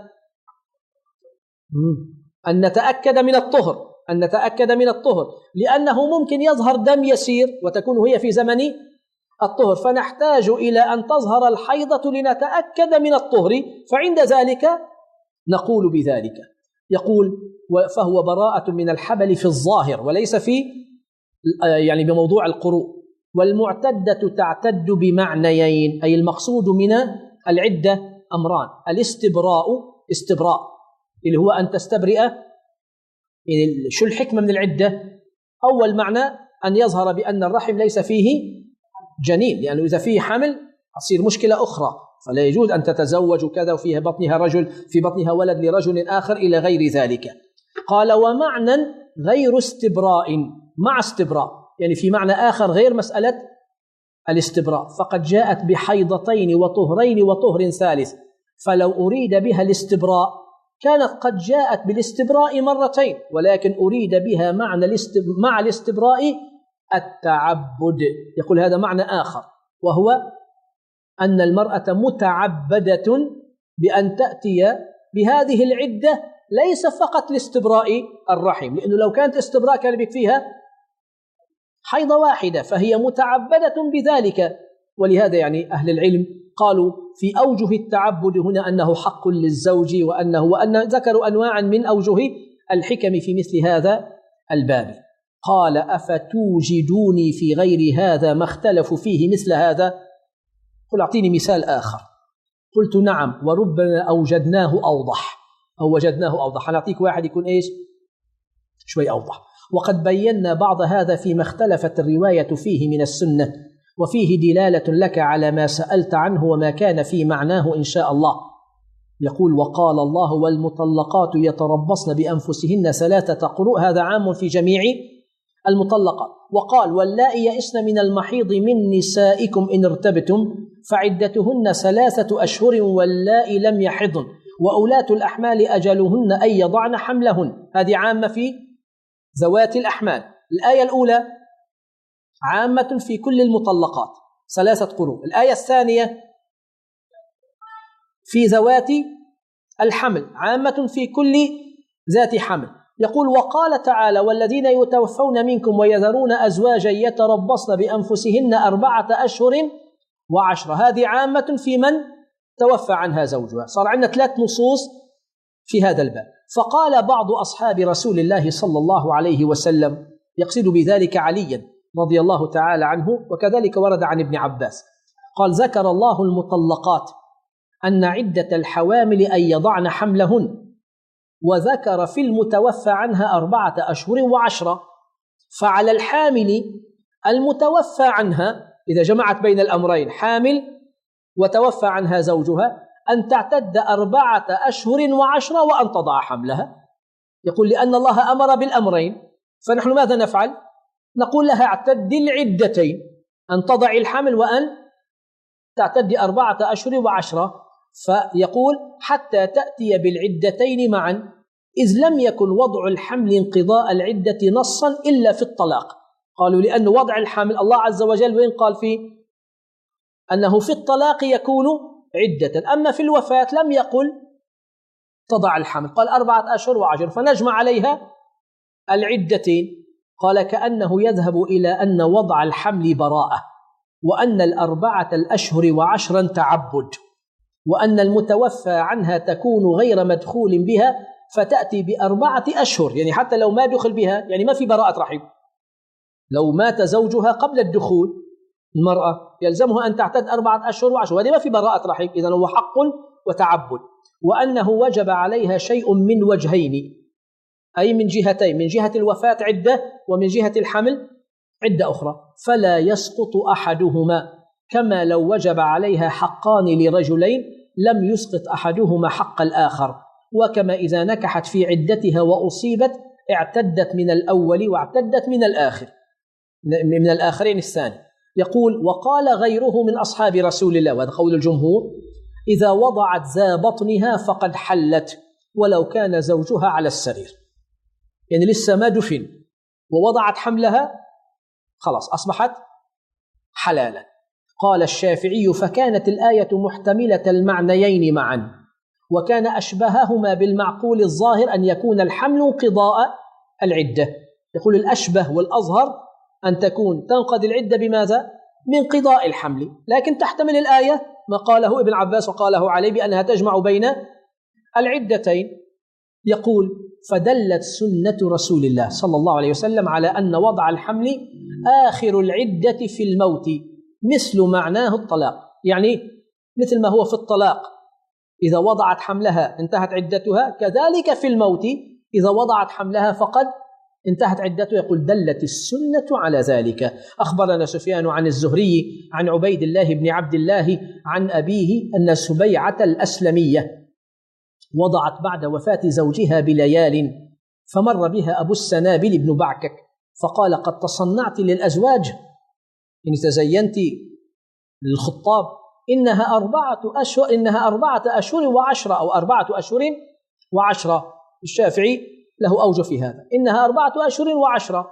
أن نتأكد من الطهر أن نتأكد من الطهر لأنه ممكن يظهر دم يسير وتكون هي في زمن الطهر، فنحتاج إلى أن تظهر الحيضة لنتأكد من الطهر، فعند ذلك نقول بذلك. يقول فهو براءة من الحبل في الظاهر وليس في يعني بموضوع القروء. والمعتدة تعتد بمعنيين، أي المقصود من العدة أمران: الاستبراء استبراء اللي هو أن تستبرئ، يعني شو الحكمة من العدة؟ أول معنى أن يظهر بأن الرحم ليس فيه جنين، لأنه إذا فيه حمل تصير مشكلة أخرى، فلا يجوز أن تتزوج وكذا وفيها بطنها رجل في بطنها ولد لرجل آخر إلى غير ذلك. قال ومعنى غير استبراء مع استبراء، يعني في معنى آخر غير مسألة الاستبراء، فقد جاءت بحيضتين وطهرين وطهر ثالث، فلو أريد بها الاستبراء كانت قد جاءت بالاستبراء مرتين، ولكن أريد بها معنى مع الاستبراء التعبد. يقول هذا معنى آخر، وهو أن المرأة متعبدة بأن تأتي بهذه العدة ليس فقط لاستبراء الرحم، لأنه لو كانت استبراء كان بيكفيها حيضة واحدة، فهي متعبدة بذلك. ولهذا يعني أهل العلم قالوا في أوجه التعبد هنا أنه حق للزوج، وأنه وأن ذكروا أنواعا من أوجه الحكم في مثل هذا الباب. قال أفتوجدوني في غير هذا ما اختلفوا فيه مثل هذا؟ قل أعطيني مثال آخر. قلت نعم وربما أوجدناه أوضح أو وجدناه أوضح. هنعطيك واحد يكون إيش شوي أوضح. وقد بينا بعض هذا فيما اختلفت الرواية فيه من السنة، وفيه دلالة لك على ما سألت عنه وما كان في معناه إن شاء الله. يقول وقال الله والمطلقات يتربصن بأنفسهن ثلاثة قروء، هذا عام في جميع المطلقات. وقال واللائي يئسن من المحيض من نسائكم إن ارتبتم فعدتهن ثلاثة أشهر واللائي لم يحضن وأولاة الأحمال أجلهن أن يضعن حملهن. هذه عامة في ذوات الأحمال. الآية الأولى عامة في كل المطلقات ثلاثة قروء. الآية الثانية في ذوات الحمل عامة في كل ذات حمل. يقول وقال تعالى والذين يتوفون منكم ويذرون أزواجا يتربصن بأنفسهن أربعة أشهر وعشرة، هذه عامة في من توفى عنها زوجها. صار عندنا ثلاث نصوص في هذا الباب. فقال بعض أصحاب رسول الله صلى الله عليه وسلم، يقصد بذلك عليا رضي الله تعالى عنه، وكذلك ورد عن ابن عباس، قال ذكر الله المطلقات أن عدة الحوامل أن يضعن حملهن، وذكر في المتوفى عنها أربعة أشهر وعشرة. فعلى الحامل المتوفى عنها إذا جمعت بين الأمرين حامل وتوفى عنها زوجها أن تعتد أربعة أشهر وعشرة وأن تضع حملها. يقول لأن الله أمر بالأمرين، فنحن ماذا نفعل؟ نقول لها اعتد العدتين، أن تضع الحمل وأن تعتد أربعة أشهر وعشرة. فيقول حتى تأتي بالعدتين معا، إذ لم يكن وضع الحمل انقضاء العدة نصا إلا في الطلاق. قالوا لأن وضع الحمل الله عز وجل وين قال فيه؟ أنه في الطلاق يكون عدة، أما في الوفاة لم يقل تضع الحمل، قال أربعة أشهر وعشر، فنجمع عليها العدتين. قال كأنه يذهب إلى أن وضع الحمل براءة، وأن الأربعة الأشهر وعشرا تعبد، وأن المتوفى عنها تكون غير مدخول بها فتأتي بأربعة أشهر، يعني حتى لو ما دخل بها يعني ما في براءة رحم. لو مات زوجها قبل الدخول المرأة يلزمها أن تعتد أربعة أشهر وعشر، وهذه ما في براءة رحم، إذن هو حق وتعبد. وأنه وجب عليها شيء من وجهين، أي من جهتين، من جهة الوفاة عدة ومن جهة الحمل عدة أخرى، فلا يسقط أحدهما، كما لو وجب عليها حقان لرجلين لم يسقط أحدهما حق الآخر. وكما إذا نكحت في عدتها وأصيبت اعتدت من الأول واعتدت من الآخر من الآخرين الثاني. يقول وقال غيره من أصحاب رسول الله، وهذا قول الجمهور، إذا وضعت ذا بطنها فقد حلت ولو كان زوجها على السرير، يعني لسه ما دفن ووضعت حملها خلاص أصبحت حلالا. قال الشافعي فكانت الآية محتملة المعنيين معا، وكان أشبههما بالمعقول الظاهر أن يكون الحمل انقضاء العدة. يقول الأشبه والأظهر أن تكون تنقضي العدة بماذا؟ من قضاء الحمل، لكن تحتمل الآية ما قاله ابن عباس وقاله علي بأنها تجمع بين العدتين. يقول فدلت سنة رسول الله صلى الله عليه وسلم على أن وضع الحمل آخر العدة في الموت مثل معناه الطلاق، يعني مثل ما هو في الطلاق إذا وضعت حملها انتهت عدتها، كذلك في الموت إذا وضعت حملها فقد انتهت عدته. يقول دلت السنة على ذلك. أخبرنا سفيان عن الزهري عن عبيد الله بن عبد الله عن أبيه أن سبيعة الأسلمية وضعت بعد وفاة زوجها بليال، فمر بها أبو السنابل بن بعكك فقال قد تصنعت للأزواج، إن تزينت للخطاب، إنها أربعة أشهر إنها أربعة أشهر وعشرة أو أربعة أشهر وعشرة. الشافعي له أوجه في هذا، إنها أربعة أشهر وعشرة.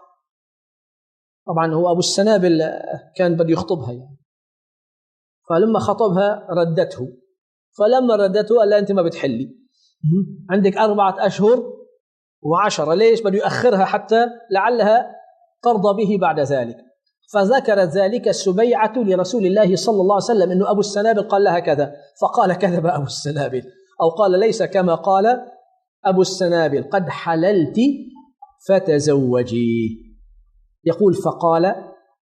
طبعا هو أبو السنابل كان بده يخطبها يعني، فلما خطبها ردته، فلما ردته قال لا أنت ما بتحلي، عندك أربعة أشهر وعشرة، ليش بده يؤخرها حتى لعلها ترضى به بعد ذلك. فذكرت ذلك السبيعة لرسول الله صلى الله عليه وسلم إنه أبو السنابل قال لها كذا، فقال كذب أبو السنابل، أو قال ليس كما قال أبو السنابل، قد حللت فتزوجي. يقول فقال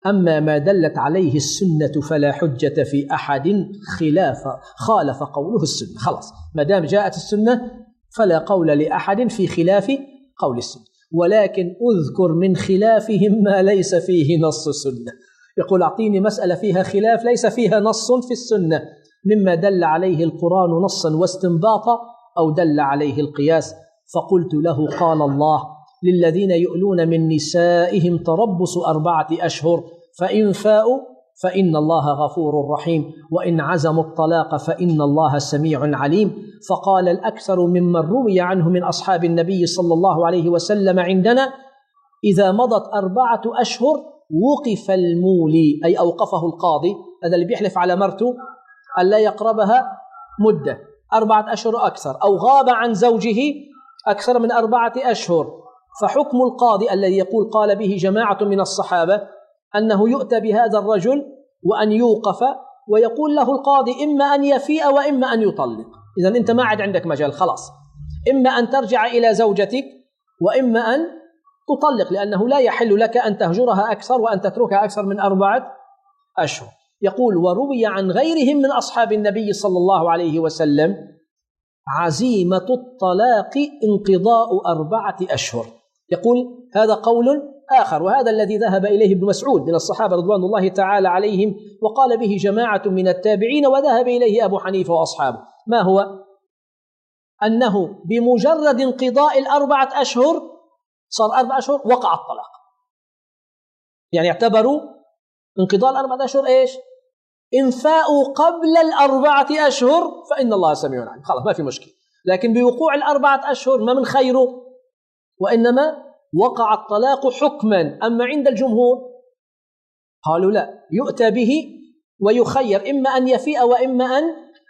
أما ما دلت عليه السنة فلا حجة في أحد خلاف خالف قوله السنة. خلاص، ما دام جاءت السنة فلا قول لأحد في خلاف قول السنة، ولكن أذكر من خلافهم ما ليس فيه نص السنة. يقول أعطيني مسألة فيها خلاف ليس فيها نص في السنة، مما دل عليه القرآن نصا واستنباطا أو دل عليه القياس. فقلت له: قال الله: للذين يؤلون من نسائهم تربص أربعة أشهر فإن فاءوا فإن الله غفور رحيم وإن عزموا الطلاق فإن الله سميع عليم. فقال الأكثر ممن روي عنه من أصحاب النبي صلى الله عليه وسلم عندنا: إذا مضت أربعة أشهر وقف المولي، أي أوقفه القاضي، هذا اللي بيحلف على مرته ألا يقربها مدة أربعة أشهر أكثر، أو غاب عن زوجه أكثر من أربعة أشهر. فحكم القاضي الذي يقول قال به جماعة من الصحابة أنه يؤتى بهذا الرجل وأن يوقف، ويقول له القاضي إما أن يفيء وإما أن يطلق. إذن أنت ما عاد عندك مجال، خلاص، إما أن ترجع إلى زوجتك وإما أن تطلق، لأنه لا يحل لك أن تهجرها أكثر وأن تتركها أكثر من أربعة أشهر. يقول: وروي عن غيرهم من أصحاب النبي صلى الله عليه وسلم عزيمة الطلاق انقضاء أربعة أشهر. يقول هذا قول آخر، وهذا الذي ذهب إليه ابن مسعود من الصحابة رضوان الله تعالى عليهم، وقال به جماعة من التابعين، وذهب إليه أبو حنيفة وأصحابه. ما هو؟ أنه بمجرد انقضاء الأربعة أشهر، صار أربع أشهر، وقع الطلاق. يعني اعتبروا انقضاء الأربعة أشهر إيش؟ إن فاءوا قبل الأربعة أشهر فإن الله سميع عليم، خلاص ما في مشكلة. لكن بوقوع الأربعة أشهر ما من خيره، وإنما وقع الطلاق حكما. أما عند الجمهور قالوا لا، يؤتى به ويخير إما أن يفيء وإما أن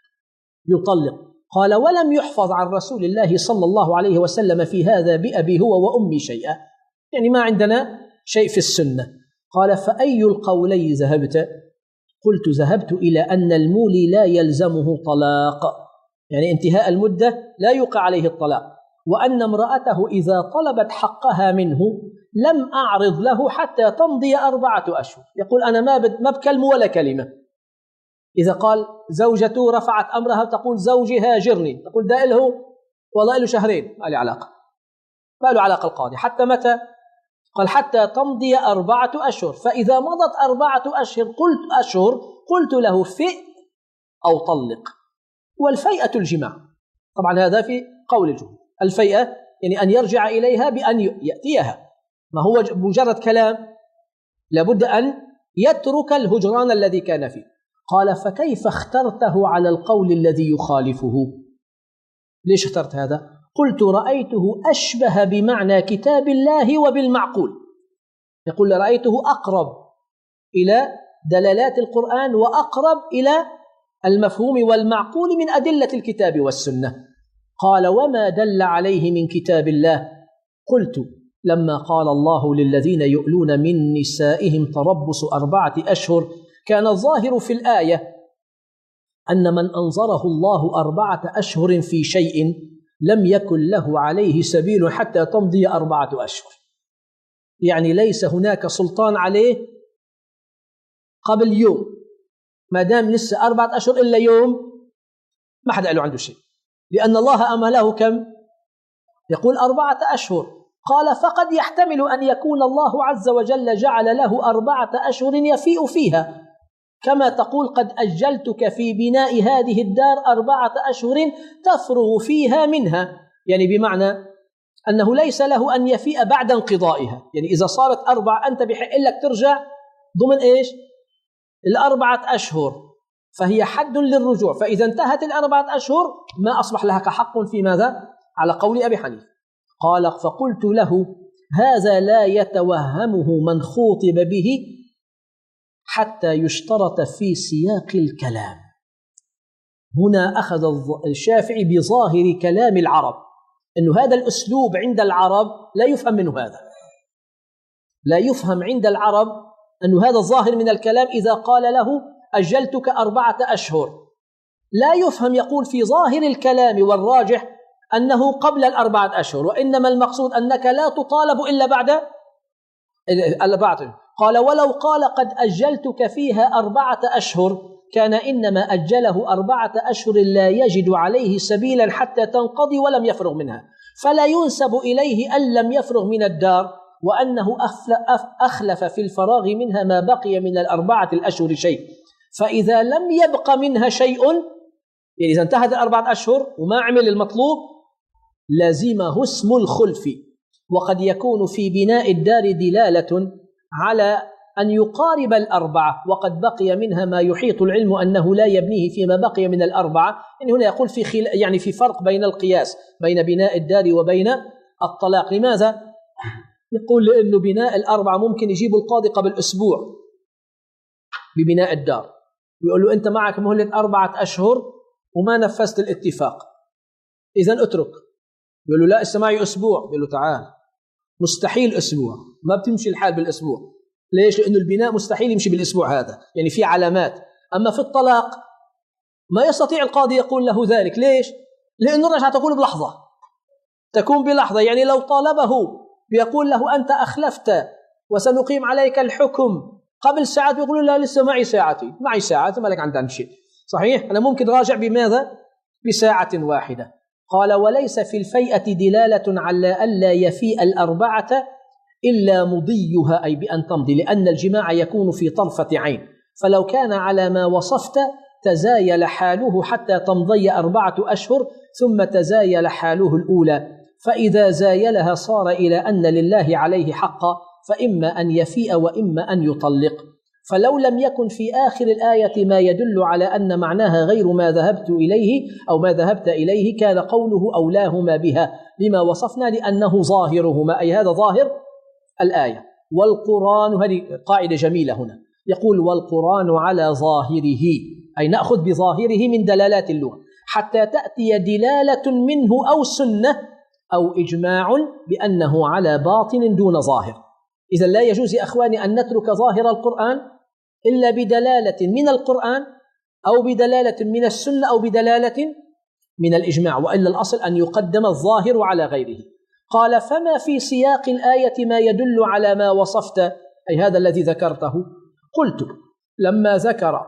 يطلق. قال: ولم يحفظ عن رسول الله صلى الله عليه وسلم في هذا بأبي هو وأمي شيئا، يعني ما عندنا شيء في السنة. قال: فأي القولين ذهبت؟ قلت: ذهبت إلى أن المولي لا يلزمه طلاق، يعني انتهاء المدة لا يوقع عليه الطلاق، وأن امرأته إذا طلبت حقها منه لم أعرض له حتى تمضي أربعة أشهر. يقول أنا ما ما بكلمه ولا كلمة. إذا قال زوجته رفعت أمرها تقول زوجي هاجرني، تقول ده له والله له شهرين، ما له علاقة، ما له علاقة القاضي. حتى متى؟ قال حتى تمضي أربعة أشهر، فإذا مضت أربعة أشهر قلت أشهر قلت له فئ أو طلق. والفيئة الجماع، طبعا هذا في قول الجمهور. الفيئة يعني أن يرجع إليها بأن يأتيها، ما هو مجرد كلام، لابد أن يترك الهجران الذي كان فيه. قال: فكيف اخترته على القول الذي يخالفه؟ ليش اخترت هذا؟ قلت: رأيته أشبه بمعنى كتاب الله وبالمعقول. يقول رأيته أقرب إلى دلالات القرآن وأقرب إلى المفهوم والمعقول من أدلة الكتاب والسنة. قال: وما دل عليه من كتاب الله؟ قلت: لما قال الله للذين يؤلون من نسائهم تربص أربعة أشهر، كان الظاهر في الآية أن من أنظره الله أربعة أشهر في شيء لم يكن له عليه سبيل حتى تمضي أربعة أشهر، يعني ليس هناك سلطان عليه قبل يوم، ما دام لسه أربعة أشهر إلا يوم ما حدا له عنده شيء، لأن الله أمله كم؟ يقول أربعة أشهر. قال: فقد يحتمل أن يكون الله عز وجل جعل له أربعة أشهر يفيء فيها، كما تقول قد أجلتك في بناء هذه الدار أربعة أشهر تفرغ فيها منها، يعني بمعنى أنه ليس له أن يفيء بعد انقضائها. يعني إذا صارت أربع أنت بحق لك ترجع ضمن إيش؟ الأربعة أشهر، فهي حد للرجوع. فإذا انتهت الأربعة أشهر ما أصبح لها حق في ماذا؟ على قول أبي حنيفة. قال: فقلت له: هذا لا يتوهمه من خوطب به حتى يشترط في سياق الكلام. هنا أخذ الشافعي بظاهر كلام العرب، أن هذا الأسلوب عند العرب لا يفهم منه هذا، لا يفهم عند العرب أن هذا الظاهر من الكلام. إذا قال له أجلتك أربعة أشهر لا يفهم، يقول في ظاهر الكلام والراجح أنه قبل الأربعة أشهر، وإنما المقصود أنك لا تطالب إلا بعد الأربعة. قال ولو قال قد أجلتك فيها أربعة أشهر كان إنما أجله أربعة أشهر لا يجد عليه سبيلا حتى تنقضي ولم يفرغ منها، فلا ينسب إليه أن لم يفرغ من الدار، وأنه أخلف في الفراغ منها ما بقي من الأربعة الأشهر شيء. فإذا لم يبق منها شيء، يعني إذا انتهت الأربعة أشهر وما عمل المطلوب، لازمه اسم الخلف. وقد يكون في بناء الدار دلالة على أن يقارب الأربعة وقد بقي منها ما يحيط العلم أنه لا يبنيه فيما بقي من الأربعة. يعني هنا يقول في خل... يعني في فرق بين القياس بين بناء الدار وبين الطلاق. لماذا؟ يقول لأنه بناء الأربعة ممكن يجيب القاضي قبل أسبوع ببناء الدار، ويقول له أنت معك مهلة أربعة أشهر وما نفذت الاتفاق، إذن اترك. يقول له لا، معي أسبوع. يقول له تعال، مستحيل أسبوع، ما بتمشي الحال بالأسبوع. ليش؟ لأنه البناء مستحيل يمشي بالأسبوع هذا، يعني في علامات. أما في الطلاق ما يستطيع القاضي يقول له ذلك. ليش؟ لأنه الرجعة تكون بلحظة، تكون بلحظة. يعني لو طالبه بيقول له أنت أخلفت وسنقيم عليك الحكم قبل ساعات، يقول لا لسه معي ساعتي، معي ساعة، ما لك عندنا شيء. صحيح، أنا ممكن راجع بماذا؟ بساعة واحدة. قال وليس في الفيئة دلالة على ألا يفيء الأربعة إلا مضيها، أي بأن تمضي، لأن الجماع يكون في طرفة عين، فلو كان على ما وصفت تزايل حاله حتى تمضي أربعة أشهر ثم تزايل حاله الأولى، فإذا زايلها صار إلى أن لله عليه حقا، فإما أن يفيء وإما أن يطلق. فلو لم يكن في آخر الآية ما يدل على أن معناها غير ما ذهبت إليه أو ما ذهبت إليه كان قوله أولاهما بها لما وصفنا، لأنه ظاهرهما، أي هذا ظاهر الآية. والقرآن، هذه قاعدة جميلة هنا، يقول والقرآن على ظاهره، أي نأخذ بظاهره من دلالات اللغة حتى تأتي دلالة منه أو سنة أو إجماع بأنه على باطن دون ظاهر. إذا لا يجوز يا أخواني أن نترك ظاهر القرآن إلا بدلالة من القرآن أو بدلالة من السنة أو بدلالة من الإجماع، وإلا الأصل أن يقدم الظاهر على غيره. قال فما في سياق الآية ما يدل على ما وصفت، أي هذا الذي ذكرته. قلت لما ذكر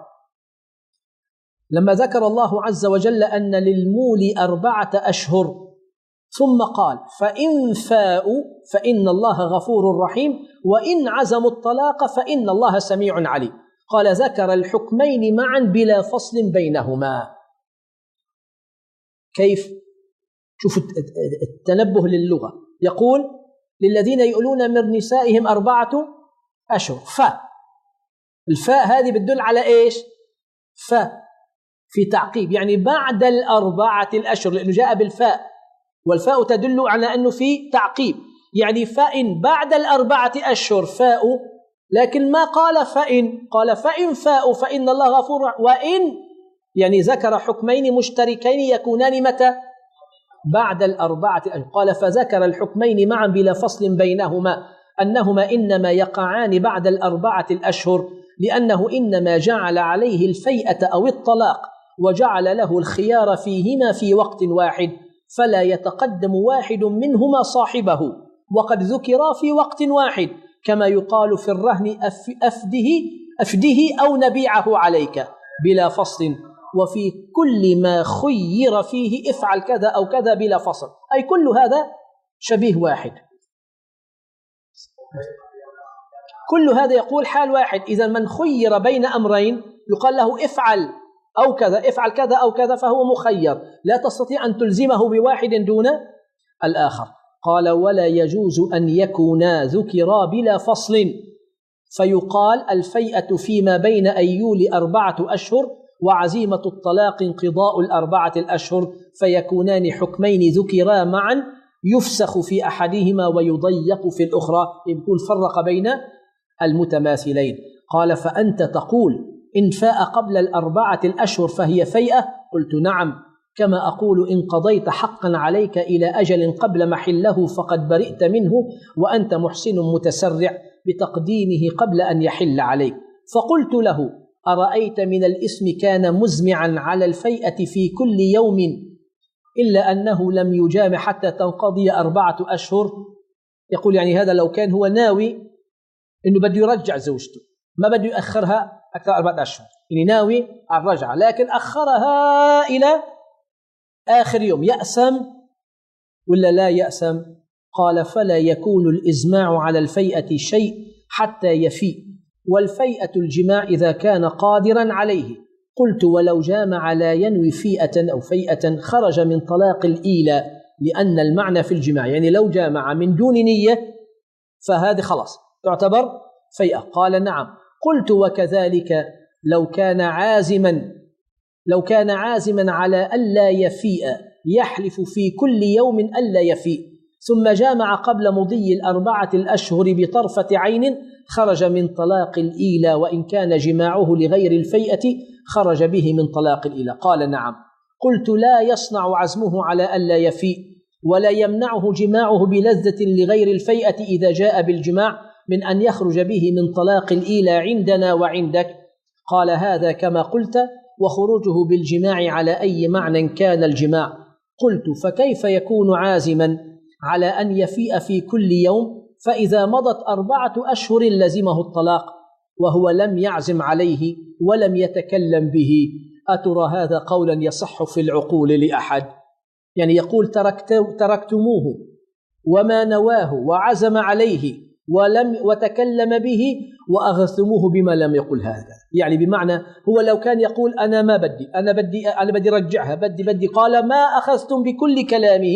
لما ذكر الله عز وجل أن للمول أربعة أشهر ثم قال فإن فاءوا فإن الله غفور رحيم وإن عزموا الطلاق فإن الله سميع عليم، قال ذكر الحكمين معا بلا فصل بينهما. كيف؟ شوفوا التنبه للغة. يقول للذين يؤلون من نسائهم أربعة أشهر، فاء، الفاء هذه بتدل على إيش؟ فاء في تعقيب، يعني بعد الأربعة الأشهر، لأنه جاء بالفاء، والفاء تدل على أنه في تعقيب، يعني فإن بعد الأربعة أشهر فاء، لكن ما قال فإن، قال فإن فاء فإن الله غفور، وإن يعني ذكر حكمين مشتركين يكونان متى؟ بعد الأربعة أشهر. قال فذكر الحكمين معا بلا فصل بينهما أنهما إنما يقعان بعد الأربعة الأشهر، لأنه إنما جعل عليه الفيئة أو الطلاق وجعل له الخيار فيهما في وقت واحد، فلا يتقدم واحد منهما صاحبه، وقد ذكرا في وقت واحد، كما يقال في الرهن أفده أفده أو نبيعه عليك بلا فصل، وفي كل ما خير فيه افعل كذا أو كذا بلا فصل، أي كل هذا شبيه واحد، كل هذا يقول حال واحد. إذا من خير بين أمرين يقال له افعل أو كذا، افعل كذا أو كذا، فهو مخير، لا تستطيع أن تلزمه بواحد دون الآخر. قال ولا يجوز أن يكونا ذكرا بلا فصل، فيقال الفيئة فيما بين أيول أربعة أشهر وعزيمة الطلاق انقضاء الأربعة الأشهر، فيكونان حكمين ذكرا معا يفسخ في أحدهما ويضيق في الأخرى، يقول فرق بين المتماثلين. قال فأنت تقول إن فاء قبل الأربعة الأشهر فهي فيئة؟ قلت نعم، كما أقول إن قضيت حقا عليك إلى أجل قبل محله فقد برئت منه وأنت محسن متسرع بتقديمه قبل أن يحل عليك. فقلت له أرأيت من الإثم كان مزمعا على الفيئة في كل يوم إلا أنه لم يجامع حتى تنقضي أربعة أشهر؟ يقول يعني هذا لو كان هو ناوي إنه بده يرجع زوجته، ما بده يأخرها أكثر أربعة أشهر، يعني ناوي على الرجعة لكن أخرها إلى آخر يوم، يأسم ولا لا يأسم؟ قال فلا يكون الإزماع على الفيئة شيء حتى يفيء، والفيئة الجماع إذا كان قادرا عليه. قلت ولو جامع لا ينوي فيئة أو فيئة خرج من طلاق الإيلة، لأن المعنى في الجماع يعني لو جامع من دون نية فهذه خلاص تعتبر فيئة. قال نعم. قلت وكذلك لو كان عازما لو كان عازما على ألا يفيء يحلف في كل يوم ألا يفيء، ثم جامع قبل مضي الأربعة الأشهر بطرفة عين خرج من طلاق الإيلة، وإن كان جماعه لغير الفيئة خرج به من طلاق الإيلة. قال نعم. قلت لا يصنع عزمه على ألا يفيء ولا يمنعه جماعه بلذة لغير الفيئة إذا جاء بالجماع من أن يخرج به من طلاق الإيلة عندنا وعندك. قال هذا كما قلت، وخروجه بالجماع على أي معنى كان الجماع. قلت فكيف يكون عازما على أن يفيء في كل يوم فإذا مضت أربعة أشهر لزمه الطلاق وهو لم يعزم عليه ولم يتكلم به؟ أترى هذا قولا يصح في العقول لأحد؟ يعني يقول تركت تركتموه وما نواه وعزم عليه ولم وتكلم به وأغثموه بما لم يقل هذا. يعني بمعنى هو لو كان يقول أنا ما بدي أنا بدي أنا بدي رجعها بدي بدي قال ما أخذتم بكل كلامه،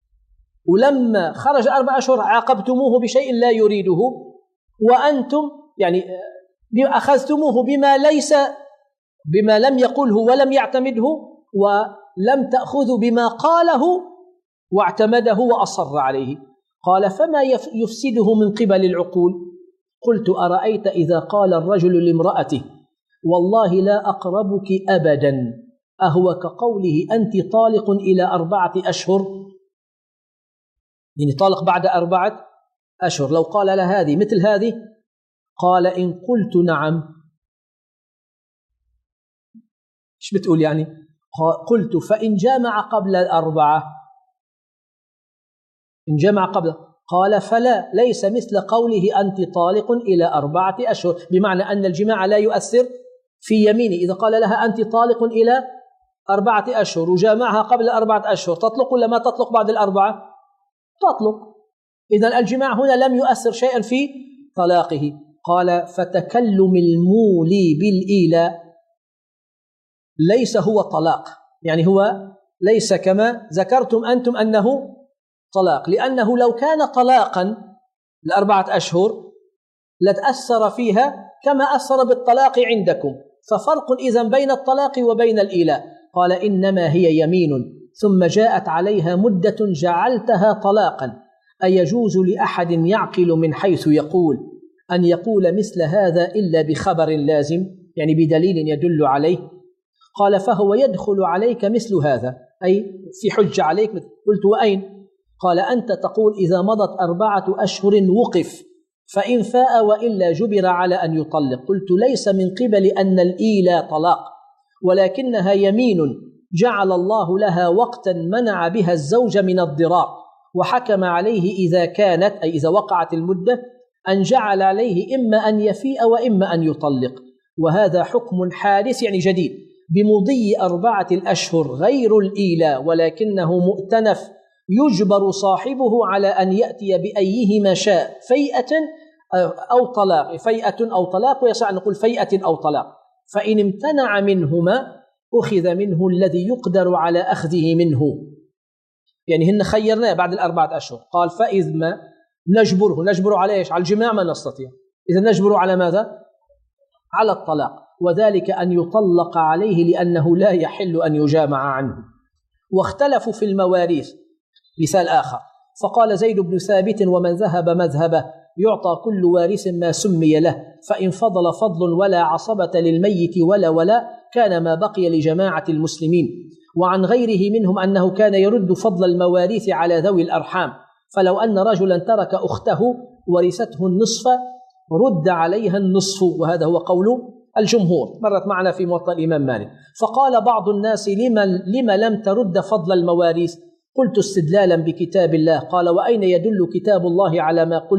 ولما خرج أربع أشهر عاقبتموه بشيء لا يريده، وأنتم يعني أخذتموه بما ليس بما لم يقله ولم يعتمده، ولم تأخذوا بما قاله واعتمده وأصر عليه. قال فما يفسده من قبل العقول؟ قلت أرأيت إذا قال الرجل لامرأته والله لا أقربك أبدا أهو كقوله أنت طالق إلى أربعة أشهر، يعني طالق بعد أربعة أشهر. لو قال لها هذه مثل هذه قال إن قلت نعم إيش بتقول يعني؟ قلت فإن جامع قبل الأربعة إن جمع قبل قال فلا ليس مثل قوله أنت طالق إلى أربعة أشهر، بمعنى أن الجماع لا يؤثر في يمينه. إذا قال لها أنت طالق إلى أربعة أشهر وجامعها قبل أربعة أشهر تطلق ولا ما تطلق بعد الأربعة؟ تطلق. إذن الجماع هنا لم يؤثر شيئا في طلاقه. قال فتكلم المولي بالإيلاء ليس هو طلاق، يعني هو ليس كما ذكرتم أنتم أنه طلاق، لأنه لو كان طلاقا لأربعة أشهر لتأثر فيها كما أثر بالطلاق عندكم، ففرق إذن بين الطلاق وبين الإيلاء. قال إنما هي يمين ثم جاءت عليها مدة جعلتها طلاقا، أيجوز لأحد يعقل من حيث يقول أن يقول مثل هذا إلا بخبر لازم، يعني بدليل يدل عليه؟ قال فهو يدخل عليك مثل هذا، أي في حجة عليك. قلت وأين؟ قال أنت تقول إذا مضت أربعة أشهر وقف فإن فاء وإلا جبر على أن يطلق. قلت ليس من قبل أن الإيلاء طلاق، ولكنها يمين جعل الله لها وقتا منع بها الزوج من الضرار، وحكم عليه إذا كانت أي إذا وقعت المدة أن جعل عليه إما أن يفيء وإما أن يطلق، وهذا حكم حادث يعني جديد بمضي أربعة الأشهر غير الإيلاء، ولكنه مؤتنف يجبر صاحبه على أن يأتي بأيهما شاء، فيئة أو طلاق، فيئة أو طلاق، ويصح أن نقول فيئة أو طلاق. فإن امتنع منهما أخذ منه الذي يقدر على أخذه منه، يعني هن خيرناه بعد الأربعة أشهر. قال فإذ ما نجبره نجبره على إيش؟ على الجماع ما نستطيع، إذا نجبره على ماذا؟ على الطلاق، وذلك أن يطلق عليه لأنه لا يحل أن يجامع عنه. واختلفوا في المواريث. مثال آخر، فقال زيد بن ثابت ومن ذهب مذهبه يعطى كل وارث ما سمي له، فإن فضل فضل ولا عصبة للميت ولا ولا كان ما بقي لجماعة المسلمين. وعن غيره منهم أنه كان يرد فضل المواريث على ذوي الأرحام، فلو أن رجلا ترك أخته ورثته النصف رد عليها النصف، وهذا هو قول الجمهور، مرت معنا في موطأ الإمام مالك. فقال بعض الناس لما, لما لم ترد فضل المواريث؟ قلت استدلالا بكتاب الله. قال وأين يدل كتاب الله على ما قلت؟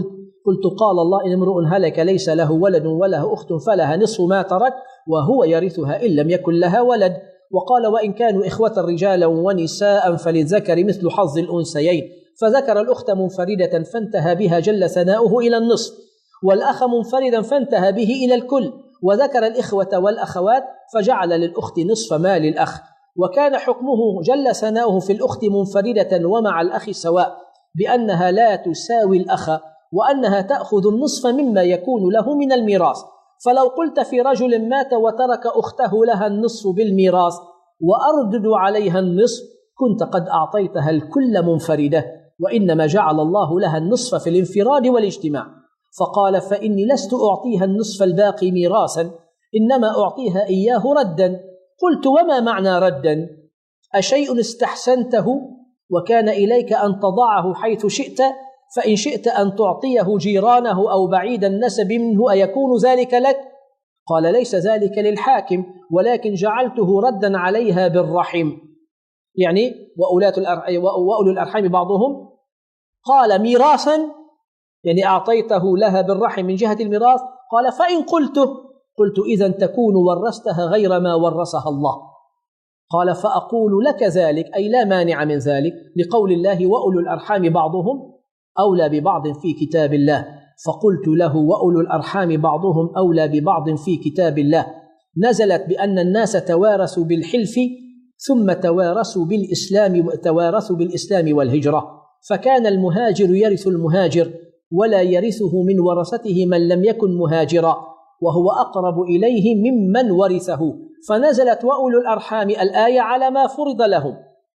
قلت قال الله إن امرؤ هلك ليس له ولد وله أخت فلها نصف ما ترك وهو يرثها إن لم يكن لها ولد. وقال وإن كانوا إخوة رجالا ونساء فللذكر مثل حظ الأنثيين، فذكر الأخت منفردة فانتهى بها جل ثناؤه إلى النصف، والأخ منفردا فانتهى به إلى الكل، وذكر الإخوة والأخوات فجعل للأخت نصف مال الأخ. وكان حكمه جل ثناؤه في الأخت منفردة ومع الأخ سواء، بأنها لا تساوي الأخ، وأنها تأخذ النصف مما يكون له من الميراث. فلو قلت في رجل مات وترك أخته لها النصف بالميراث وأردد عليها النصف كنت قد أعطيتها الكل منفردة، وإنما جعل الله لها النصف في الانفراد والاجتماع. فقال فإني لست أعطيها النصف الباقي ميراثا، إنما أعطيها إياه ردا. قلت وما معنى ردا؟ أشيء استحسنته وكان إليك أن تضعه حيث شئت، فإن شئت أن تعطيه جيرانه أو بعيد النسب منه أيكون ذلك لك؟ قال ليس ذلك للحاكم، ولكن جعلته ردا عليها بالرحم، يعني وأولو الأرحام بعضهم. قال ميراثا يعني أعطيته لها بالرحم من جهة الميراث. قال فإن قلته قلت إذن تكون ورثتها غير ما ورثها الله. قال فأقول لك ذلك أي لا مانع من ذلك لقول الله وأولو الأرحام بعضهم أولى ببعض في كتاب الله. فقلت له وأولو الأرحام بعضهم أولى ببعض في كتاب الله نزلت بأن الناس توارثوا بالحلف ثم توارثوا بالإسلام توارثوا بالإسلام والهجرة، فكان المهاجر يرث المهاجر ولا يرثه من ورثته من لم يكن مهاجرا، وهو أقرب إليه ممن ورثه، فنزلت وأولو الأرحام الآية على ما فرض لهم.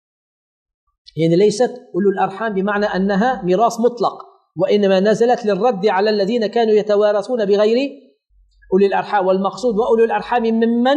يعني ليست أولو الأرحام بمعنى أنها ميراث مطلق، وإنما نزلت للرد على الذين كانوا يتوارثون بغير أولي الأرحام، والمقصود وأولو الأرحام ممن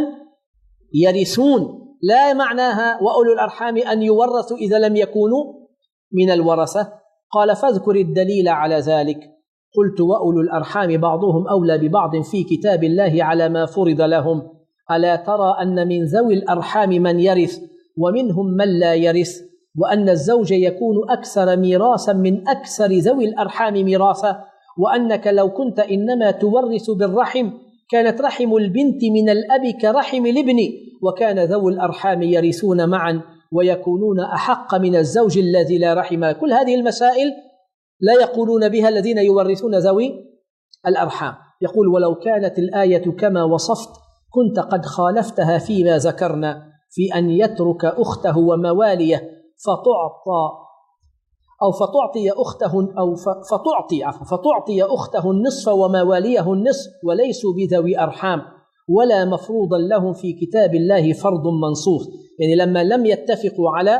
يرثون، لا معناها وأولو الأرحام أن يورثوا إذا لم يكونوا من الورثة. قال فاذكر الدليل على ذلك. قلت وأولو الأرحام بعضهم أولى ببعض في كتاب الله على ما فرض لهم، ألا ترى أن من ذوي الأرحام من يرث ومنهم من لا يرث، وأن الزوج يكون أكثر ميراثا من أكثر ذوي الأرحام ميراثا، وأنك لو كنت إنما تورث بالرحم كانت رحم البنت من الأب كرحم الابن، وكان ذوي الأرحام يرثون معا ويكونون أحق من الزوج الذي لا رحم. كل هذه المسائل لا يقولون بها الذين يورثون ذوي الأرحام. يقول ولو كانت الآية كما وصفت كنت قد خالفتها فيما ذكرنا في أن يترك أخته ومواليه فتعطى أو فتعطي أخته أو فتعطي فتعطي أخته النصف ومواليه النصف وليسوا بذوي أرحام ولا مفروضا لهم في كتاب الله فرض منصوص. يعني لما لم يتفقوا على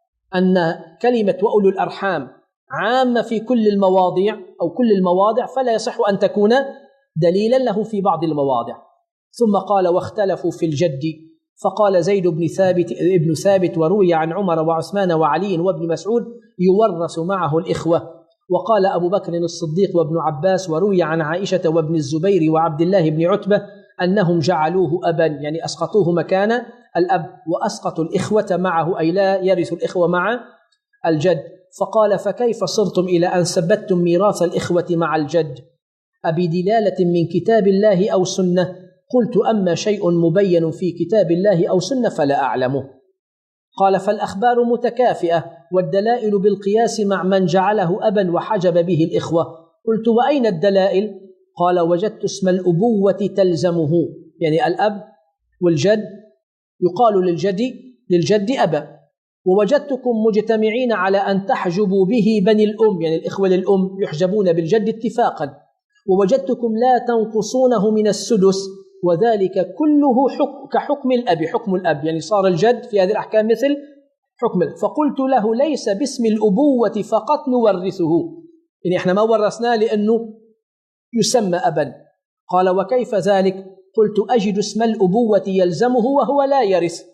أن كلمة وأولو الأرحام عامة في كل المواضع أو كل المواضع فلا يصح أن تكون دليلا له في بعض المواضع. ثم قال واختلفوا في الجد، فقال زيد بن ثابت ابن ثابت وروي عن عمر وعثمان وعلي وابن مسعود يورث معه الإخوة. وقال أبو بكر الصديق وابن عباس وروي عن عائشة وابن الزبير وعبد الله بن عتبة أنهم جعلوه أبا، يعني أسقطوه مكان الأب، وأسقطوا الإخوة معه أي لا يرث الإخوة مع الجد. فقال فكيف صرتم إلى أن ثبتتم ميراث الإخوة مع الجد أبدلالة من كتاب الله أو سنة؟ قلت أما شيء مبين في كتاب الله أو سنة فلا أعلمه. قال فالأخبار متكافئة والدلائل بالقياس مع من جعله أبا وحجب به الإخوة. قلت وأين الدلائل؟ قال وجدت اسم الأبوة تلزمه، يعني الأب والجد يقال للجد للجد أبا. ووجدتكم مجتمعين على أن تحجبوا به بني الأم، يعني الإخوة للأم يحجبون بالجد اتفاقا. ووجدتكم لا تنقصونه من السدس، وذلك كله حكم كحكم الأب، حكم الأب يعني صار الجد في هذه الأحكام مثل حكم الأب. فقلت له ليس باسم الأبوة فقط نورثه، يعني احنا ما ورثناه لأنه يسمى أبا. قال وكيف ذلك؟ قلت أجد اسم الأبوة يلزمه وهو لا يرث.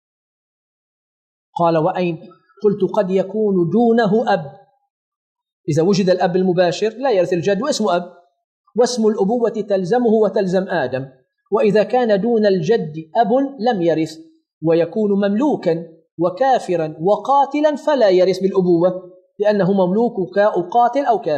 قال وأين؟ قلت قد يكون دونه أب، إذا وجد الأب المباشر لا يرث الجد واسمه أب، واسم الأبوة تلزمه وتلزم آدم. وإذا كان دون الجد أب لم يرث، ويكون مملوكا وكافرا وقاتلا فلا يرث بالأبوة لأنه مملوك وقاتل أو كافر.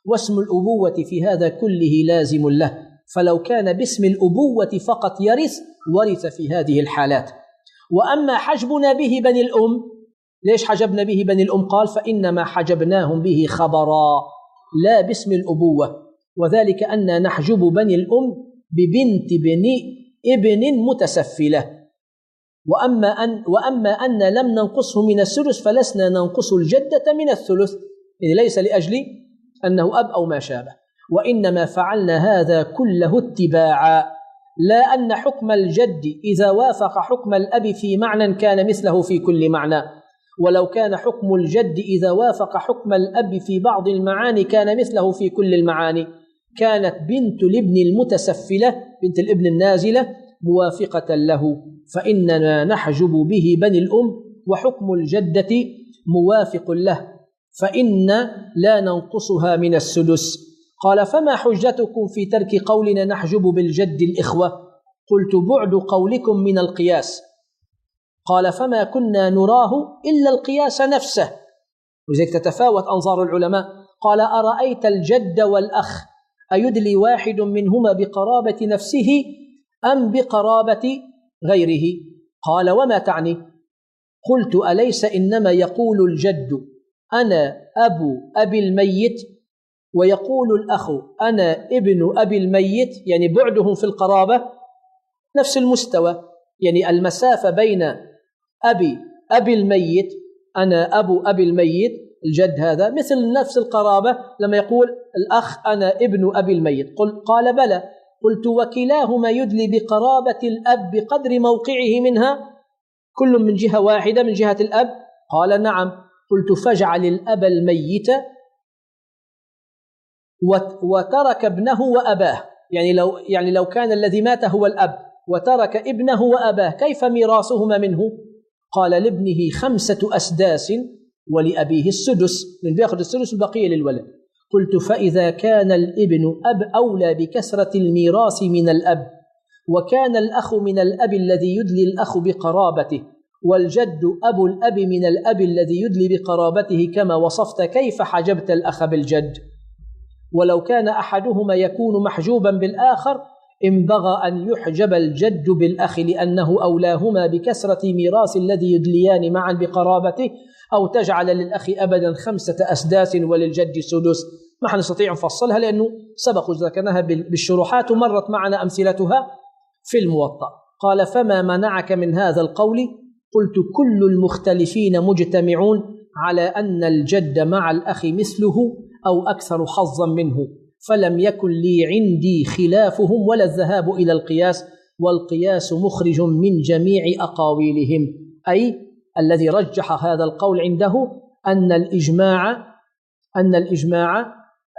واسم الأبوة في هذا كله لازم له، فلو كان باسم الأبوة فقط يرث ورث في هذه الحالات. وأما حجبنا به بني الأم، ليش حجبنا به بني الأم؟ قال فإنما حجبناهم به خبرا لا باسم الأبوة، وذلك أن نحجب بني الأم ببنت بني ابن متسفلة. وأما أن, وأما أن لم ننقصه من الثلث فلسنا ننقص الجدة من الثلث، يعني ليس لأجل أنه أب أو ما شابه، وإنما فعلنا هذا كله اتباعا، لا أن حكم الجد إذا وافق حكم الأب في معنى كان مثله في كل معنى، ولو كان حكم الجد إذا وافق حكم الأب في بعض المعاني كان مثله في كل المعاني. كانت بنت الابن المتسفلة بنت الابن النازلة موافقة له، فإننا نحجب به بني الأم، وحكم الجدة موافق له، فإن لا ننقصها من السدس. قال فما حجتكم في ترك قولنا نحجب بالجد الإخوة؟ قلت بعد قولكم من القياس. قال فما كنا نراه إلا القياس نفسه، وذلك تتفاوت أنظار العلماء. قال أرأيت الجد والأخ أيدلي واحد منهما بقرابة نفسه أم بقرابة غيره؟ قال وما تعني؟ قلت أليس إنما يقول الجد أنا أبو أبي الميت، ويقول الأخ أنا ابن أبي الميت، يعني بعدهم في القرابة نفس المستوى، يعني المسافة بين أبي أبي الميت أنا أبو أبي الميت الجد هذا مثل نفس القرابة لما يقول الأخ أنا ابن أبي الميت. قل قال بلى. قلت وكلاهما يدلي بقرابة الأب بقدر موقعه منها، كل من جهة واحدة من جهة الأب؟ قال نعم. قلت فاجعل الأب الميت وترك ابنه وأباه، يعني لو يعني لو كان الذي مات هو الأب وترك ابنه وأباه كيف ميراثهما منه؟ قال لابنه خمسة أسداس ولأبيه السدس، من بيأخذ السدس البقية للولد. قلت فإذا كان الابن أب أولى بكسرة الميراث من الأب، وكان الأخ من الأب الذي يدلي الأخ بقرابته، والجد أبو الأب من الأب الذي يدلي بقرابته كما وصفت، كيف حجبت الأخ بالجد؟ ولو كان أحدهما يكون محجوبا بالآخر انبغى أن يحجب الجد بالأخ لأنه أولاهما بكسرة ميراث الذي يدليان معا بقرابته، أو تجعل للأخ أبدا خمسة أسداس وللجد سدس. ما حنستطيع نفصلها لأنه سبق ذكرناها بالشروحات ومرت معنا أمثلتها في الموطأ. قال فما منعك من هذا القول؟ قلت كل المختلفين مجتمعون على أن الجد مع الأخ مثله أو أكثر حظا منه، فلم يكن لي عندي خلافهم ولا الذهاب إلى القياس، والقياس مخرج من جميع أقاويلهم. أي الذي رجح هذا القول عنده أن الإجماع أن الإجماع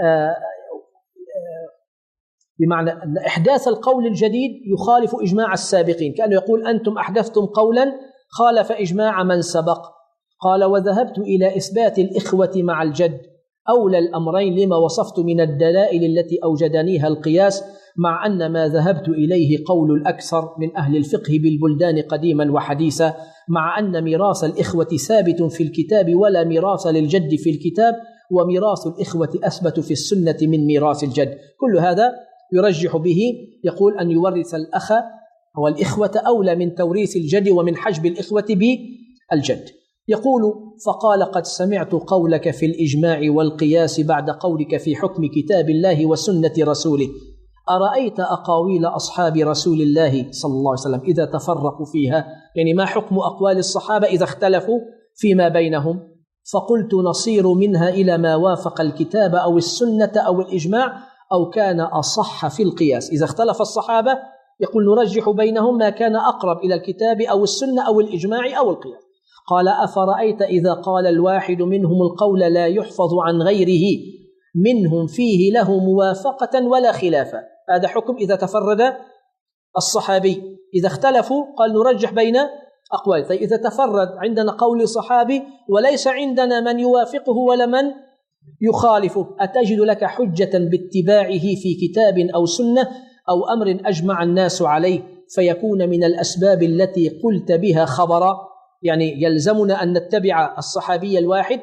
بمعنى أن إحداث القول الجديد يخالف إجماع السابقين، كأنه يقول أنتم أحدثتم قولا خالف إجماع من سبق. قال وذهبت إلى إثبات الإخوة مع الجد أولى الأمرين لما وصفت من الدلائل التي أوجدنيها القياس، مع أن ما ذهبت إليه قول الأكثر من أهل الفقه بالبلدان قديما وحديثا، مع أن ميراث الإخوة ثابت في الكتاب ولا ميراث للجد في الكتاب، وميراث الإخوة أثبت في السنة من ميراث الجد. كل هذا يرجح به، يقول أن يورث الأخ والإخوة أولى من توريث الجد ومن حجب الإخوة بالجد. يقول فقال قد سمعت قولك في الإجماع والقياس بعد قولك في حكم كتاب الله وسنة رسوله، أرأيت أقاويل أصحاب رسول الله صلى الله عليه وسلم إذا تفرقوا فيها؟ يعني ما حكم أقوال الصحابة إذا اختلفوا فيما بينهم؟ فقلت نصير منها إلى ما وافق الكتاب أو السنة أو الإجماع أو كان أصح في القياس. إذا اختلف الصحابة يقول نرجح بينهم ما كان أقرب إلى الكتاب أو السنة أو الإجماع أو القياس. قال أفرأيت إذا قال الواحد منهم القول لا يحفظ عن غيره منهم فيه له موافقة ولا خلافة؟ هذا حكم إذا تفرد الصحابي. إذا اختلفوا قال نرجح بين أقوال. طيب إذا تفرد عندنا قول صحابي وليس عندنا من يوافقه ولا من يخالفه، أتجد لك حجة باتباعه في كتاب أو سنة أو أمر أجمع الناس عليه فيكون من الأسباب التي قلت بها خبرا؟ يعني يلزمنا أن نتبع الصحابي الواحد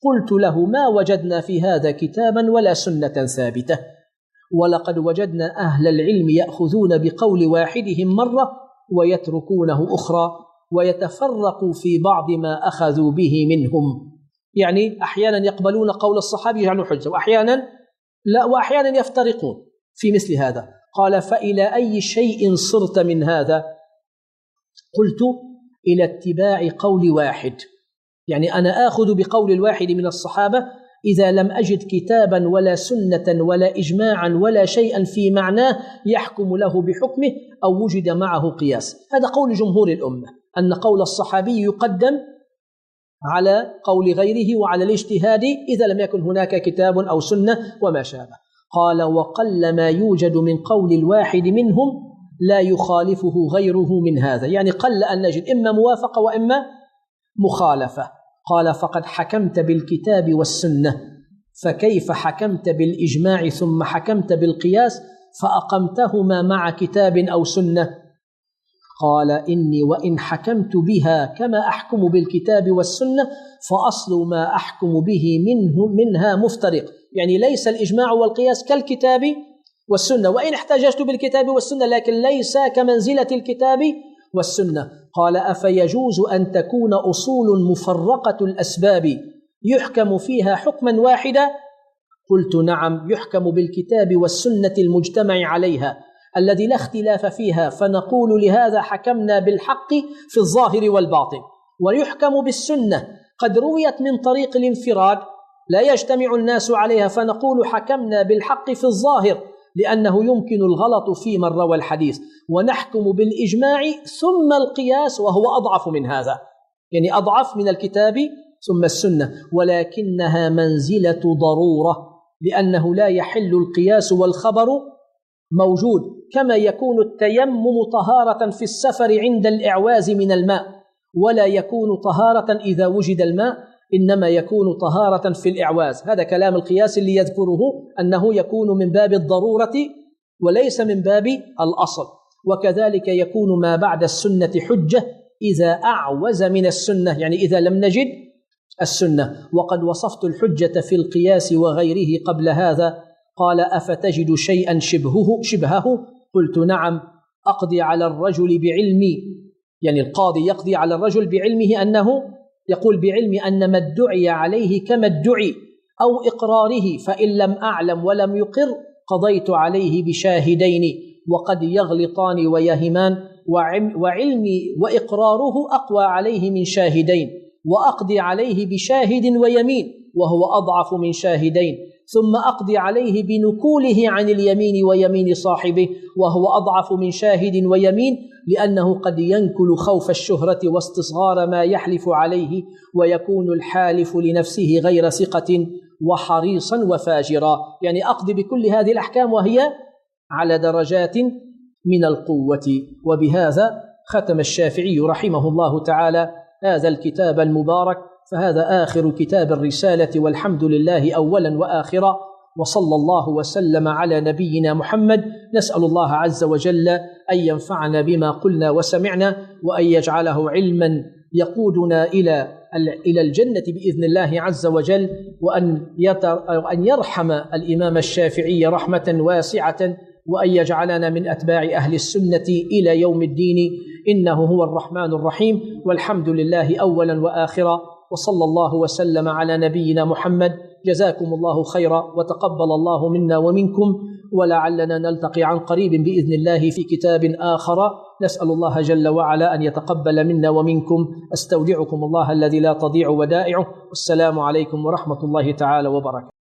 قلت له: ما وجدنا في هذا كتابا ولا سنة ثابتة، ولقد وجدنا أهل العلم يأخذون بقول واحدهم مرة ويتركونه أخرى، ويتفرقوا في بعض ما أخذوا به منهم. يعني أحيانا يقبلون قول الصحابي يجعلوا حجة، وأحيانا لا، وأحيانا يفترقون في مثل هذا. قال: فإلى أي شيء صرت من هذا؟ قلت: إلى اتباع قول واحد، يعني أنا آخذ بقول الواحد من الصحابة إذا لم أجد كتابا ولا سنة ولا إجماعا ولا شيئا في معناه يحكم له بحكمه أو وجد معه قياس. هذا قول جمهور الأمة، أن قول الصحابي يقدم على قول غيره وعلى الاجتهاد إذا لم يكن هناك كتاب أو سنة وما شابه. قال: وقل ما يوجد من قول الواحد منهم لا يخالفه غيره من هذا، يعني قل أن نجد إما موافقة وإما مخالفة. قال: فقد حكمت بالكتاب والسنة، فكيف حكمت بالإجماع ثم حكمت بالقياس فأقمتهما مع كتاب أو سنة؟ قال: إني وإن حكمت بها كما أحكم بالكتاب والسنة فأصل ما أحكم به منه منها مفترق، يعني ليس الإجماع والقياس كالكتاب والسنة، وإن احتججت بالكتاب والسنة لكن ليس كمنزلة الكتاب والسنة. قال: أفيجوز أن تكون أصول مفرقة الأسباب يحكم فيها حكما واحدا؟ قلت: نعم، يحكم بالكتاب والسنة المجتمع عليها الذي لا اختلاف فيها، فنقول لهذا حكمنا بالحق في الظاهر والباطن. ويحكم بالسنة قد رويت من طريق الانفراد لا يجتمع الناس عليها، فنقول حكمنا بالحق في الظاهر لأنه يمكن الغلط في من روى الحديث. ونحكم بالإجماع ثم القياس وهو أضعف من هذا، يعني أضعف من الكتاب ثم السنة، ولكنها منزلة ضرورة، لأنه لا يحل القياس والخبر موجود، كما يكون التيمم طهارة في السفر عند الإعواز من الماء، ولا يكون طهارة إذا وجد الماء، إنما يكون طهارة في الإعواز. هذا كلام القياس اللي يذكره أنه يكون من باب الضرورة وليس من باب الأصل. وكذلك يكون ما بعد السنة حجة إذا أعوز من السنة، يعني إذا لم نجد السنة. وقد وصفت الحجة في القياس وغيره قبل هذا. قال: أفتجد شيئا شبهه شبهه؟ قلت: نعم، أقضي على الرجل بعلمي، يعني القاضي يقضي على الرجل بعلمه، أنه يقول بعلم أن ما ادعي عليه كما ادعي أو إقراره، فإن لم أعلم ولم يقر قضيت عليه بشاهدين، وقد يغلطان ويهمان، وعلمي وإقراره أقوى عليه من شاهدين، وأقضي عليه بشاهد ويمين وهو أضعف من شاهدين، ثم أقضي عليه بنكوله عن اليمين ويمين صاحبه وهو أضعف من شاهد ويمين، لأنه قد ينكل خوف الشهرة واستصغار ما يحلف عليه، ويكون الحالف لنفسه غير ثقة وحريصا وفاجرا. يعني أقضي بكل هذه الأحكام وهي على درجات من القوة. وبهذا ختم الشافعي رحمه الله تعالى هذا الكتاب المبارك، فهذا آخر كتاب الرسالة، والحمد لله أولا وآخرا، وصلى الله وسلم على نبينا محمد. نسأل الله عز وجل أن ينفعنا بما قلنا وسمعنا، وأن يجعله علما يقودنا إلى إلى الجنة بإذن الله عز وجل، وأن أن يرحم الإمام الشافعي رحمة واسعة، وأن يجعلنا من أتباع أهل السنة إلى يوم الدين، إنه هو الرحمن الرحيم. والحمد لله أولا وآخرا، وصلى الله وسلم على نبينا محمد. جزاكم الله خيرا، وتقبل الله منا ومنكم، ولعلنا نلتقي عن قريب بإذن الله في كتاب آخر. نسأل الله جل وعلا أن يتقبل منا ومنكم. أستودعكم الله الذي لا تضيع ودائعه، والسلام عليكم ورحمة الله تعالى وبركاته.